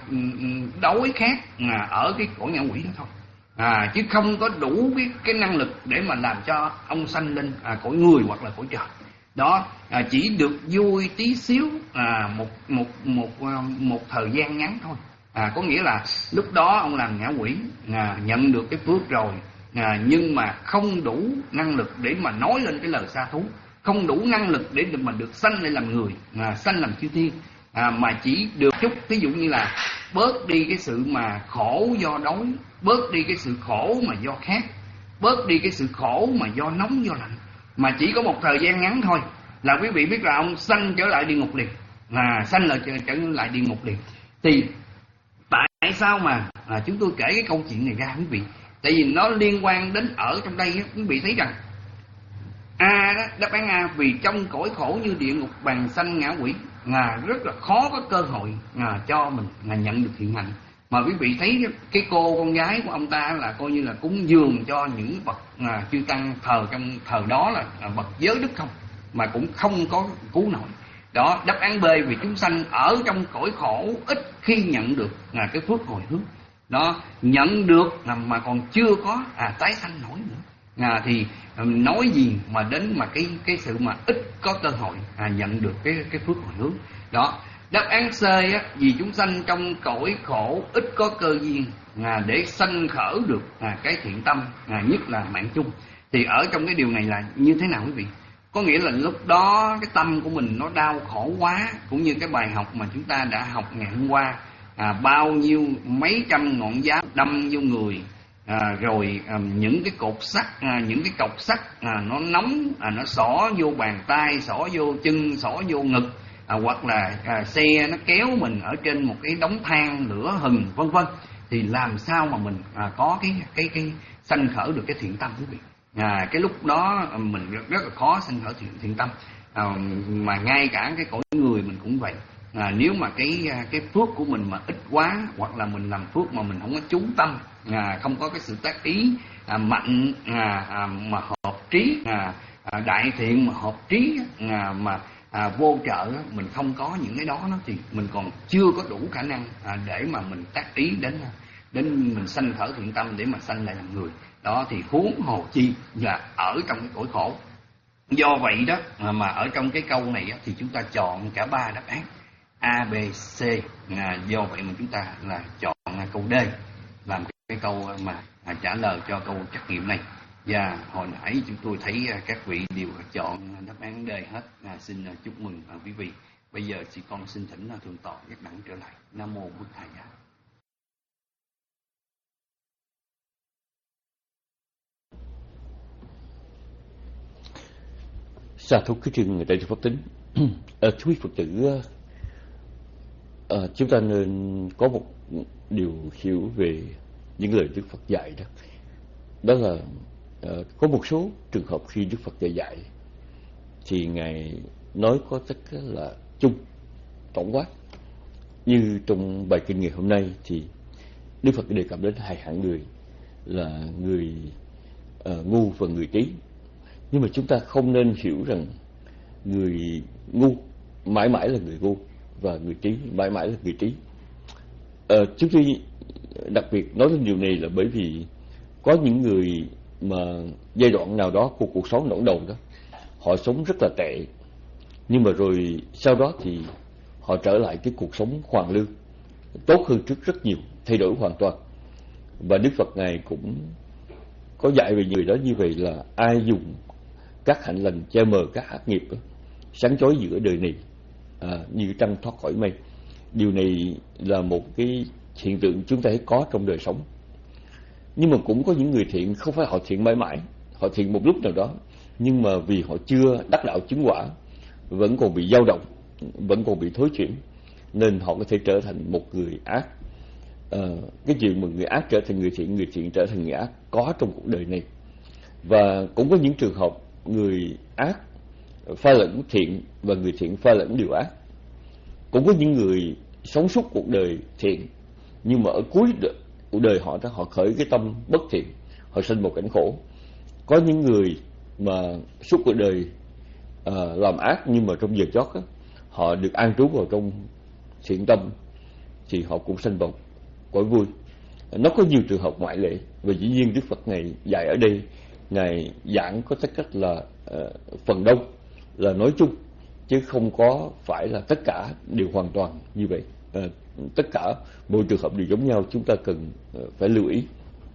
Speaker 4: đói khát à, ở cái cõi ngạ quỷ đó thôi à, chứ không có đủ cái, cái năng lực để mà làm cho ông sanh lên à, cõi người hoặc là cõi trời đó. À, chỉ được vui tí xíu à, một một một một thời gian ngắn thôi à, có nghĩa là lúc đó ông làm ngạ quỷ à, nhận được cái phước rồi à, nhưng mà không đủ năng lực để mà nói lên cái lời sa thú, không đủ năng lực để mà được sanh lên làm người, à, sanh làm chư thiên à, mà chỉ được chút, ví dụ như là bớt đi cái sự mà khổ do đói, bớt đi cái sự khổ mà do khát, bớt đi cái sự khổ mà do nóng do lạnh, mà chỉ có một thời gian ngắn thôi là quý vị biết là ông sanh trở lại địa ngục liền, à, sanh lại trở lại địa ngục liền. Thì tại sao mà à, chúng tôi kể cái câu chuyện này ra quý vị? Tại vì nó liên quan đến ở trong đây quý vị thấy rằng A đó, đáp án A, vì trong cõi khổ như địa ngục bàn sanh ngã quỷ à, rất là khó có cơ hội à, cho mình à, nhận được thiện hạnh. Mà quý vị thấy cái cô con gái của ông ta là coi như là cúng dường cho những bậc à, chư tăng thờ trong thời đó là à, bậc giới đức không, mà cũng không có cứu nổi. Đó, đáp án B, vì chúng sanh ở trong cõi khổ ít khi nhận được à, cái phước hồi hướng. Đó, nhận được à, mà còn chưa có à, tái sanh nổi nữa. À, thì nói gì mà đến mà cái cái sự mà ít có cơ hội à, nhận được cái cái phước hồi hướng đó. Đáp án C á, vì chúng sanh trong cõi khổ ít có cơ duyên à, để sanh khởi được à, cái thiện tâm à, nhất là mạng chung. Thì ở trong cái điều này là như thế nào quý vị? Có nghĩa là lúc đó cái tâm của mình nó đau khổ quá, cũng như cái bài học mà chúng ta đã học ngày hôm qua à, bao nhiêu mấy trăm ngọn giáo đâm vô người, à, rồi à, những cái cột sắt, à, những cái cọc sắt à, nó nóng, à, nó xỏ vô bàn tay, xỏ vô chân, xỏ vô ngực, à, hoặc là à, xe nó kéo mình ở trên một cái đống than lửa hừng vân vân, thì làm sao mà mình à, có cái cái cái sanh khởi được cái thiện tâm quý vị? À, cái lúc đó mình rất, rất là khó sanh khởi thiện, thiện tâm. À, mà ngay cả cái cõi người mình cũng vậy. À, nếu mà cái cái phước của mình mà ít quá, hoặc là mình làm phước mà mình không có chú tâm, à, không có cái sự tác ý à, mạnh, à, à, mà hợp trí, à, à, đại thiện mà hợp trí, à, mà à, vô trợ, mình không có những cái đó, đó thì mình còn chưa có đủ khả năng à, để mà mình tác ý đến đến mình sanh khởi thiện tâm để mà sanh lại làm người. Đó thì huống hồ chi và ở trong cái cõi khổ. Do vậy đó mà ở trong cái câu này thì chúng ta chọn cả ba đáp án A, B, C. À, do vậy mà chúng ta là chọn câu D làm cái câu mà à, trả lời cho câu trắc nghiệm này. Và hồi nãy chúng tôi thấy các vị đều chọn đáp án D hết. À, xin chúc mừng à, quý vị. Bây giờ chị con xin thỉnh thượng tọa Giác Đẳng trở lại. Nam mô Bụt Thầy Giá.
Speaker 1: Sa thú cái trường đại đức Pháp Tính. À, thưa quý Phật tử, à, chúng ta nên có một điều hiểu về những lời Đức Phật dạy đó. Đó là à, có một số trường hợp khi Đức Phật dạy dạy thì Ngài nói có tất là chung, tổng quát. Như trong bài kinh ngày hôm nay thì Đức Phật đề cập đến hai hạng người là người à, ngu và người trí. Nhưng mà chúng ta không nên hiểu rằng người ngu mãi mãi là người ngu và người trí mãi mãi là người trí. Ờ, chúng tôi đặc biệt nói đến điều này là bởi vì có những người mà giai đoạn nào đó của cuộc sống đoạn đầu đó họ sống rất là tệ, nhưng mà rồi sau đó thì họ trở lại cái cuộc sống hoàn lương, tốt hơn trước rất nhiều, thay đổi hoàn toàn. Và Đức Phật Ngài cũng có dạy về người đó như vậy là ai dùng các hạnh lành che mờ các ác nghiệp đó, sáng chói giữa đời này à, như trăng thoát khỏi mây. Điều này là một cái hiện tượng chúng ta thấy có trong đời sống. Nhưng mà cũng có những người thiện, không phải họ thiện mãi mãi, họ thiện một lúc nào đó, nhưng mà vì họ chưa đắc đạo chứng quả, vẫn còn bị dao động, vẫn còn bị thối chuyển, nên họ có thể trở thành một người ác. À, cái chuyện mà người ác trở thành người thiện, người thiện trở thành người ác có trong cuộc đời này. Và cũng có những trường hợp người ác pha lẫn thiện và người thiện pha lẫn điều ác. Cũng có những người sống suốt cuộc đời thiện, nhưng mà ở cuối đời, cuộc đời họ đó họ khởi cái tâm bất thiện, họ sinh một cảnh khổ. Có những người mà suốt cuộc đời à, làm ác, nhưng mà trong giờ chót đó, họ được an trú vào trong thiện tâm thì họ cũng sinh vào cõi vui. Nó có nhiều trường hợp ngoại lệ, và dĩ nhiên Đức Phật Ngài dạy ở đây, Ngài giảng có tất cách là uh, phần đông là nói chung, chứ không có phải là tất cả đều hoàn toàn như vậy. Uh, tất cả mỗi trường hợp đều giống nhau, chúng ta cần uh, phải lưu ý.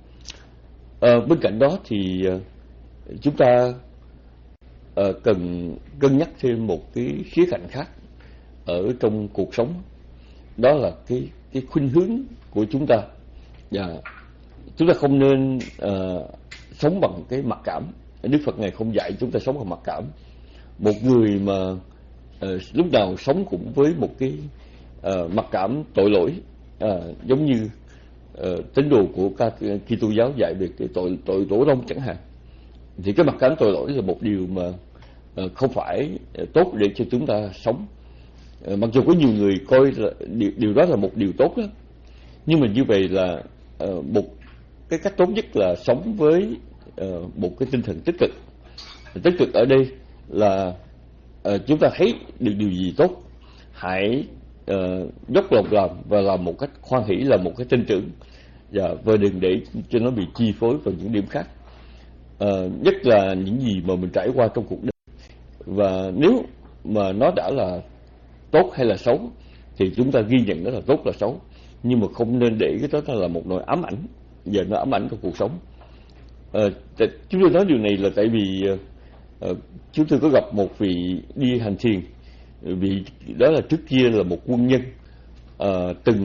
Speaker 1: Uh, bên cạnh đó thì uh, chúng ta uh, cần cân nhắc thêm một cái khía cạnh khác ở trong cuộc sống, đó là cái cái khuynh hướng của chúng ta. Và chúng ta không nên uh, sống bằng cái mặc cảm. Đức Phật Ngài không dạy chúng ta sống bằng mặc cảm. Một người mà uh, lúc nào sống cũng với một cái uh, mặc cảm tội lỗi, uh, giống như uh, tín đồ của Kitô giáo dạy về cái tội tội tổ tông chẳng hạn, thì cái mặc cảm tội lỗi là một điều mà uh, không phải uh, tốt để cho chúng ta sống. Uh, mặc dù có nhiều người coi là điều, điều đó là một điều tốt đó, nhưng mà như vậy là uh, một cái cách tốt nhất là sống với uh, một cái tinh thần tích cực. Tích cực ở đây là uh, chúng ta thấy được điều gì tốt, hãy uh, dốc lòng làm và làm một cách hoan hỷ, là một cái tin tưởng, và, và đừng để cho nó bị chi phối vào những điểm khác. Uh, nhất là những gì mà mình trải qua trong cuộc đời. Và nếu mà nó đã là tốt hay là xấu thì chúng ta ghi nhận đó là tốt là xấu, nhưng mà không nên để cái đó là một nỗi ám ảnh, và nó ám ảnh trong cuộc sống. À, chúng tôi nói điều này là tại vì à, chúng tôi có gặp một vị đi hành thiền. Vị đó là trước kia là một quân nhân, à, từng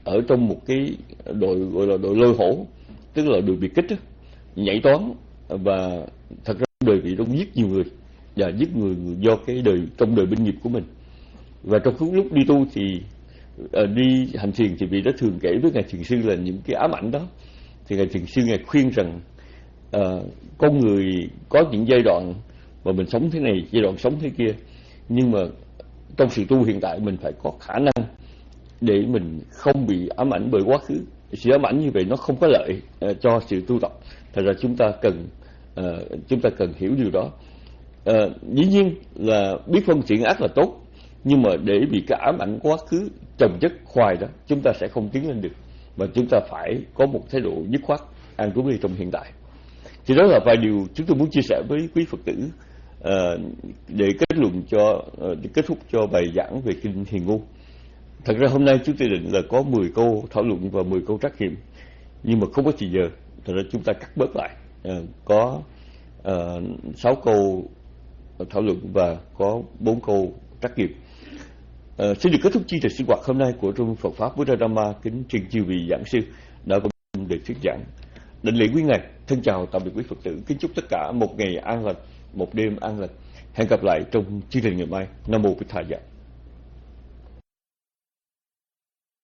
Speaker 1: ở trong một cái đội gọi là đội lôi hổ, tức là đội biệt kích đó, nhảy toán, và thật ra đời vị đó giết nhiều người và giết người do cái đời trong đời binh nghiệp của mình. Và trong lúc đi tu thì uh, đi hành thiền thì vị đó thường kể với ngài thiền sư là những cái ám ảnh đó. Thì ngài thiền sư ngài khuyên rằng uh, con người có những giai đoạn mà mình sống thế này, giai đoạn sống thế kia, nhưng mà trong sự tu hiện tại mình phải có khả năng để mình không bị ám ảnh bởi quá khứ. Sự ám ảnh như vậy nó không có lợi uh, cho sự tu tập. Thật ra chúng ta cần uh, chúng ta cần hiểu điều đó. Uh, dĩ nhiên là biết phân thiện ác là tốt, nhưng mà để bị cái ám ảnh quá khứ chồng chất hoài đó, chúng ta sẽ không tiến lên được, mà chúng ta phải có một thái độ dứt khoát an trú đi trong hiện tại. Thì đó là vài điều chúng tôi muốn chia sẻ với quý Phật tử uh, để kết luận cho uh, để kết thúc cho bài giảng về kinh Hiền Ngu. Thật ra hôm nay chúng tôi định là có mười câu thảo luận và mười câu trắc nghiệm, nhưng mà không có thì giờ, thật ra chúng ta cắt bớt lại, uh, có uh, sáu câu thảo luận và có bốn câu trắc nghiệm. Uh, xin được kết thúc chương trình sinh hoạt hôm nay của Trung Phật Pháp Buddha Dhamma. Kính trình chư vị giảng sư đã có để thuyết giảng. Định lễ quý ngài, thân chào tạm biệt quý Phật tử. Kính chúc tất cả một ngày an lành, một đêm an lành. Hẹn gặp lại trong chương trình ngày mai. Nam mô Bích Thầy.